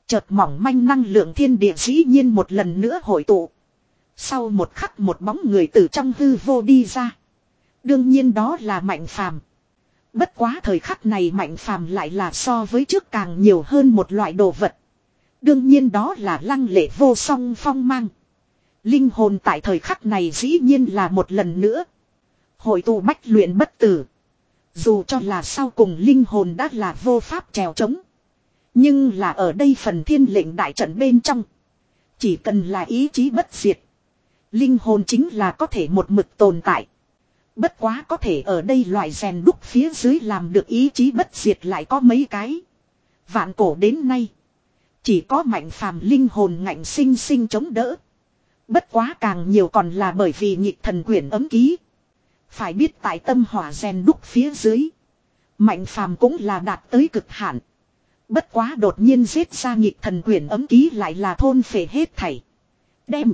Chợt mỏng manh năng lượng thiên địa dĩ nhiên một lần nữa hội tụ. Sau một khắc một bóng người từ trong hư vô đi ra. Đương nhiên đó là Mạnh Phàm. Bất quá thời khắc này Mạnh Phàm lại là so với trước càng nhiều hơn một loại đồ vật. Đương nhiên đó là lăng lệ vô song phong mang. Linh hồn tại thời khắc này dĩ nhiên là một lần nữa hội tụ bách luyện bất tử. Dù cho là sau cùng linh hồn đã là vô pháp trèo trống. Nhưng là ở đây phần thiên lệnh đại trận bên trong. Chỉ cần là ý chí bất diệt. Linh hồn chính là có thể một mực tồn tại. Bất quá có thể ở đây loại rèn đúc phía dưới làm được ý chí bất diệt lại có mấy cái. Vạn cổ đến nay. Chỉ có Mạnh Phàm linh hồn ngạnh sinh sinh chống đỡ. Bất quá càng nhiều còn là bởi vì nhịp thần quyển ấm ký. Phải biết tại tâm hỏa rèn đúc phía dưới. Mạnh Phàm cũng là đạt tới cực hạn. Bất quá đột nhiên giết ra nhịp thần quyển ấm ký lại là thôn phệ hết thảy. Đem.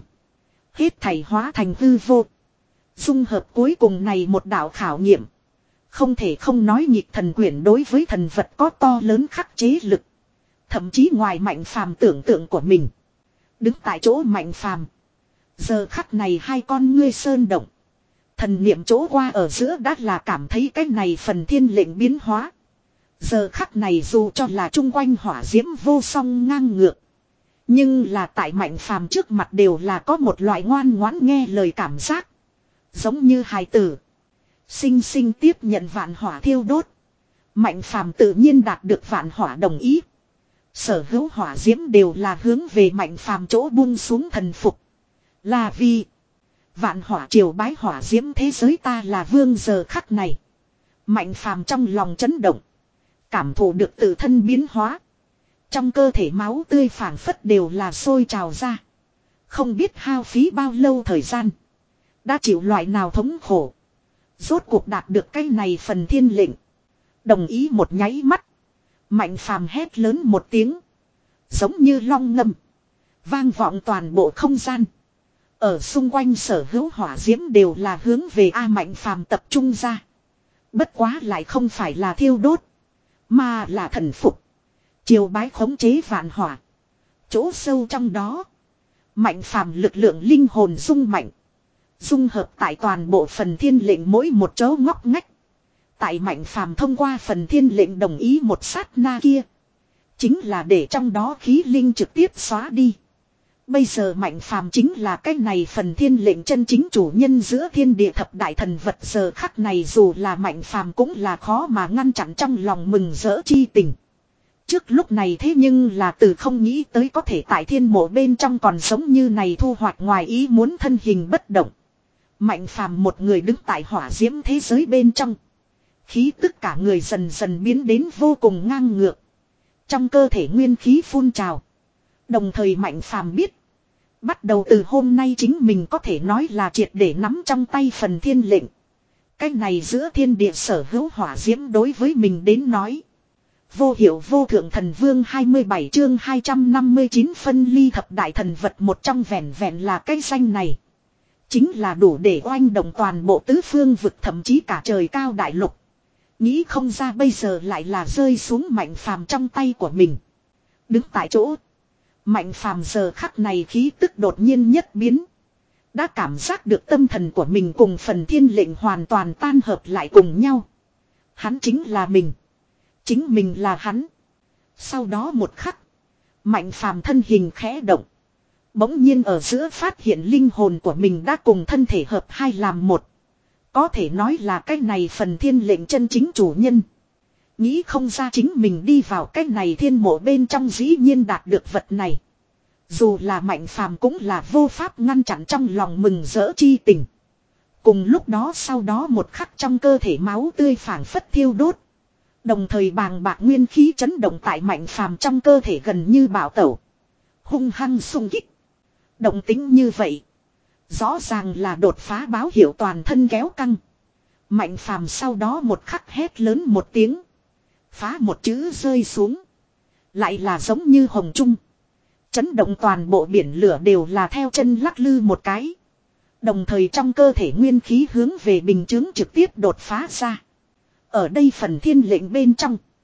Hết thảy hóa thành hư vô. Dung hợp cuối cùng này một đạo khảo nghiệm. Không thể không nói nhịp thần quyển đối với thần vật có to lớn khắc chế lực. Thậm chí ngoài Mạnh Phàm tưởng tượng của mình. Đứng tại chỗ Mạnh Phàm. Giờ khắc này hai con ngươi sơn động. Thần niệm chỗ qua ở giữa đã là cảm thấy cái này phần thiên lệnh biến hóa. Giờ khắc này dù cho là chung quanh hỏa diễm vô song ngang ngược. Nhưng là tại Mạnh Phàm trước mặt đều là có một loại ngoan ngoãn nghe lời cảm giác. Giống như hài tử. Sinh sinh tiếp nhận vạn hỏa thiêu đốt. Mạnh Phàm tự nhiên đạt được vạn hỏa đồng ý. Sở hữu hỏa diễm đều là hướng về Mạnh Phàm chỗ buông xuống thần phục. Là vì vạn hỏa triều bái hỏa diễm thế giới ta là vương giờ khắc này. Mạnh Phàm trong lòng chấn động. Cảm thụ được tự thân biến hóa. Trong cơ thể máu tươi phảng phất đều là sôi trào ra. Không biết hao phí bao lâu thời gian. Đã chịu loại nào thống khổ. Rốt cuộc đạt được cái này phần thiên lệnh. Đồng ý một nháy mắt. Mạnh Phàm hét lớn một tiếng. Giống như long ngâm. Vang vọng toàn bộ không gian. Ở xung quanh sở hữu hỏa diễm đều là hướng về A Mạnh Phàm tập trung ra. Bất quá lại không phải là thiêu đốt. Mà là thần phục. Triều bái khống chế vạn hỏa. Chỗ sâu trong đó. Mạnh Phàm lực lượng linh hồn dung mạnh. Dung hợp tại toàn bộ phần thiên lệnh mỗi một chỗ ngóc ngách. Tại Mạnh Phàm thông qua phần thiên lệnh đồng ý một sát na kia. Chính là để trong đó khí linh trực tiếp xóa đi. Bây giờ Mạnh Phàm chính là cái này phần thiên lệnh chân chính chủ nhân giữa thiên địa thập đại thần vật giờ khắc này dù là Mạnh Phàm cũng là khó mà ngăn chặn trong lòng mừng rỡ chi tình. Trước lúc này thế nhưng là từ không nghĩ tới có thể tại thiên mộ bên trong còn giống như này thu hoạch ngoài ý muốn thân hình bất động. Mạnh Phàm một người đứng tại hỏa diễm thế giới bên trong. Khí tức cả người dần dần biến đến vô cùng ngang ngược. Trong cơ thể nguyên khí phun trào. Đồng thời Mạnh Phàm biết. Bắt đầu từ hôm nay chính mình có thể nói là triệt để nắm trong tay phần thiên lệnh. Cái này giữa thiên địa sở hữu hỏa diễm đối với mình đến nói. Vô hiệu vô thượng thần vương hai mươi bảy chương hai trăm năm mươi chín phân ly thập đại thần vật một trong vẹn vẹn là cái danh này. Chính là đủ để oanh động toàn bộ tứ phương vực thậm chí cả trời cao đại lục. Nghĩ không ra bây giờ lại là rơi xuống Mạnh Phàm trong tay của mình. Đứng tại chỗ. Mạnh Phàm giờ khắc này khí tức đột nhiên nhất biến. Đã cảm giác được tâm thần của mình cùng phần thiên lệnh hoàn toàn tan hợp lại cùng nhau. Hắn chính là mình. Chính mình là hắn. Sau đó một khắc. Mạnh Phàm thân hình khẽ động. Bỗng nhiên ở giữa phát hiện linh hồn của mình đã cùng thân thể hợp hai làm một. Có thể nói là cái này phần thiên lệnh chân chính chủ nhân. Nghĩ không ra chính mình đi vào cái này thiên mộ bên trong dĩ nhiên đạt được vật này. Dù là Mạnh Phàm cũng là vô pháp ngăn chặn trong lòng mừng rỡ chi tình. Cùng lúc đó sau đó một khắc trong cơ thể máu tươi phảng phất thiêu đốt. Đồng thời bàng bạc nguyên khí chấn động tại Mạnh Phàm trong cơ thể gần như bạo tẩu. Hung hăng xung kích. Động tính như vậy. Rõ ràng là đột phá báo hiệu toàn thân kéo căng. Mạnh Phàm sau đó một khắc hét lớn một tiếng. Phá một chữ rơi xuống. Lại là giống như hồng trung. Chấn động toàn bộ biển lửa đều là theo chân lắc lư một cái. Đồng thời trong cơ thể nguyên khí hướng về bình chứng trực tiếp đột phá ra. Ở đây phần thiên lệnh bên trong.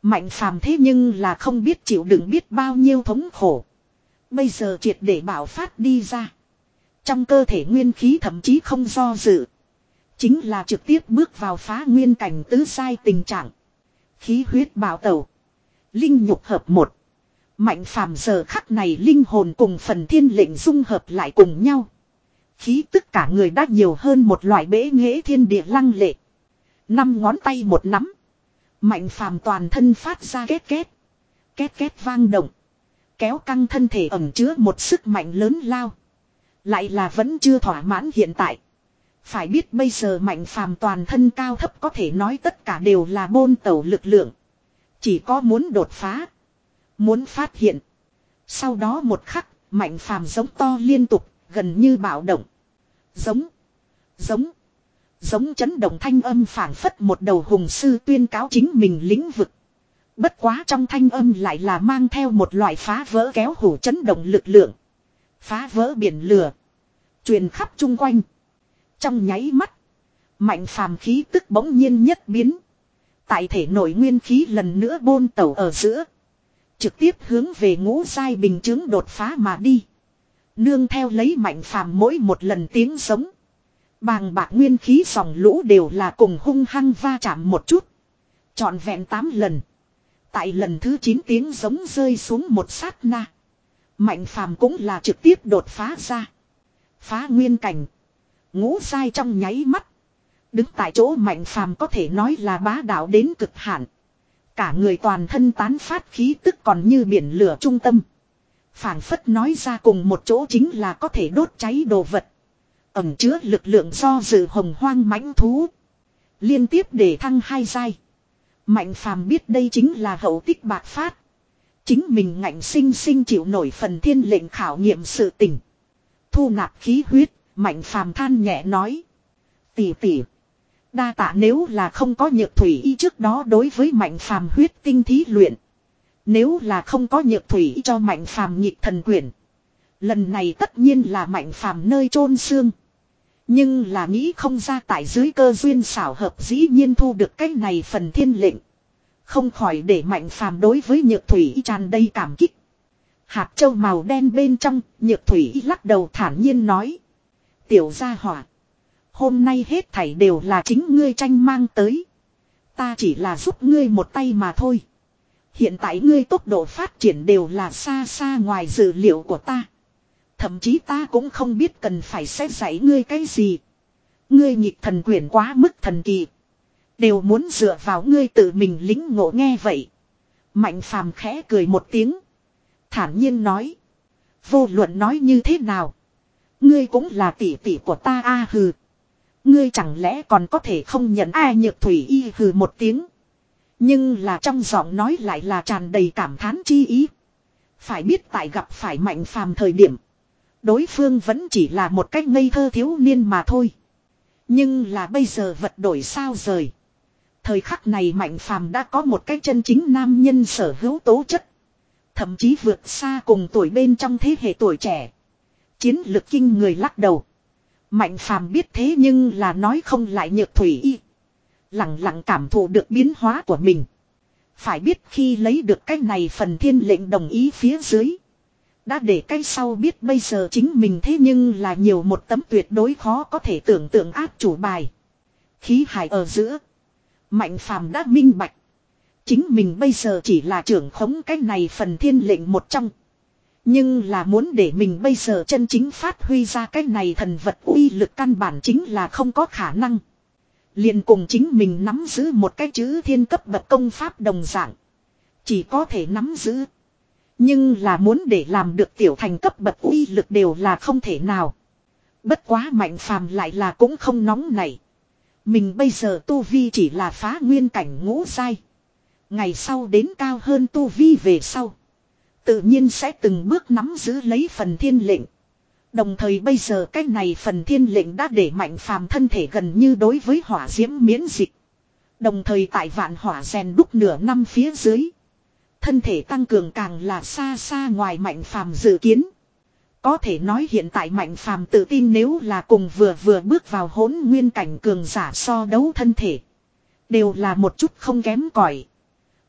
Mạnh phàm thế nhưng là không biết chịu đựng biết bao nhiêu thống khổ. Bây giờ triệt để bảo phát đi ra. Trong cơ thể nguyên khí thậm chí không do dự. Chính là trực tiếp bước vào phá nguyên cảnh tứ sai tình trạng. Khí huyết bạo tẩu. Linh nhục hợp một. Mạnh phàm giờ khắc này linh hồn cùng phần thiên lệnh dung hợp lại cùng nhau. Khí tức cả người đã nhiều hơn một loại bế nghệ thiên địa lăng lệ. Năm ngón tay một nắm. Mạnh phàm toàn thân phát ra két két. Két két vang động. Kéo căng thân thể ẩn chứa một sức mạnh lớn lao. Lại là vẫn chưa thỏa mãn hiện tại. Phải biết bây giờ mạnh phàm toàn thân cao thấp có thể nói tất cả đều là bôn tẩu lực lượng. Chỉ có muốn đột phá. Muốn phát hiện. Sau đó một khắc, mạnh phàm giống to liên tục, gần như bạo động. Giống. Giống. Giống chấn động thanh âm phảng phất một đầu hùng sư tuyên cáo chính mình lĩnh vực. Bất quá trong thanh âm lại là mang theo một loại phá vỡ kéo hủ chấn động lực lượng. Phá vỡ biển lửa. Truyền khắp chung quanh. Trong nháy mắt. Mạnh phàm khí tức bỗng nhiên nhất biến. Tại thể nội nguyên khí lần nữa bôn tẩu ở giữa. Trực tiếp hướng về ngũ giai bình chứng đột phá mà đi. Nương theo lấy mạnh phàm mỗi một lần tiếng giống. Bàng bạc nguyên khí dòng lũ đều là cùng hung hăng va chạm một chút. Trọn vẹn tám lần. Tại lần thứ chín tiếng giống rơi xuống một sát na. Mạnh phàm cũng là trực tiếp đột phá ra. Phá nguyên cảnh. Ngũ giai trong nháy mắt. Đứng tại chỗ mạnh phàm có thể nói là bá đạo đến cực hạn. Cả người toàn thân tán phát khí tức còn như biển lửa trung tâm. Phảng phất nói ra cùng một chỗ chính là có thể đốt cháy đồ vật. Ẩm chứa lực lượng do dự hồng hoang mãnh thú. Liên tiếp để thăng hai giai. Mạnh phàm biết đây chính là hậu tích bạc phát. Chính mình ngạnh sinh sinh chịu nổi phần thiên lệnh khảo nghiệm sự tình. Thu nạp khí huyết, mạnh phàm than nhẹ nói. Tỷ tỷ. Đa tạ nếu là không có nhược thủy y trước đó đối với mạnh phàm huyết tinh thí luyện. Nếu là không có nhược thủy y cho mạnh phàm nhịp thần quyển. Lần này tất nhiên là mạnh phàm nơi chôn xương. Nhưng là nghĩ không ra tại dưới cơ duyên xảo hợp dĩ nhiên thu được cái này phần thiên lệnh. Không khỏi để mạnh phàm đối với nhược thủy y tràn đầy cảm kích. Hạt châu màu đen bên trong, nhược thủy y lắc đầu thản nhiên nói. Tiểu gia hỏa. Hôm nay hết thảy đều là chính ngươi tranh mang tới. Ta chỉ là giúp ngươi một tay mà thôi. Hiện tại ngươi tốc độ phát triển đều là xa xa ngoài dự liệu của ta. Thậm chí ta cũng không biết cần phải xét dạy ngươi cái gì. Ngươi nhịp thần quyển quá mức thần kỳ. Đều muốn dựa vào ngươi tự mình lính ngộ nghe vậy. Mạnh phàm khẽ cười một tiếng. Thản nhiên nói. Vô luận nói như thế nào. Ngươi cũng là tỷ tỷ của ta a hừ. Ngươi chẳng lẽ còn có thể không nhận ai nhược thủy y hừ một tiếng. Nhưng là trong giọng nói lại là tràn đầy cảm thán chi ý. Phải biết tại gặp phải mạnh phàm thời điểm. Đối phương vẫn chỉ là một cách ngây thơ thiếu niên mà thôi. Nhưng là bây giờ vật đổi sao rời. Thời khắc này mạnh phàm đã có một cái chân chính nam nhân sở hữu tố chất. Thậm chí vượt xa cùng tuổi bên trong thế hệ tuổi trẻ. Chiến lực kinh người lắc đầu. Mạnh phàm biết thế nhưng là nói không lại nhược thủy y. Lặng lặng cảm thụ được biến hóa của mình. Phải biết khi lấy được cái này phần thiên lệnh đồng ý phía dưới. Đã để cái sau biết bây giờ chính mình thế nhưng là nhiều một tấm tuyệt đối khó có thể tưởng tượng áp chủ bài. Khí hải ở giữa. Mạnh phàm đã minh bạch. Chính mình bây giờ chỉ là trưởng khống cái này phần thiên lệnh một trong. Nhưng là muốn để mình bây giờ chân chính phát huy ra cái này thần vật uy lực căn bản chính là không có khả năng. Liền cùng chính mình nắm giữ một cái chữ thiên cấp bậc công pháp đồng dạng. Chỉ có thể nắm giữ. Nhưng là muốn để làm được tiểu thành cấp bậc uy lực đều là không thể nào. Bất quá mạnh phàm lại là cũng không nóng nảy. Mình bây giờ tu vi chỉ là phá nguyên cảnh ngũ giai. Ngày sau đến cao hơn tu vi về sau. Tự nhiên sẽ từng bước nắm giữ lấy phần thiên lệnh. Đồng thời bây giờ cái này phần thiên lệnh đã để mạnh phàm thân thể gần như đối với hỏa diễm miễn dịch. Đồng thời tại vạn hỏa rèn đúc nửa năm phía dưới. Thân thể tăng cường càng là xa xa ngoài mạnh phàm dự kiến. Có thể nói hiện tại mạnh phàm tự tin nếu là cùng vừa vừa bước vào hỗn nguyên cảnh cường giả so đấu thân thể. Đều là một chút không kém cỏi.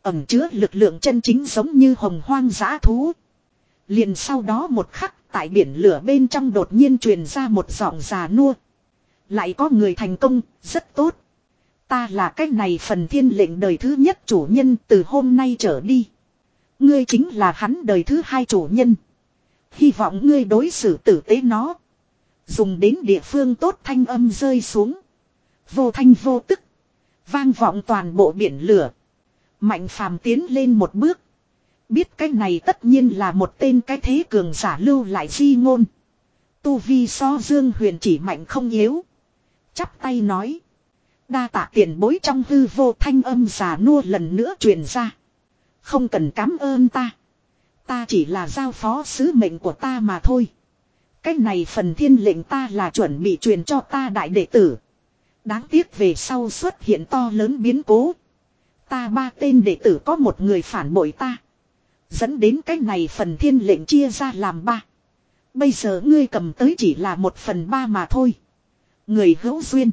ẩn chứa lực lượng chân chính giống như hồng hoang dã thú. Liền sau đó một khắc, tại biển lửa bên trong đột nhiên truyền ra một giọng già nua. Lại có người thành công, rất tốt. Ta là cái này phần thiên lệnh đời thứ nhất chủ nhân, từ hôm nay trở đi. Ngươi chính là hắn đời thứ hai chủ nhân. Hy vọng ngươi đối xử tử tế nó. Dùng đến địa phương tốt, thanh âm rơi xuống. Vô thanh vô tức. Vang vọng toàn bộ biển lửa. Mạnh phàm tiến lên một bước. Biết cái này tất nhiên là một tên cái thế cường giả lưu lại di ngôn. Tu vi so Dương Huyền chỉ mạnh không yếu. Chắp tay nói. Đa tạ tiền bối, trong hư vô thanh âm già nua lần nữa truyền ra. Không cần cảm ơn ta. Ta chỉ là giao phó sứ mệnh của ta mà thôi. Cái này phần thiên lệnh ta là chuẩn bị truyền cho ta đại đệ tử. Đáng tiếc về sau xuất hiện to lớn biến cố. Ta ba tên đệ tử có một người phản bội ta. Dẫn đến cái này phần thiên lệnh chia ra làm ba. Bây giờ ngươi cầm tới chỉ là một phần ba mà thôi. Người hữu duyên.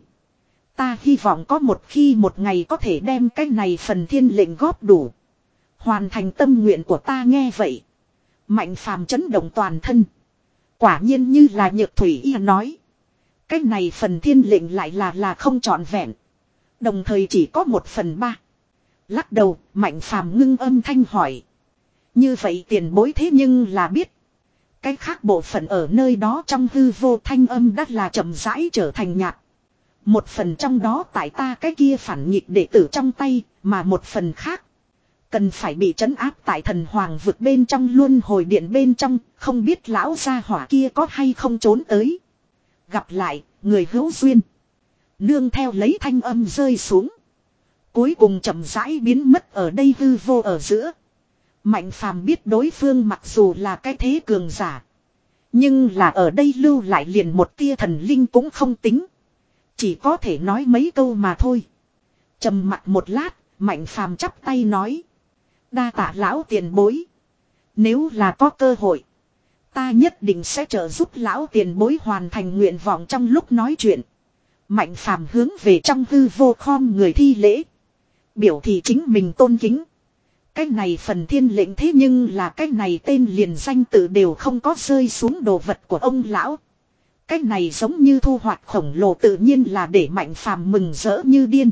Ta hy vọng có một khi một ngày có thể đem cái này phần thiên lệnh góp đủ. Hoàn thành tâm nguyện của ta. Nghe vậy. Mạnh phàm chấn động toàn thân. Quả nhiên như là Nhược Thủy Y nói. Cái này phần thiên lệnh lại là là không trọn vẹn. Đồng thời chỉ có một phần ba. Lắc đầu, Mạnh phàm ngưng âm thanh hỏi. Như vậy tiền bối thế nhưng là biết. Cái khác bộ phận ở nơi đó trong hư vô thanh âm đắt là chậm rãi trở thành nhạt. Một phần trong đó tại ta cái kia phản nghịch đệ tử trong tay, mà một phần khác. Cần phải bị trấn áp tại thần hoàng vực bên trong luân hồi điện bên trong, không biết lão gia hỏa kia có hay không trốn tới. Gặp lại, người hữu duyên. Nương theo lấy thanh âm rơi xuống. Cuối cùng chậm rãi biến mất ở đây hư vô ở giữa. Mạnh phàm biết đối phương mặc dù là cái thế cường giả. Nhưng là ở đây lưu lại liền một tia thần linh cũng không tính. Chỉ có thể nói mấy câu mà thôi. Trầm mặc một lát, Mạnh phàm chắp tay nói. Đa tạ lão tiền bối. Nếu là có cơ hội, ta nhất định sẽ trợ giúp lão tiền bối hoàn thành nguyện vọng. Trong lúc nói chuyện, Mạnh phàm hướng về trong hư vô khom người thi lễ. Biểu thị chính mình tôn kính. Cái này phần thiên lệnh thế nhưng là cái này tên liền danh tự đều không có rơi xuống đồ vật của ông lão. Cái này giống như thu hoạch khổng lồ, tự nhiên là để Mạnh phàm mừng rỡ như điên.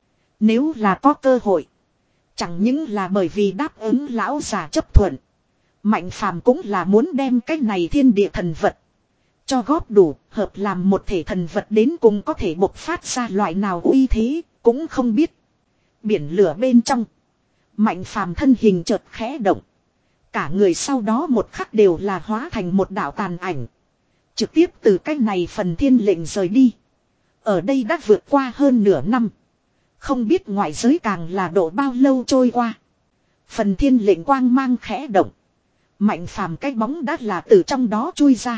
Nếu là có cơ hội, chẳng những là bởi vì đáp ứng lão già chấp thuận, Mạnh phàm cũng là muốn đem cái này thiên địa thần vật cho góp đủ, hợp làm một thể thần vật đến cùng có thể bộc phát ra loại nào uy thế, cũng không biết. Biển lửa bên trong, Mạnh phàm thân hình chợt khẽ động. Cả người sau đó một khắc đều là hóa thành một đạo tàn ảnh. Trực tiếp từ cái này phần thiên lệnh rời đi. Ở đây đã vượt qua hơn nửa năm. Không biết ngoại giới càng là độ bao lâu trôi qua. Phần thiên lệnh quang mang khẽ động. Mạnh phàm cái bóng đã là từ trong đó chui ra.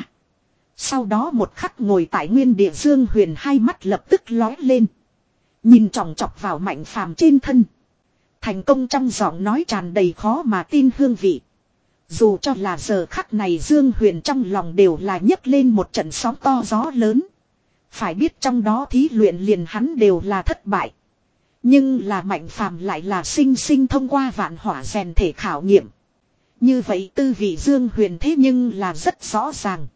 Sau đó một khắc ngồi tại nguyên địa Dương Huyền hai mắt lập tức lói lên. Nhìn chòng chọc vào Mạnh phàm trên thân. Thành công trong giọng nói tràn đầy khó mà tin hương vị. Dù cho là giờ khắc này Dương Huyền trong lòng đều là nhấc lên một trận sóng to gió lớn. Phải biết trong đó thí luyện liền hắn đều là thất bại. Nhưng là Mạnh phàm lại là sinh sinh thông qua vạn hỏa rèn thể khảo nghiệm. Như vậy tư vị Dương Huyền thế nhưng là rất rõ ràng.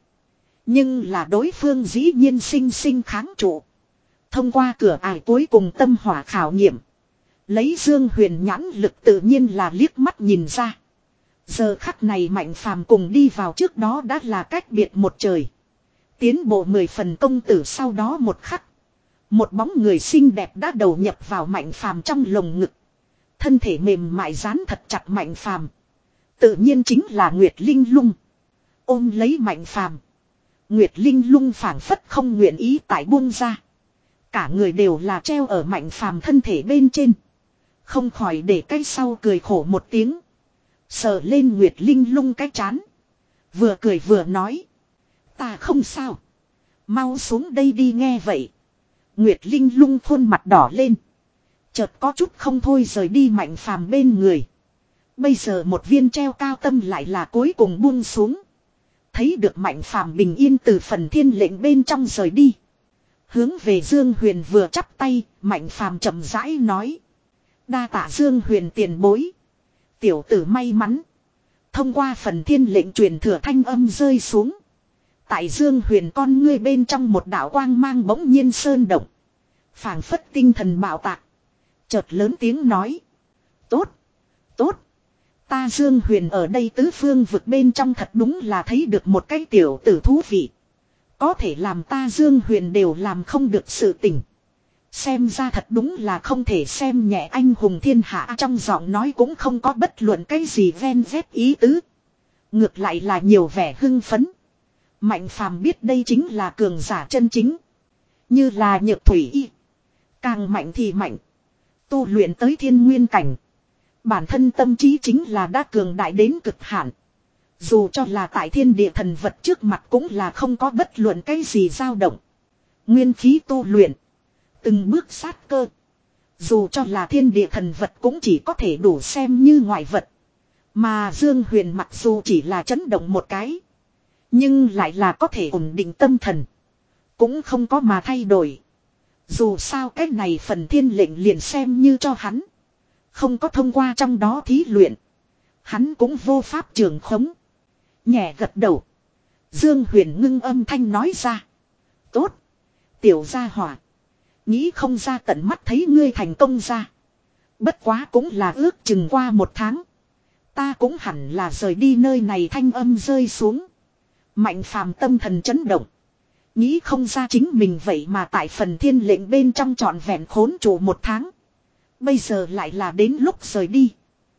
Nhưng là đối phương dĩ nhiên sinh sinh kháng trụ. Thông qua cửa ải cuối cùng tâm hỏa khảo nghiệm. Lấy Dương Huyền nhãn lực tự nhiên là liếc mắt nhìn ra. Giờ khắc này Mạnh phàm cùng đi vào trước đó đã là cách biệt một trời. Tiến bộ mười phần công tử sau đó một khắc. Một bóng người xinh đẹp đã đầu nhập vào Mạnh phàm trong lồng ngực. Thân thể mềm mại dán thật chặt Mạnh phàm. Tự nhiên chính là Nguyệt Linh Lung. Ôm lấy Mạnh phàm, Nguyệt Linh Lung phảng phất không nguyện ý tại buông ra. Cả người đều là treo ở Mạnh phàm thân thể bên trên. Không khỏi để cái sau cười khổ một tiếng. Sờ lên Nguyệt Linh Lung cái trán. Vừa cười vừa nói. Ta không sao. Mau xuống đây đi. Nghe vậy, Nguyệt Linh Lung khuôn mặt đỏ lên. Chợt có chút không thôi rời đi Mạnh phàm bên người. Bây giờ một viên treo cao tâm lại là cuối cùng buông xuống. Thấy được Mạnh phàm bình yên từ phần thiên lệnh bên trong rời đi. Hướng về Dương Huyền vừa chắp tay, Mạnh phàm chậm rãi nói. Đa tạ Dương Huyền tiền bối. Tiểu tử may mắn. Thông qua phần thiên lệnh truyền thừa thanh âm rơi xuống. Tại Dương Huyền con ngươi bên trong một đạo quang mang bỗng nhiên sơn động. Phảng phất tinh thần bạo tạc. Chợt lớn tiếng nói. Tốt. Tốt. Ta Dương Huyền ở đây tứ phương vực bên trong thật đúng là thấy được một cái tiểu tử thú vị. Có thể làm ta Dương Huyền đều làm không được sự tình. Xem ra thật đúng là không thể xem nhẹ anh hùng thiên hạ, trong giọng nói cũng không có bất luận cái gì ven vét ý tứ. Ngược lại là nhiều vẻ hưng phấn. Mạnh phàm biết đây chính là cường giả chân chính. Như là nhược thủy y. Càng mạnh thì mạnh. Tu luyện tới thiên nguyên cảnh. Bản thân tâm trí chính là đã cường đại đến cực hạn. Dù cho là tại thiên địa thần vật trước mặt cũng là không có bất luận cái gì dao động. Nguyên khí tu luyện. Từng bước sát cơ. Dù cho là thiên địa thần vật cũng chỉ có thể đủ xem như ngoại vật. Mà Dương Huyền mặc dù chỉ là chấn động một cái. Nhưng lại là có thể ổn định tâm thần. Cũng không có mà thay đổi. Dù sao cái này phần thiên lệnh liền xem như cho hắn. Không có thông qua trong đó thí luyện. Hắn cũng vô pháp trường khống. Nhẹ gật đầu. Dương Huyền ngưng âm thanh nói ra. Tốt. Tiểu gia hỏa. Nghĩ không ra tận mắt thấy ngươi thành công ra. Bất quá cũng là ước chừng qua một tháng. Ta cũng hẳn là rời đi nơi này, thanh âm rơi xuống. Mạnh phàm tâm thần chấn động. Nghĩ không ra chính mình vậy mà tại phần thiên lệnh bên trong trọn vẹn khốn trụ một tháng. Bây giờ lại là đến lúc rời đi.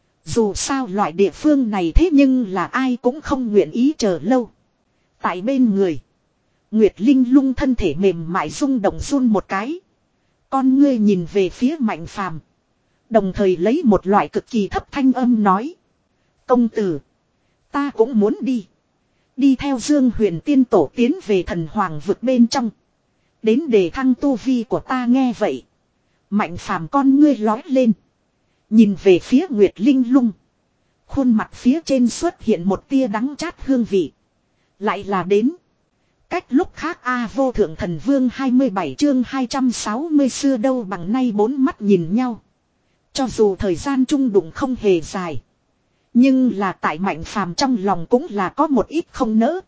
Dù sao loại địa phương này thế nhưng là ai cũng không nguyện ý chờ lâu. Tại bên người. Nguyệt Linh lung thân thể mềm mại rung động run một cái. Con ngươi nhìn về phía Mạnh phàm. Đồng thời lấy một loại cực kỳ thấp thanh âm nói. Công tử. Ta cũng muốn đi. Đi theo Dương Huyền tiên tổ tiến về thần hoàng vực bên trong. Đến để thăng tu vi của ta, nghe vậy. Mạnh phàm con ngươi lói lên. Nhìn về phía Nguyệt Linh lung. Khuôn mặt phía trên xuất hiện một tia đắng chát hương vị. Lại là đến. Cách lúc khác A vô thượng thần vương hai mươi bảy chương hai trăm sáu mươi xưa đâu bằng nay, bốn mắt nhìn nhau. Cho dù thời gian chung đụng không hề dài. Nhưng là tại Mạnh phàm trong lòng cũng là có một ít không nỡ.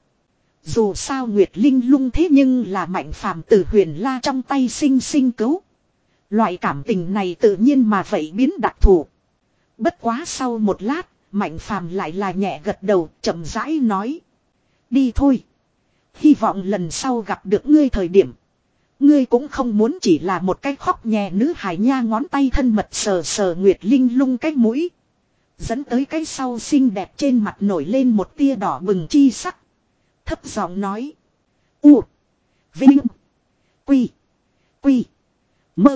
Dù sao Nguyệt Linh lung thế nhưng là Mạnh phàm từ Huyền La trong tay sinh sinh cứu. Loại cảm tình này tự nhiên mà vậy biến đặc thù. Bất quá sau một lát, Mạnh phàm lại là nhẹ gật đầu, chậm rãi nói. Đi thôi. Hy vọng lần sau gặp được ngươi thời điểm. Ngươi cũng không muốn chỉ là một cái khóc nhè nữ hài nha, ngón tay thân mật sờ sờ Nguyệt Linh lung cái mũi. Dẫn tới cái sau xinh đẹp trên mặt nổi lên một tia đỏ bừng chi sắc. Thấp giọng nói. U. Vinh. Quy. Quy. Mơ.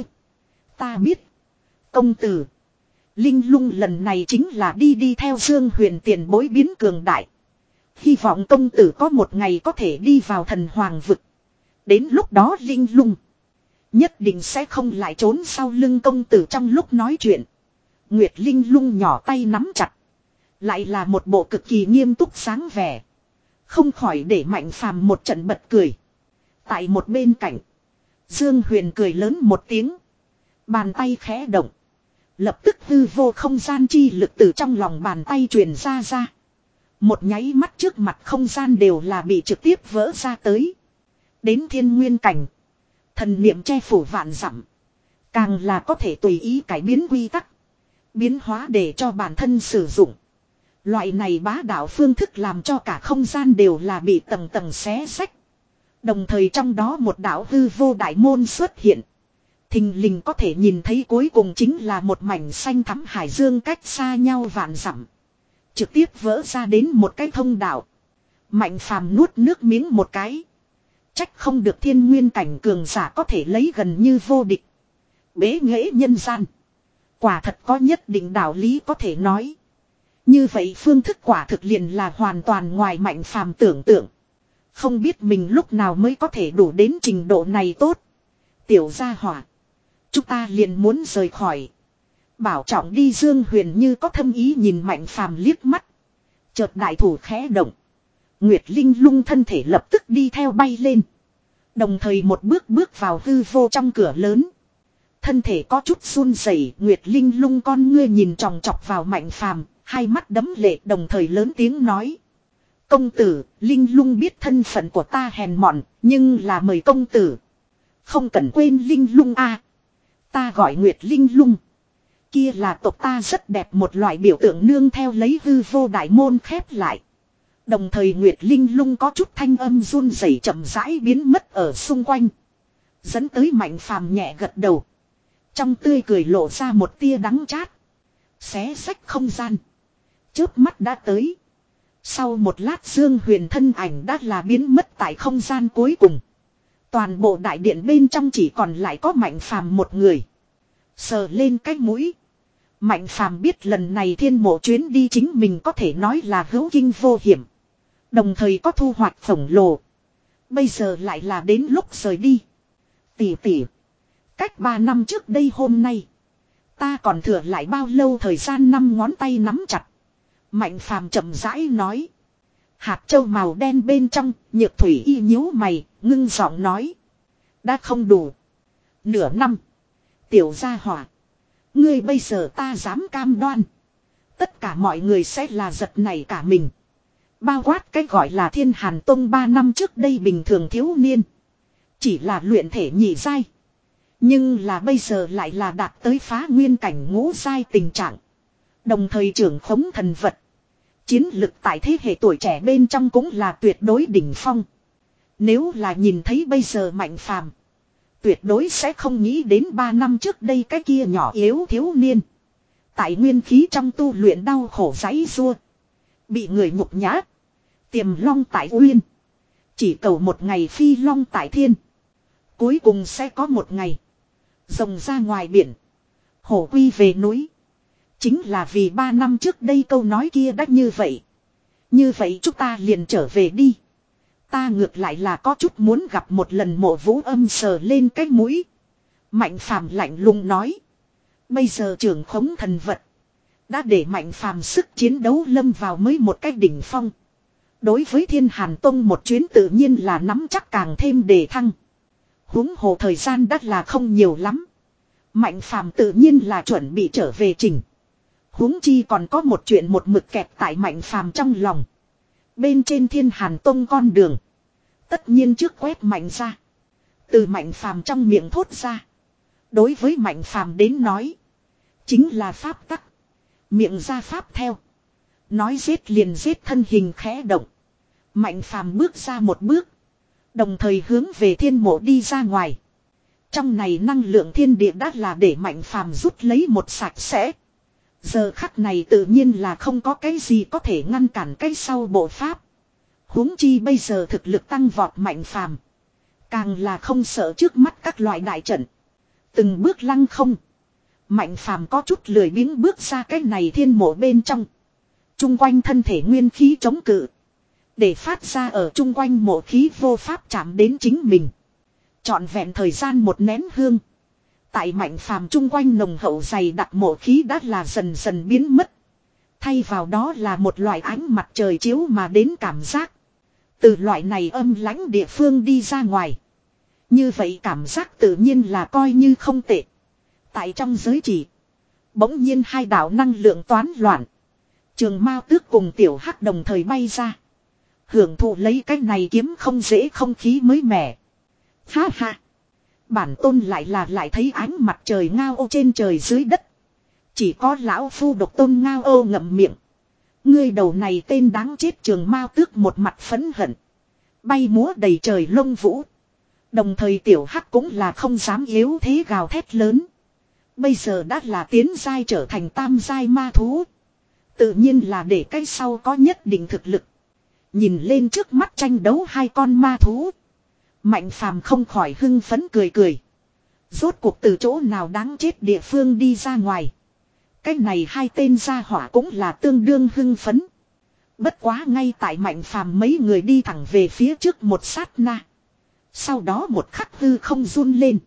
Ta biết. Công tử. Linh lung lần này chính là đi đi theo Dương Huyền tiền bối biến cường đại. Hy vọng công tử có một ngày có thể đi vào thần hoàng vực. Đến lúc đó Linh lung nhất định sẽ không lại trốn sau lưng công tử. Trong lúc nói chuyện, Nguyệt Linh lung nhỏ tay nắm chặt. Lại là một bộ cực kỳ nghiêm túc sáng vẻ. Không khỏi để Mạnh phàm một trận bật cười. Tại một bên cạnh, Dương Huyền cười lớn một tiếng. Bàn tay khẽ động. Lập tức hư vô không gian chi lực từ trong lòng bàn tay truyền ra ra. Một nháy mắt trước mặt không gian đều là bị trực tiếp vỡ ra tới. Đến thiên nguyên cảnh, thần niệm che phủ vạn dặm. Càng là có thể tùy ý cải biến quy tắc. Biến hóa để cho bản thân sử dụng. Loại này bá đạo phương thức làm cho cả không gian đều là bị tầng tầng xé xách. Đồng thời trong đó một đạo hư vô đại môn xuất hiện. Thình lình có thể nhìn thấy cuối cùng chính là một mảnh xanh thắm hải dương cách xa nhau vạn dặm. Trực tiếp vỡ ra đến một cái thông đạo. Mạnh phàm nuốt nước miếng một cái. Trách không được thiên nguyên cảnh cường giả có thể lấy gần như vô địch. Bế nghệ nhân gian. Quả thật có nhất định đạo lý có thể nói. Như vậy phương thức quả thực liền là hoàn toàn ngoài Mạnh phàm tưởng tượng. Không biết mình lúc nào mới có thể đủ đến trình độ này tốt. Tiểu gia hỏa. Chúng ta liền muốn rời khỏi. Bảo trọng đi. Dương Huyền như có thâm ý nhìn Mạnh phàm liếc mắt. Chợt đại thủ khẽ động. Nguyệt Linh lung thân thể lập tức đi theo bay lên. Đồng thời một bước bước vào hư vô trong cửa lớn. Thân thể có chút run rẩy, Nguyệt Linh lung con ngươi nhìn tròng trọc vào Mạnh phàm, Hai mắt đẫm lệ đồng thời lớn tiếng nói. Công tử, Linh Lung biết thân phận của ta hèn mọn, nhưng là mời công tử. Không cần quên Linh Lung a, ta gọi Nguyệt Linh Lung. Kia là tộc ta rất đẹp một loại biểu tượng nương theo lấy hư vô đại môn khép lại. Đồng thời Nguyệt Linh Lung có chút thanh âm run rẩy chậm rãi biến mất ở xung quanh. Dẫn tới Mạnh Phàm nhẹ gật đầu. Trong tươi cười lộ ra một tia đắng chát. Xé sách không gian. Chớp mắt đã tới. Sau một lát Dương Huyền thân ảnh đã là biến mất tại không gian cuối cùng. Toàn bộ đại điện bên trong chỉ còn lại có Mạnh Phàm một người. Sờ lên cái mũi. Mạnh Phàm biết lần này thiên mộ chuyến đi chính mình có thể nói là hữu kinh vô hiểm. Đồng thời có thu hoạch khổng lồ. Bây giờ lại là đến lúc rời đi. Tỷ tỷ. Cách ba năm trước đây hôm nay. Ta còn thừa lại bao lâu thời gian năm ngón tay nắm chặt. Mạnh Phàm chậm rãi nói. Hạt châu màu đen bên trong, Nhược Thủy y nhíu mày, ngưng giọng nói. Đã không đủ. Nửa năm. Tiểu gia hỏa. Ngươi bây giờ ta dám cam đoan. Tất cả mọi người sẽ là giật nảy cả mình. Bao quát cái gọi là Thiên Hàn Tông ba năm trước đây bình thường thiếu niên. Chỉ là luyện thể nhị giai. Nhưng là bây giờ lại là đạt tới phá nguyên cảnh ngũ giai tình trạng. Đồng thời trưởng khống thần vật. Chiến lực tại thế hệ tuổi trẻ bên trong cũng là tuyệt đối đỉnh phong. Nếu là nhìn thấy bây giờ Mạnh Phàm, tuyệt đối sẽ không nghĩ đến ba năm trước đây cái kia nhỏ yếu thiếu niên. Tại nguyên khí trong tu luyện đau khổ giãy giụa, bị người nhục nhã, tiềm long tại uyên, chỉ cầu một ngày phi long tại thiên. Cuối cùng sẽ có một ngày rồng ra ngoài biển, hổ quy về núi. Chính là vì ba năm trước đây câu nói kia đắt như vậy. Như vậy chúng ta liền trở về đi. Ta ngược lại là có chút muốn gặp một lần Mộ Vũ Âm sờ lên cái mũi. Mạnh Phàm lạnh lùng nói. Bây giờ trưởng khống thần vật đã để Mạnh Phàm sức chiến đấu lâm vào mới một cái đỉnh phong. Đối với Thiên Hàn Tông một chuyến tự nhiên là nắm chắc càng thêm đề thăng. Huống hồ thời gian đắt là không nhiều lắm. Mạnh Phàm tự nhiên là chuẩn bị trở về trình. Huống chi còn có một chuyện một mực kẹt tại Mạnh Phàm trong lòng. Bên trên Thiên Hàn Tông con đường. Tất nhiên trước quét Mạnh ra. Từ Mạnh Phàm trong miệng thốt ra. Đối với Mạnh Phàm đến nói. Chính là pháp tắc. Miệng ra pháp theo. Nói giết liền giết, thân hình khẽ động. Mạnh Phàm bước ra một bước. Đồng thời hướng về thiên mộ đi ra ngoài. Trong này năng lượng thiên địa đã là để Mạnh Phàm rút lấy một sạch sẽ. Giờ khắc này tự nhiên là không có cái gì có thể ngăn cản cái sau bộ pháp. Huống chi bây giờ thực lực tăng vọt Mạnh Phàm, càng là không sợ trước mắt các loại đại trận. Từng bước lăng không. Mạnh Phàm có chút lười biếng bước ra cái này thiên mộ bên trong. Trung quanh thân thể nguyên khí chống cự. Để phát ra ở trung quanh mộ khí vô pháp chạm đến chính mình. Trọn vẹn thời gian một nén hương. Tại Mạnh Phàm trung quanh nồng hậu dày đặc mộ khí đã là dần dần biến mất. Thay vào đó là một loại ánh mặt trời chiếu mà đến cảm giác. Từ loại này âm lãnh địa phương đi ra ngoài. Như vậy cảm giác tự nhiên là coi như không tệ. Tại trong giới chỉ. Bỗng nhiên hai đạo năng lượng toán loạn. Trường Mao Tước cùng Tiểu Hắc đồng thời bay ra. Hưởng thụ lấy cái này kiếm không dễ không khí mới mẻ. Ha ha. Bản tôn lại là lại thấy ánh mặt trời ngao ô trên trời dưới đất. Chỉ có lão phu độc tôn ngao ô ngậm miệng. Ngươi đầu này tên đáng chết. Trường Mao Tước một mặt phẫn hận. Bay múa đầy trời lông vũ. Đồng thời Tiểu Hắc cũng là không dám yếu thế gào thét lớn. Bây giờ đã là tiến giai trở thành tam giai ma thú. Tự nhiên là để cái sau có nhất định thực lực. Nhìn lên trước mắt tranh đấu hai con ma thú. Mạnh Phàm không khỏi hưng phấn cười cười. Rốt cuộc từ chỗ nào đáng chết địa phương đi ra ngoài. Cái này hai tên gia hỏa cũng là tương đương hưng phấn. Bất quá ngay tại Mạnh Phàm mấy người đi thẳng về phía trước một sát na. Sau đó một khắc hư không run lên.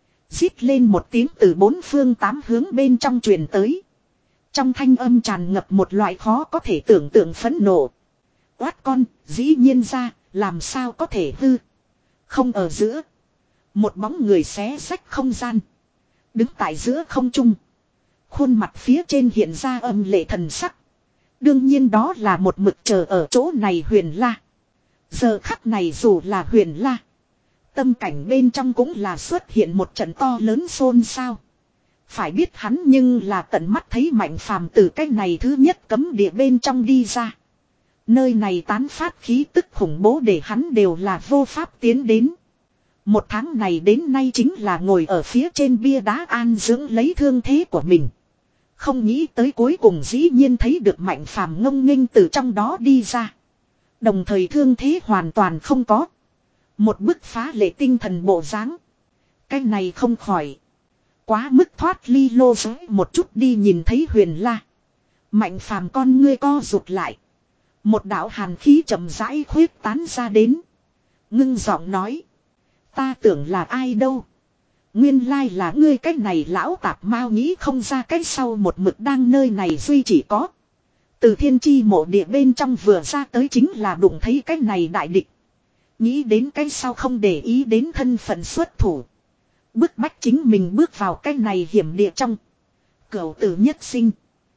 Rít lên một tiếng từ bốn phương tám hướng bên trong truyền tới. Trong thanh âm tràn ngập một loại khó có thể tưởng tượng phẫn nộ. Oát con, dĩ nhiên ra, làm sao có thể hư. Không ở giữa. Một bóng người xé rách không gian. Đứng tại giữa không trung. Khuôn mặt phía trên hiện ra âm lệ thần sắc. Đương nhiên đó là một mực chờ ở chỗ này Huyền La. Giờ khắc này dù là Huyền La, tâm cảnh bên trong cũng là xuất hiện một trận to lớn xôn xao. Phải biết hắn nhưng là tận mắt thấy Mạnh Phàm từ cái này thứ nhất cấm địa bên trong đi ra. Nơi này tán phát khí tức khủng bố để hắn đều là vô pháp tiến đến. Một tháng này đến nay chính là ngồi ở phía trên bia đá an dưỡng lấy thương thế của mình. Không nghĩ tới cuối cùng dĩ nhiên thấy được Mạnh Phàm ngông nghênh từ trong đó đi ra. Đồng thời thương thế hoàn toàn không có. Một bức phá lệ tinh thần bộ dáng. Cái này không khỏi. Quá mức thoát ly lô giới một chút đi nhìn thấy Huyền La. Mạnh Phàm con ngươi co rụt lại. Một đạo hàn khí chậm rãi khuyết tán ra đến. Ngưng giọng nói. Ta tưởng là ai đâu. Nguyên lai là ngươi cách này lão tạp mau nghĩ không ra cách sau một mực đang nơi này duy chỉ có. Từ thiên chi mộ địa bên trong vừa ra tới chính là đụng thấy cái này đại địch. Nghĩ đến cái sau không để ý đến thân phận xuất thủ. Bức bách chính mình bước vào cái này hiểm địa trong. Cửu tử nhất sinh.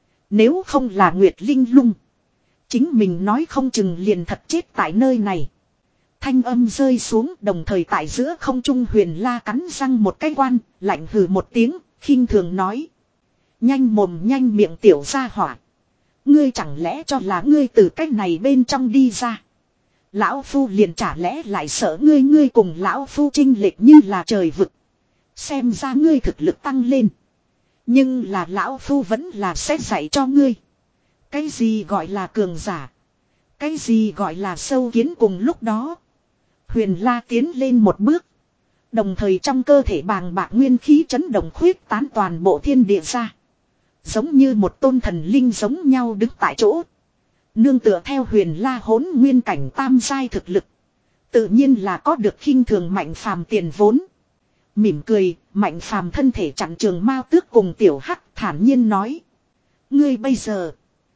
Nếu không là Nguyệt Linh Lung. Chính mình nói không chừng liền thật chết tại nơi này. Thanh âm rơi xuống đồng thời tại giữa không trung Huyền La cắn răng một cái quan, lạnh hừ một tiếng, khinh thường nói. Nhanh mồm nhanh miệng tiểu gia hỏa. Ngươi chẳng lẽ cho là ngươi từ cái này bên trong đi ra. Lão Phu liền chả lẽ lại sợ ngươi ngươi cùng Lão Phu chênh lệch như là trời vực. Xem ra ngươi thực lực tăng lên. Nhưng là Lão Phu vẫn là sẽ dạy cho ngươi. Cái gì gọi là cường giả. Cái gì gọi là sâu kiến cùng lúc đó. Huyền La tiến lên một bước. Đồng thời trong cơ thể bàng bạc nguyên khí chấn động khuyết tán toàn bộ thiên địa ra. Giống như một tôn thần linh giống nhau đứng tại chỗ. Nương tựa theo Huyền La hỗn nguyên cảnh tam giai thực lực. Tự nhiên là có được khinh thường Mạnh Phàm tiền vốn. Mỉm cười, Mạnh Phàm thân thể chặn Trường Mao Tước cùng Tiểu Hắc thản nhiên nói. Ngươi bây giờ,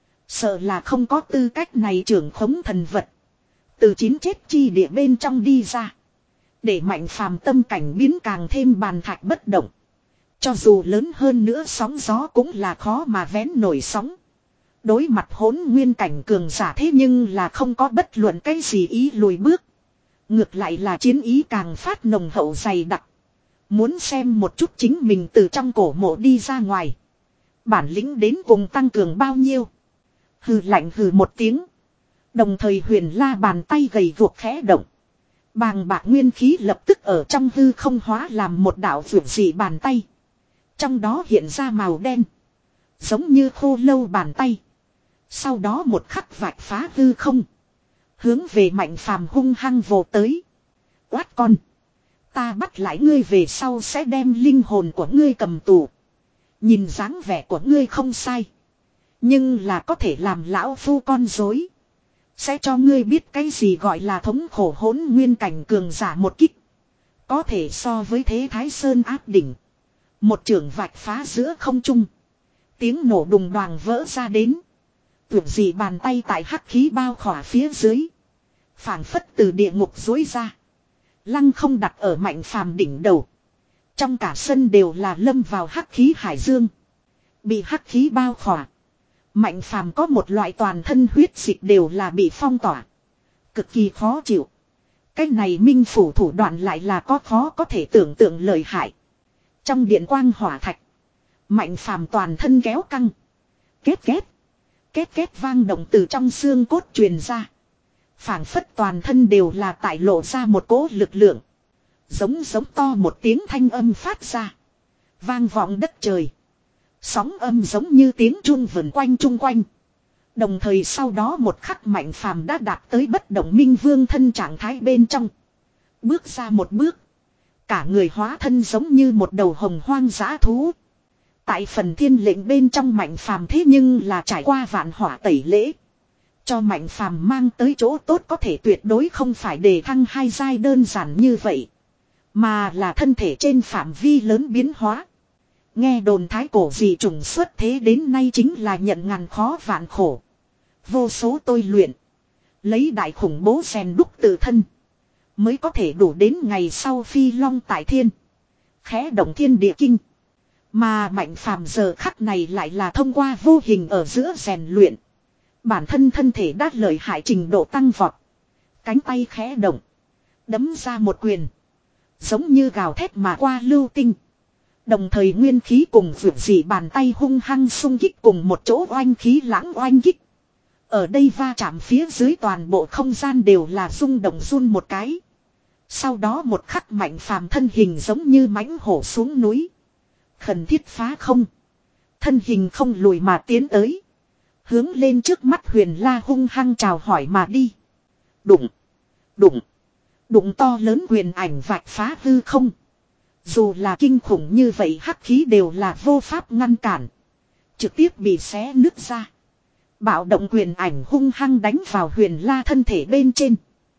sợ là không có tư cách này trưởng khống thần vật. Từ chín chết chi địa bên trong đi ra. Để Mạnh Phàm tâm cảnh biến càng thêm bàn thạch bất động. Cho dù lớn hơn nữa sóng gió cũng là khó mà vén nổi sóng. Đối mặt hỗn nguyên cảnh cường giả thế nhưng là không có bất luận cái gì ý lùi bước. Ngược lại là chiến ý càng phát nồng hậu dày đặc. Muốn xem một chút chính mình từ trong cổ mộ đi ra ngoài. Bản lĩnh đến cùng tăng cường bao nhiêu. Hừ lạnh hừ một tiếng. Đồng thời Huyền La bàn tay gầy guộc khẽ động. Bàng bạc nguyên khí lập tức ở trong hư không hóa làm một đạo vượt dị bàn tay. Trong đó hiện ra màu đen. Giống như khô lâu bàn tay. Sau đó một khắc vạch phá hư không. Hướng về Mạnh Phàm hung hăng vồ tới. Quát con. Ta bắt lại ngươi về sau sẽ đem linh hồn của ngươi cầm tù. Nhìn dáng vẻ của ngươi không sai. Nhưng là có thể làm lão phu con dối. Sẽ cho ngươi biết cái gì gọi là thống khổ hỗn nguyên cảnh cường giả một kích. Có thể so với thế Thái Sơn áp đỉnh. Một trường vạch phá giữa không trung. Tiếng nổ đùng đoàng vỡ ra đến. Tuyệt dị bàn tay tại hắc khí bao khỏa phía dưới. Phảng phất từ địa ngục dối ra. Lăng không đặt ở Mạnh Phàm đỉnh đầu. Trong cả sân đều là lâm vào hắc khí hải dương. Bị hắc khí bao khỏa. Mạnh Phàm có một loại toàn thân huyết dịch đều là bị phong tỏa. Cực kỳ khó chịu. Cái này minh phủ thủ đoạn lại là có khó có thể tưởng tượng lợi hại. Trong điện quang hỏa thạch. Mạnh Phàm toàn thân kéo căng. Kết kết. Kết kết vang động từ trong xương cốt truyền ra. Phảng phất toàn thân đều là tại lộ ra một cỗ lực lượng. Giống giống to một tiếng thanh âm phát ra. Vang vọng đất trời. Sóng âm giống như tiếng chuông vần quanh chung quanh. Đồng thời sau đó một khắc Mạnh Phàm đã đạt tới bất động minh vương thân trạng thái bên trong. Bước ra một bước. Cả người hóa thân giống như một đầu hồng hoang dã thú. Tại phần thiên lệnh bên trong Mạnh Phàm thế nhưng là trải qua vạn hỏa tẩy lễ. Cho Mạnh Phàm mang tới chỗ tốt có thể tuyệt đối không phải đề thăng hai giai đơn giản như vậy. Mà là thân thể trên phạm vi lớn biến hóa. Nghe đồn thái cổ dị trùng xuất thế đến nay chính là nhận ngàn khó vạn khổ. Vô số tôi luyện. Lấy đại khủng bố rèn đúc tự thân. Mới có thể đủ đến ngày sau phi long tại thiên. Khẽ động thiên địa kinh. Mà Mạnh Phàm giờ khắc này lại là thông qua vô hình ở giữa rèn luyện. Bản thân thân thể đã lợi hại trình độ tăng vọt. Cánh tay khẽ động. Đấm ra một quyền. Giống như gào thét mà qua lưu tinh. Đồng thời nguyên khí cùng vượt dị bàn tay hung hăng xung kích cùng một chỗ oanh khí lãng oanh kích. Ở đây va chạm phía dưới toàn bộ không gian đều là rung động run một cái. Sau đó một khắc Mạnh Phàm thân hình giống như mãnh hổ xuống núi. Khẩn thiết phá không. Thân hình không lùi mà tiến tới. Hướng lên trước mắt Huyền La hung hăng chào hỏi mà đi. Đụng. Đụng. Đụng to lớn quyền ảnh vạch phá hư không. Dù là kinh khủng như vậy hắc khí đều là vô pháp ngăn cản. Trực tiếp bị xé nứt ra. Bạo động quyền ảnh hung hăng đánh vào Huyền La thân thể bên trên.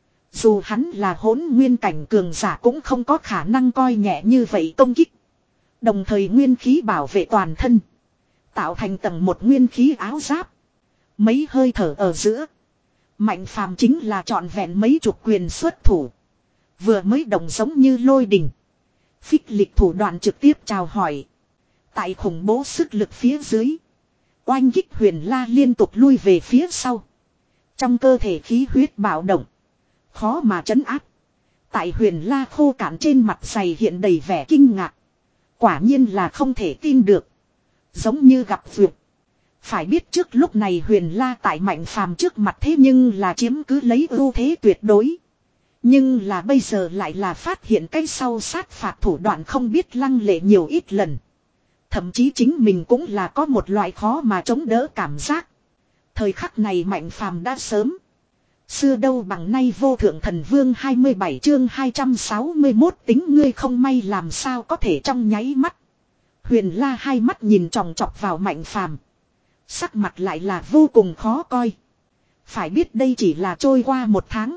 Dù hắn là hỗn nguyên cảnh cường giả cũng không có khả năng coi nhẹ như vậy công kích. Đồng thời nguyên khí bảo vệ toàn thân. Tạo thành tầng một nguyên khí áo giáp. Mấy hơi thở ở giữa. Mạnh Phàm chính là trọn vẹn mấy chục quyền xuất thủ. Vừa mới động giống như lôi đình. Phích lịch thủ đoạn trực tiếp chào hỏi. Tại khủng bố sức lực phía dưới. Oanh kích Huyền La liên tục lui về phía sau. Trong cơ thể khí huyết bạo động. Khó mà trấn áp. Tại Huyền La khô cạn trên mặt dày hiện đầy vẻ kinh ngạc. Quả nhiên là không thể tin được. Giống như gặp vượt. Phải biết trước lúc này Huyền La tại Mạnh Phàm trước mặt thế nhưng là chiếm cứ lấy ưu thế tuyệt đối. Nhưng là bây giờ lại là phát hiện cái sau sát phạt thủ đoạn không biết lăng lệ nhiều ít lần. Thậm chí chính mình cũng là có một loại khó mà chống đỡ cảm giác. Thời khắc này Mạnh Phàm đã sớm. Xưa đâu bằng nay vô thượng thần vương hai mươi bảy chương hai trăm sáu mươi mốt tính ngươi không may làm sao có thể trong nháy mắt. Huyền La hai mắt nhìn tròng trọc vào Mạnh Phàm. Sắc mặt lại là vô cùng khó coi. Phải biết đây chỉ là trôi qua một tháng.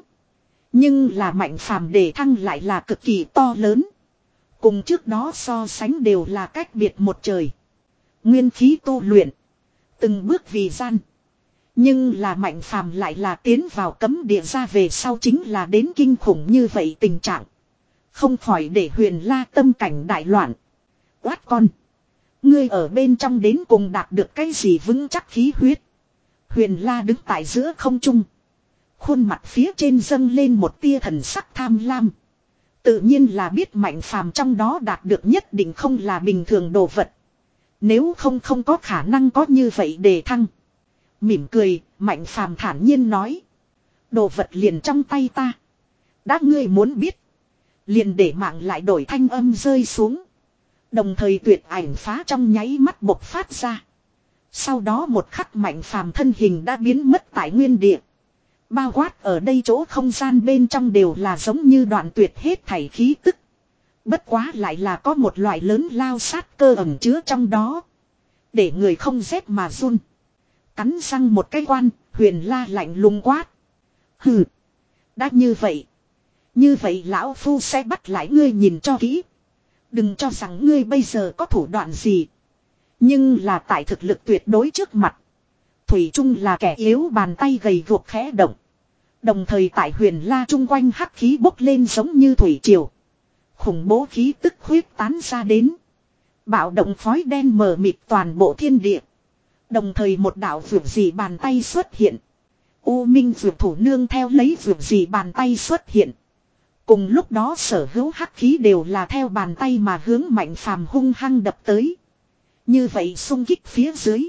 Nhưng là Mạnh Phàm đề thăng lại là cực kỳ to lớn. Cùng trước đó so sánh đều là cách biệt một trời. Nguyên khí tu luyện. Từng bước vì gian. Nhưng là Mạnh Phàm lại là tiến vào cấm địa ra về sau chính là đến kinh khủng như vậy tình trạng. Không khỏi để Huyền La tâm cảnh đại loạn. Quát con. Ngươi ở bên trong đến cùng đạt được cái gì vững chắc khí huyết. Huyền La đứng tại giữa không trung. Khuôn mặt phía trên dâng lên một tia thần sắc tham lam. Tự nhiên là biết Mạnh Phàm trong đó đạt được nhất định không là bình thường đồ vật. Nếu không không có khả năng có như vậy để thăng. Mỉm cười, Mạnh Phàm thản nhiên nói. Đồ vật liền trong tay ta. Đã ngươi muốn biết. Liền để mạng lại đổi thanh âm rơi xuống. Đồng thời tuyệt ảnh phá trong nháy mắt bộc phát ra. Sau đó một khắc Mạnh Phàm thân hình đã biến mất tại nguyên địa. Bao quát ở đây chỗ không gian bên trong đều là giống như đoạn tuyệt hết thảy khí tức. Bất quá lại là có một loại lớn lao sát cơ ẩn chứa trong đó. Để người không rét mà run. Cắn răng một cái quan, Huyền La lạnh lùng quát. Hừ. Đã như vậy. Như vậy lão phu sẽ bắt lại ngươi nhìn cho kỹ. Đừng cho rằng ngươi bây giờ có thủ đoạn gì. Nhưng là tại thực lực tuyệt đối trước mặt. Thủy Trung là kẻ yếu bàn tay gầy guộc khẽ động. Đồng thời tại Huyền La chung quanh hắc khí bốc lên giống như thủy triều. Khủng bố khí tức huyết tán ra đến. Bạo động khói đen mờ mịt toàn bộ thiên địa. Đồng thời một đạo vượt dị bàn tay xuất hiện. U Minh vượt thủ nương theo lấy vượt dị bàn tay xuất hiện. Cùng lúc đó sở hữu hắc khí đều là theo bàn tay mà hướng Mạnh Phàm hung hăng đập tới. Như vậy xung kích phía dưới.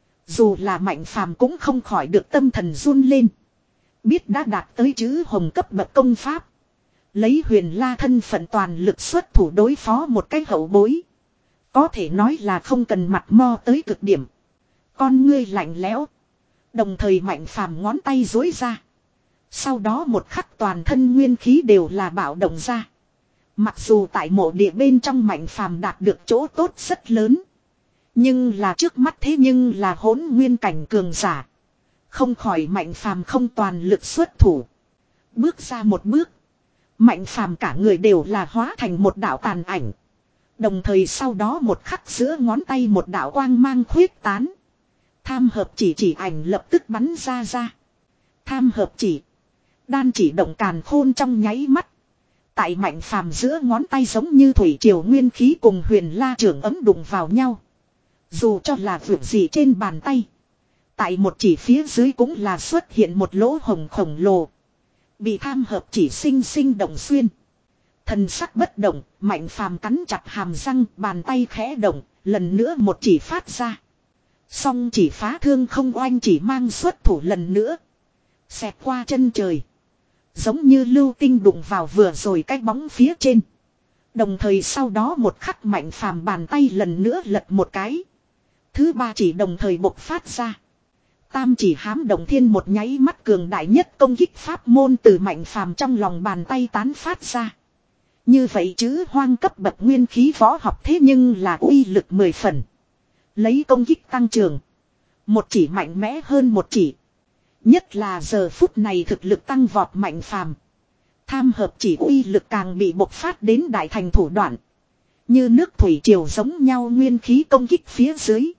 Dù là Mạnh Phàm cũng không khỏi được tâm thần run lên. Biết đã đạt tới chữ hồng cấp bậc công pháp. Lấy Huyền La thân phận toàn lực xuất thủ đối phó một cái hậu bối. Có thể nói là không cần mặt mo tới cực điểm. Con ngươi lạnh lẽo. Đồng thời Mạnh Phàm ngón tay dối ra. Sau đó một khắc toàn thân nguyên khí đều là bạo động ra. Mặc dù tại mộ địa bên trong Mạnh Phàm đạt được chỗ tốt rất lớn. Nhưng là trước mắt thế nhưng là hỗn nguyên cảnh cường giả. Không khỏi Mạnh Phàm không toàn lực xuất thủ. Bước ra một bước. Mạnh Phàm cả người đều là hóa thành một đạo tàn ảnh. Đồng thời sau đó một khắc giữa ngón tay một đạo quang mang khuyết tán. Tham hợp chỉ chỉ ảnh lập tức bắn ra ra. Tham hợp chỉ. Đan chỉ động càn khôn trong nháy mắt. Tại Mạnh Phàm giữa ngón tay giống như thủy triều nguyên khí cùng Huyền La trưởng ấm đụng vào nhau. Dù cho là vượt gì trên bàn tay. Tại một chỉ phía dưới cũng là xuất hiện một lỗ hồng khổng lồ. Bị tham hợp chỉ sinh sinh động xuyên. Thần sắc bất động, Mạnh Phàm cắn chặt hàm răng, bàn tay khẽ động, lần nữa một chỉ phát ra. Song chỉ phá thương không oanh chỉ mang xuất thủ lần nữa. Xẹt qua chân trời. Giống như lưu tinh đụng vào vừa rồi cái bóng phía trên. Đồng thời sau đó một khắc Mạnh Phàm bàn tay lần nữa lật một cái. Thứ ba chỉ đồng thời bộc phát ra. Tam chỉ hám động thiên một nháy mắt cường đại nhất công kích pháp môn từ Mạnh Phàm trong lòng bàn tay tán phát ra. Như vậy chứ hoang cấp bậc nguyên khí võ học thế nhưng là uy lực mười phần. Lấy công kích tăng trưởng. Một chỉ mạnh mẽ hơn một chỉ. Nhất là giờ phút này thực lực tăng vọt Mạnh Phàm. Tham hợp chỉ uy lực càng bị bộc phát đến đại thành thủ đoạn. Như nước thủy triều giống nhau nguyên khí công kích phía dưới.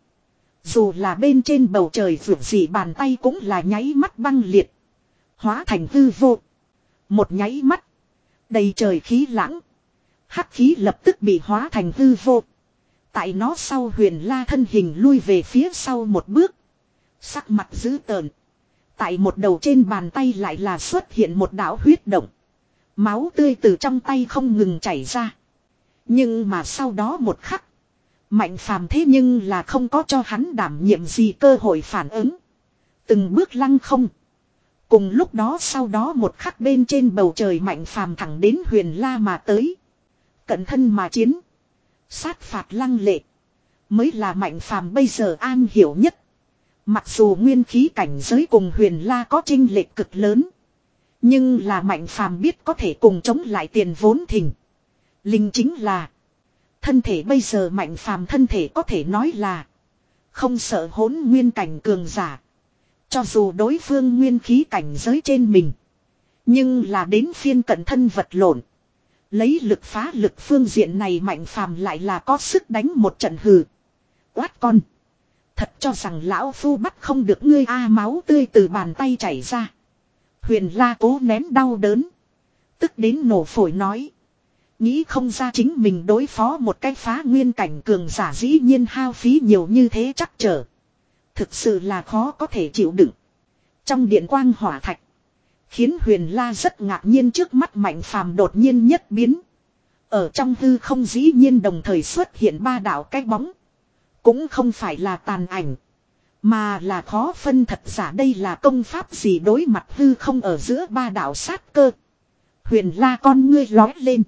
Dù là bên trên bầu trời vượt dị bàn tay cũng là nháy mắt băng liệt. Hóa thành hư vô. Một nháy mắt. Đầy trời khí lãng. Hắc khí lập tức bị hóa thành hư vô. Tại nó sau Huyền La thân hình lui về phía sau một bước. Sắc mặt dữ tợn. Tại một đầu trên bàn tay lại là xuất hiện một đạo huyết động. Máu tươi từ trong tay không ngừng chảy ra. Nhưng mà sau đó một khắc. Mạnh Phàm thế nhưng là không có cho hắn đảm nhiệm gì cơ hội phản ứng. Từng bước lăng không. Cùng lúc đó sau đó một khắc bên trên bầu trời Mạnh Phàm thẳng đến Huyền La mà tới. Cận thân mà chiến. Sát phạt lăng lệ. Mới là Mạnh Phàm bây giờ an hiểu nhất. Mặc dù nguyên khí cảnh giới cùng Huyền La có chênh lệch cực lớn. Nhưng là Mạnh Phàm biết có thể cùng chống lại tiền vốn thình. Linh chính là. Thân thể bây giờ Mạnh Phàm thân thể có thể nói là. Không sợ hỗn nguyên cảnh cường giả. Cho dù đối phương nguyên khí cảnh giới trên mình. Nhưng là đến phiên cận thân vật lộn. Lấy lực phá lực phương diện này Mạnh Phàm lại là có sức đánh một trận hừ. Quát con. Thật cho rằng lão phu bắt không được ngươi a máu tươi từ bàn tay chảy ra. Huyền La cố nén đau đớn. Tức đến nổ phổi nói. Nghĩ không ra chính mình đối phó một cái phá nguyên cảnh cường giả dĩ nhiên hao phí nhiều như thế chắc trở. Thực sự là khó có thể chịu đựng. Trong điện quang hỏa thạch. Khiến Huyền La rất ngạc nhiên trước mắt Mạnh Phàm đột nhiên nhất biến. Ở trong hư không dĩ nhiên đồng thời xuất hiện ba đạo cái bóng. Cũng không phải là tàn ảnh. Mà là khó phân thật giả đây là công pháp gì đối mặt hư không ở giữa ba đạo sát cơ. Huyền La con ngươi lói lên.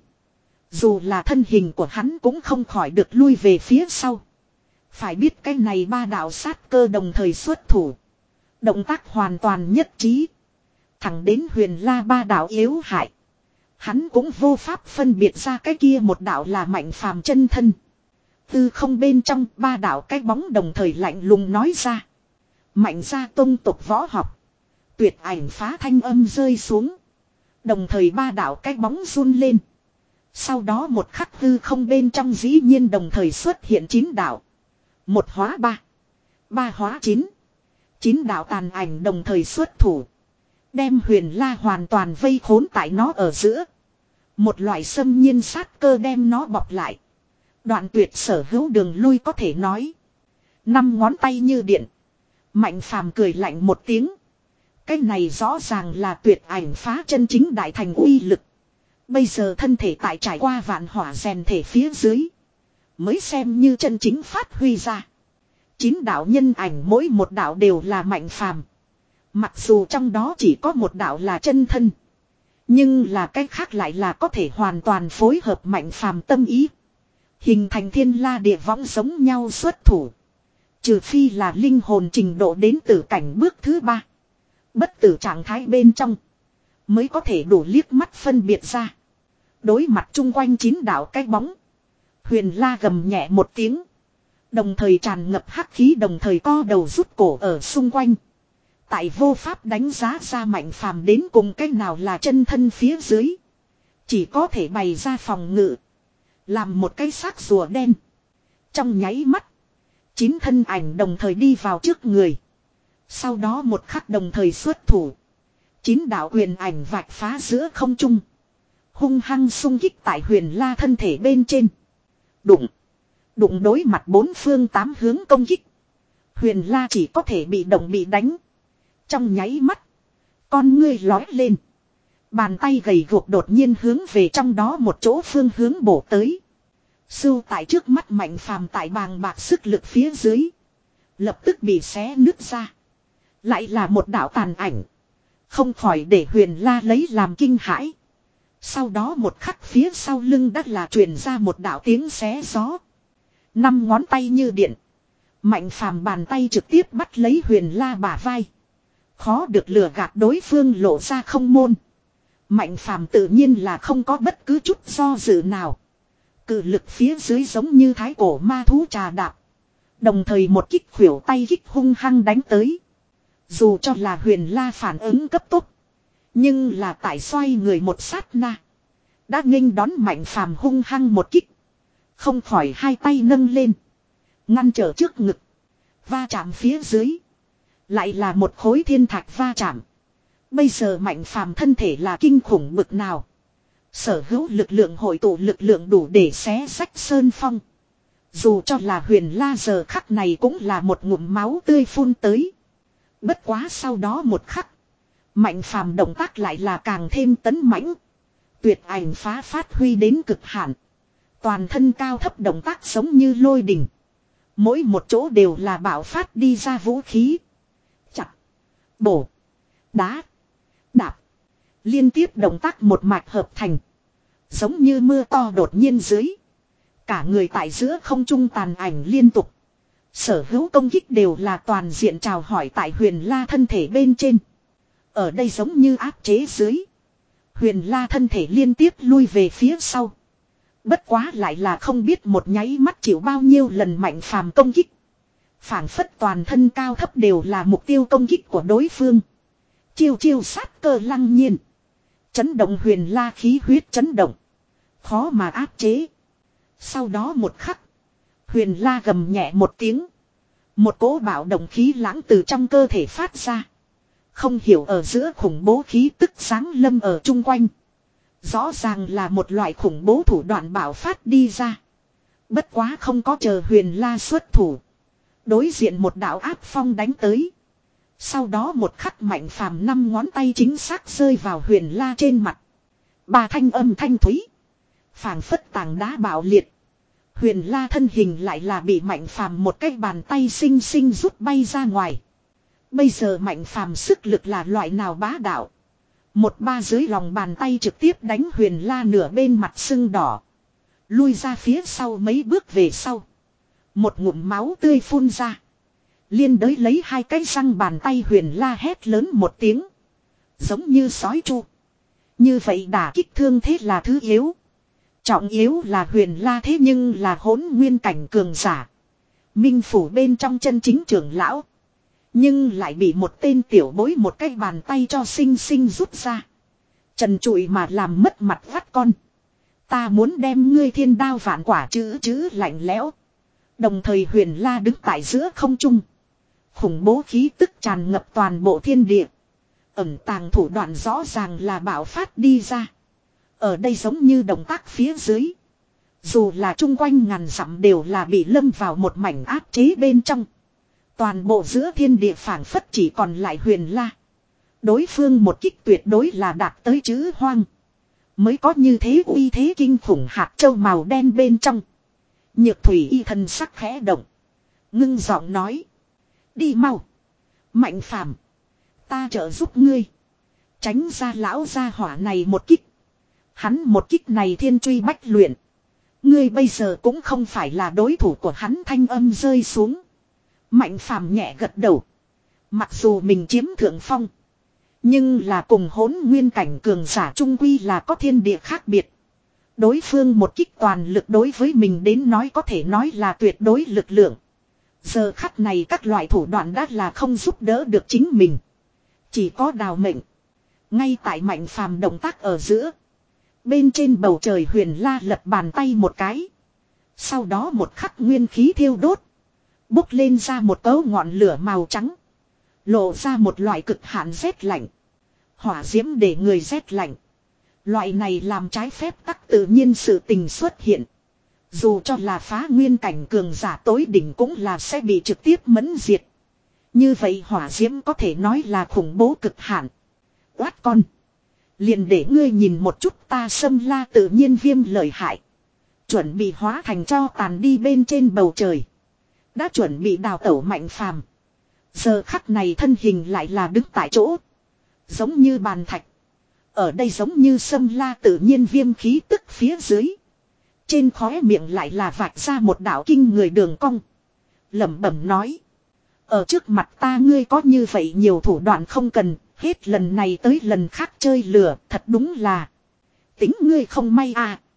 Dù là thân hình của hắn cũng không khỏi được lui về phía sau. Phải biết cái này ba đạo sát cơ đồng thời xuất thủ. Động tác hoàn toàn nhất trí. Thẳng đến Huyền La ba đạo yếu hại. Hắn cũng vô pháp phân biệt ra cái kia một đạo là Mạnh Phàm chân thân. Tư không bên trong ba đạo cái bóng đồng thời lạnh lùng nói ra. Mạnh gia tông tộc võ học. Tuyệt ảnh phá thanh âm rơi xuống. Đồng thời ba đạo cái bóng run lên. Sau đó một khắc hư không bên trong dĩ nhiên đồng thời xuất hiện chín đạo. Một hóa ba. Ba hóa chín. Chín đạo tàn ảnh đồng thời xuất thủ. Đem Huyền La hoàn toàn vây khốn tại nó ở giữa. Một loại xâm nhiên sát cơ đem nó bọc lại. Đoạn tuyệt sở hữu đường lui có thể nói. Năm ngón tay như điện. Mạnh Phàm cười lạnh một tiếng. Cái này rõ ràng là tuyệt ảnh phá chân chính đại thành uy lực. Bây giờ thân thể tại trải qua vạn hỏa rèn thể phía dưới. Mới xem như chân chính phát huy ra. Chín đạo nhân ảnh mỗi một đạo đều là Mạnh Phàm. Mặc dù trong đó chỉ có một đạo là chân thân. Nhưng là cái khác lại là có thể hoàn toàn phối hợp Mạnh Phàm tâm ý. Hình thành thiên la địa võng giống nhau xuất thủ. Trừ phi là linh hồn trình độ đến tử cảnh bước thứ ba. Bất tử trạng thái bên trong. Mới có thể đủ liếc mắt phân biệt ra. Đối mặt chung quanh chín đạo cái bóng. Huyền La gầm nhẹ một tiếng. Đồng thời tràn ngập hắc khí đồng thời co đầu rút cổ ở xung quanh. Tại vô pháp đánh giá ra Mạnh Phàm đến cùng cách nào là chân thân phía dưới. Chỉ có thể bày ra phòng ngự. Làm một cái xác rùa đen. Trong nháy mắt. Chín thân ảnh đồng thời đi vào trước người. Sau đó một khắc đồng thời xuất thủ. Chín đạo huyền ảnh vạch phá giữa không trung. Hung hăng xung kích tại Huyền La thân thể bên trên. Đụng. Đụng đối mặt bốn phương tám hướng công kích. Huyền La chỉ có thể bị động bị đánh. Trong nháy mắt. Con ngươi lói lên. Bàn tay gầy guộc đột nhiên hướng về trong đó một chỗ phương hướng bổ tới. Sưu tại trước mắt Mạnh Phàm tại bàng bạc sức lực phía dưới. Lập tức bị xé nứt ra. Lại là một đạo tàn ảnh. Không khỏi để Huyền La lấy làm kinh hãi. Sau đó một khắc phía sau lưng đã là truyền ra một đạo tiếng xé gió. Năm ngón tay như điện. Mạnh Phàm bàn tay trực tiếp bắt lấy Huyền La bả vai. Khó được lừa gạt đối phương lộ ra không môn. Mạnh Phàm tự nhiên là không có bất cứ chút do dự nào. Cự lực phía dưới giống như thái cổ ma thú trà đạp. Đồng thời một kích khuỷu tay kích hung hăng đánh tới. Dù cho là Huyền La phản ứng cấp tốc. Nhưng là tại xoay người một sát na. Đã nghênh đón Mạnh Phàm hung hăng một kích. Không khỏi hai tay nâng lên. Ngăn trở trước ngực. Va chạm phía dưới. Lại là một khối thiên thạch va chạm. Bây giờ Mạnh Phàm thân thể là kinh khủng bực nào. Sở hữu lực lượng hội tụ lực lượng đủ để xé rách sơn phong. Dù cho là Huyền La giờ khắc này cũng là một ngụm máu tươi phun tới. Bất quá sau đó một khắc. Mạnh Phàm động tác lại là càng thêm tấn mãnh. Tuyệt ảnh phá phát huy đến cực hạn. Toàn thân cao thấp động tác giống như lôi đình. Mỗi một chỗ đều là bạo phát đi ra vũ khí. Chặt. Bổ. Đá. Đạp. Liên tiếp động tác một mạch hợp thành. Giống như mưa to đột nhiên dưới. Cả người tại giữa không trung tàn ảnh liên tục. Sở hữu công kích đều là toàn diện chào hỏi tại Huyền La thân thể bên trên. Ở đây giống như áp chế dưới. Huyền La thân thể liên tiếp lui về phía sau. Bất quá lại là không biết một nháy mắt chịu bao nhiêu lần Mạnh Phàm công kích. Phảng phất toàn thân cao thấp đều là mục tiêu công kích của đối phương. Chiêu chiêu sát cơ lăng nhiên. Chấn động Huyền La khí huyết chấn động. Khó mà áp chế. Sau đó một khắc. Huyền La gầm nhẹ một tiếng. Một cỗ bạo động khí lãng từ trong cơ thể phát ra. Không hiểu ở giữa khủng bố khí tức sáng lâm ở chung quanh. Rõ ràng là một loại khủng bố thủ đoạn bạo phát đi ra. Bất quá không có chờ Huyền La xuất thủ. Đối diện một đạo áp phong đánh tới. Sau đó một khắc Mạnh Phàm năm ngón tay chính xác rơi vào Huyền La trên mặt. Ba thanh âm thanh thúy. Phảng phất tảng đá bạo liệt. Huyền La thân hình lại là bị Mạnh Phàm một cái bàn tay xinh xinh rút bay ra ngoài. Bây giờ Mạnh Phàm sức lực là loại nào bá đạo. Một ba dưới lòng bàn tay trực tiếp đánh Huyền La nửa bên mặt sưng đỏ. Lui ra phía sau mấy bước về sau. Một ngụm máu tươi phun ra. Liên đới lấy hai cái răng bàn tay Huyền La hét lớn một tiếng. Giống như sói chu. Như vậy đả kích thương thế là thứ yếu. Trọng yếu là Huyền La thế nhưng là hỗn nguyên cảnh cường giả. Minh phủ bên trong chân chính trưởng lão. Nhưng lại bị một tên tiểu bối một cái bàn tay cho xinh xinh rút ra. Trần trụi mà làm mất mặt vắt con. Ta muốn đem ngươi thiên đao vạn quả chữ chữ lạnh lẽo. Đồng thời Huyền La đứng tại giữa không trung. Khủng bố khí tức tràn ngập toàn bộ thiên địa. Ẩn tàng thủ đoạn rõ ràng là bạo phát đi ra. Ở đây giống như động tác phía dưới. Dù là chung quanh ngàn dặm đều là bị lâm vào một mảnh áp chế bên trong. Toàn bộ giữa thiên địa phảng phất chỉ còn lại Huyền La. Đối phương một kích tuyệt đối là đạt tới chữ hoang. Mới có như thế uy thế kinh khủng hạt châu màu đen bên trong. Nhược thủy y thần sắc khẽ động. Ngưng giọng nói. Đi mau. Mạnh Phàm, ta trợ giúp ngươi. Tránh ra lão gia hỏa này một kích. Hắn một kích này thiên truy bách luyện. Ngươi bây giờ cũng không phải là đối thủ của hắn, thanh âm rơi xuống. Mạnh Phàm nhẹ gật đầu. Mặc dù mình chiếm thượng phong. Nhưng là cùng hỗn nguyên cảnh cường giả trung quy là có thiên địa khác biệt. Đối phương một kích toàn lực đối với mình đến nói có thể nói là tuyệt đối lực lượng. Giờ khắc này các loại thủ đoạn đã là không giúp đỡ được chính mình. Chỉ có đào mệnh. Ngay tại Mạnh Phàm động tác ở giữa. Bên trên bầu trời Huyền La lật bàn tay một cái. Sau đó một khắc nguyên khí thiêu đốt. Bốc lên ra một cấu ngọn lửa màu trắng. Lộ ra một loại cực hạn rét lạnh. Hỏa diễm để người rét lạnh. Loại này làm trái phép tắc tự nhiên sự tình xuất hiện. Dù cho là phá nguyên cảnh cường giả tối đỉnh cũng là sẽ bị trực tiếp mẫn diệt. Như vậy hỏa diễm có thể nói là khủng bố cực hạn. Quát con. Liền để ngươi nhìn một chút ta Sâm La tự nhiên viêm lợi hại. Chuẩn bị hóa thành cho tàn đi bên trên bầu trời. Đã chuẩn bị đào tẩu Mạnh Phàm. Giờ khắc này thân hình lại là đứng tại chỗ. Giống như bàn thạch. Ở đây giống như Sâm La tự nhiên viêm khí tức phía dưới. Trên khóe miệng lại là vạch ra một đạo kinh người đường cong. Lẩm bẩm nói. Ở trước mặt ta ngươi có như vậy nhiều thủ đoạn không cần. Hết lần này tới lần khác chơi lừa. Thật đúng là. Tính ngươi không may à.